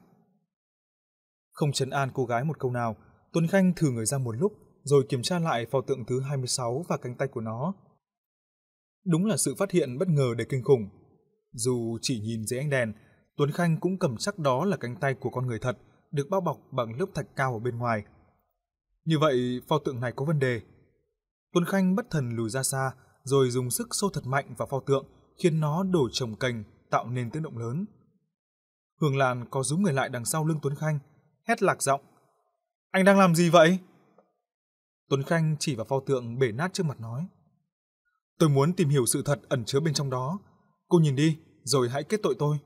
Không trấn an cô gái một câu nào, Tuấn Khanh thử người ra một lúc rồi kiểm tra lại pho tượng thứ hai mươi sáu và cánh tay của nó. Đúng là sự phát hiện bất ngờ để kinh khủng. Dù chỉ nhìn dưới ánh đèn, Tuấn Khanh cũng cầm chắc đó là cánh tay của con người thật, được bao bọc bằng lớp thạch cao ở bên ngoài. Như vậy, pho tượng này có vấn đề. Tuấn Khanh bất thần lùi ra xa, rồi dùng sức xô thật mạnh vào pho tượng, khiến nó đổ chồng cành, tạo nên tiếng động lớn. Hương Lan có rúm người lại đằng sau lưng Tuấn Khanh, hét lạc giọng. Anh đang làm gì vậy? Tuấn Khanh chỉ vào pho tượng bể nát trước mặt nói. Tôi muốn tìm hiểu sự thật ẩn chứa bên trong đó. Cô nhìn đi, rồi hãy kết tội tôi.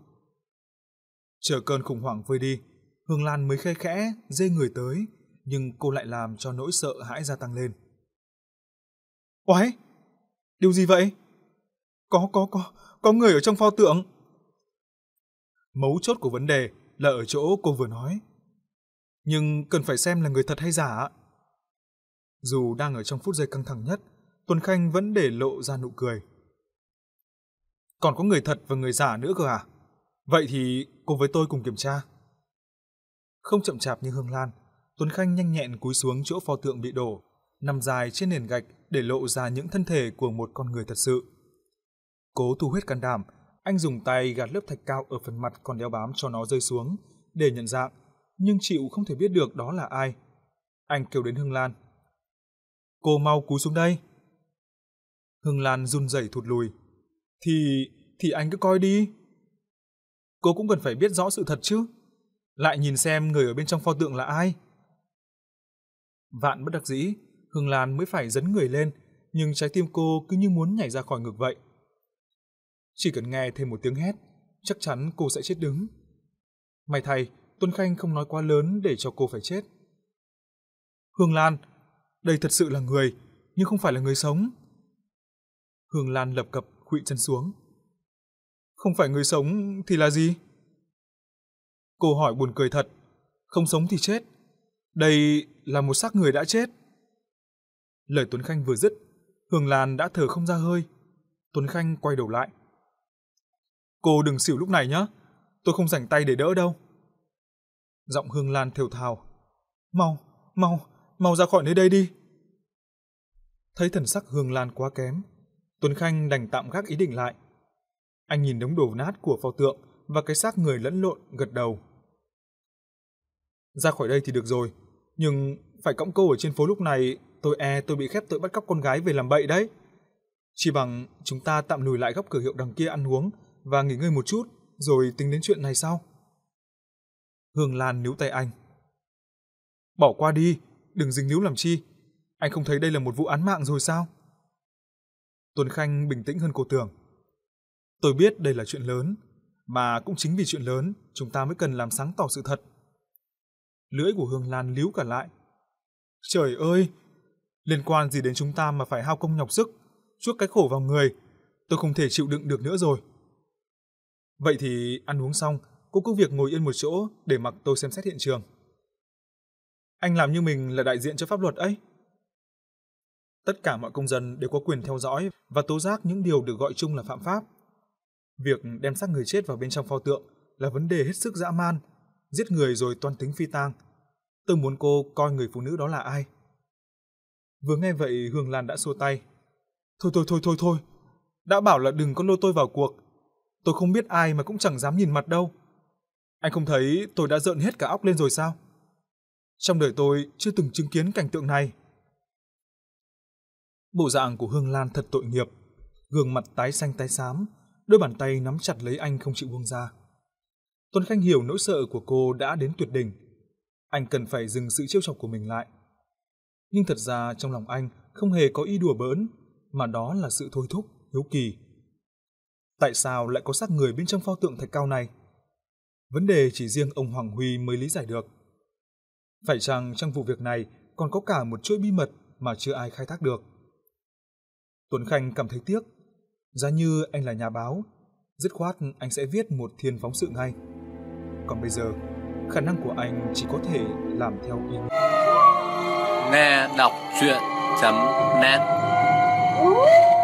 Chờ cơn khủng hoảng vơi đi, Hương Lan mới khe khẽ, dê người tới, nhưng cô lại làm cho nỗi sợ hãi gia tăng lên. Oái! Điều gì vậy? Có, có, có, có người ở trong pho tượng. Mấu chốt của vấn đề là ở chỗ cô vừa nói. Nhưng cần phải xem là người thật hay giả. Dù đang ở trong phút giây căng thẳng nhất, Tuấn Khanh vẫn để lộ ra nụ cười. Còn có người thật và người giả nữa cơ à? Vậy thì cô với tôi cùng kiểm tra. Không chậm chạp như Hương Lan, Tuấn Khanh nhanh nhẹn cúi xuống chỗ pho tượng bị đổ, nằm dài trên nền gạch để lộ ra những thân thể của một con người thật sự. Cố thu hết can đảm, anh dùng tay gạt lớp thạch cao ở phần mặt còn đeo bám cho nó rơi xuống để nhận dạng, nhưng chịu không thể biết được đó là ai. Anh kêu đến Hương Lan. Cô mau cúi xuống đây. Hương Lan run rẩy thụt lùi. Thì... thì anh cứ coi đi. Cô cũng cần phải biết rõ sự thật chứ. Lại nhìn xem người ở bên trong pho tượng là ai. Vạn bất đắc dĩ, Hương Lan mới phải dấn người lên, nhưng trái tim cô cứ như muốn nhảy ra khỏi ngực vậy. Chỉ cần nghe thêm một tiếng hét, chắc chắn cô sẽ chết đứng. May thay, Tuấn Khanh không nói quá lớn để cho cô phải chết. Hương Lan, đây thật sự là người, nhưng không phải là người sống. Hương Lan lập cập khuỵu chân xuống. Không phải người sống thì là gì? Cô hỏi buồn cười thật. Không sống thì chết. Đây là một xác người đã chết. Lời Tuấn Khanh vừa dứt, Hương Lan đã thở không ra hơi. Tuấn Khanh quay đầu lại. Cô đừng xỉu lúc này nhé. Tôi không rảnh tay để đỡ đâu. Giọng Hương Lan thều thào. Mau, mau, mau ra khỏi nơi đây đi. Thấy thần sắc Hương Lan quá kém, Tuấn Khanh đành tạm gác ý định lại. Anh nhìn đống đổ nát của pho tượng và cái xác người lẫn lộn, gật đầu. Ra khỏi đây thì được rồi, nhưng phải cõng cô ở trên phố lúc này, tôi e tôi bị khép tội bắt cóc con gái về làm bậy đấy. Chỉ bằng chúng ta tạm lùi lại góc cửa hiệu đằng kia ăn uống và nghỉ ngơi một chút, rồi tính đến chuyện này sau. Hương Lan níu tay anh. Bỏ qua đi, đừng dính líu làm chi. Anh không thấy đây là một vụ án mạng rồi sao? Tuấn Khanh bình tĩnh hơn cô tưởng. Tôi biết đây là chuyện lớn, mà cũng chính vì chuyện lớn chúng ta mới cần làm sáng tỏ sự thật. Lưỡi của Hương Lan líu cả lại. Trời ơi, liên quan gì đến chúng ta mà phải hao công nhọc sức, chuốc cái khổ vào người, tôi không thể chịu đựng được nữa rồi. Vậy thì ăn uống xong, cô cứ việc ngồi yên một chỗ để mặc tôi xem xét hiện trường. Anh làm như mình là đại diện cho pháp luật ấy. Tất cả mọi công dân đều có quyền theo dõi và tố giác những điều được gọi chung là phạm pháp. Việc đem xác người chết vào bên trong pho tượng là vấn đề hết sức dã man, giết người rồi toan tính phi tang. Tôi muốn cô coi người phụ nữ đó là ai. Vừa nghe vậy Hương Lan đã xua tay. Thôi thôi thôi thôi thôi, đã bảo là đừng có lôi tôi vào cuộc. Tôi không biết ai mà cũng chẳng dám nhìn mặt đâu. Anh không thấy tôi đã rợn hết cả óc lên rồi sao? Trong đời tôi chưa từng chứng kiến cảnh tượng này. Bộ dạng của Hương Lan thật tội nghiệp, gương mặt tái xanh tái xám, đôi bàn tay nắm chặt lấy anh không chịu buông ra. Tuấn Khanh hiểu nỗi sợ của cô đã đến tuyệt đỉnh. Anh cần phải dừng sự trêu chọc của mình lại. Nhưng thật ra trong lòng anh không hề có ý đùa bỡn, mà đó là sự thôi thúc, hiếu kỳ. Tại sao lại có xác người bên trong pho tượng thạch cao này? Vấn đề chỉ riêng ông Hoàng Huy mới lý giải được. Phải chăng trong vụ việc này còn có cả một chuỗi bí mật mà chưa ai khai thác được? Tuấn Khanh cảm thấy tiếc. Giá như anh là nhà báo, dứt khoát anh sẽ viết một thiên phóng sự ngay. Còn bây giờ, khả năng của anh chỉ có thể làm theo ý. Nghe đọc truyện chấm net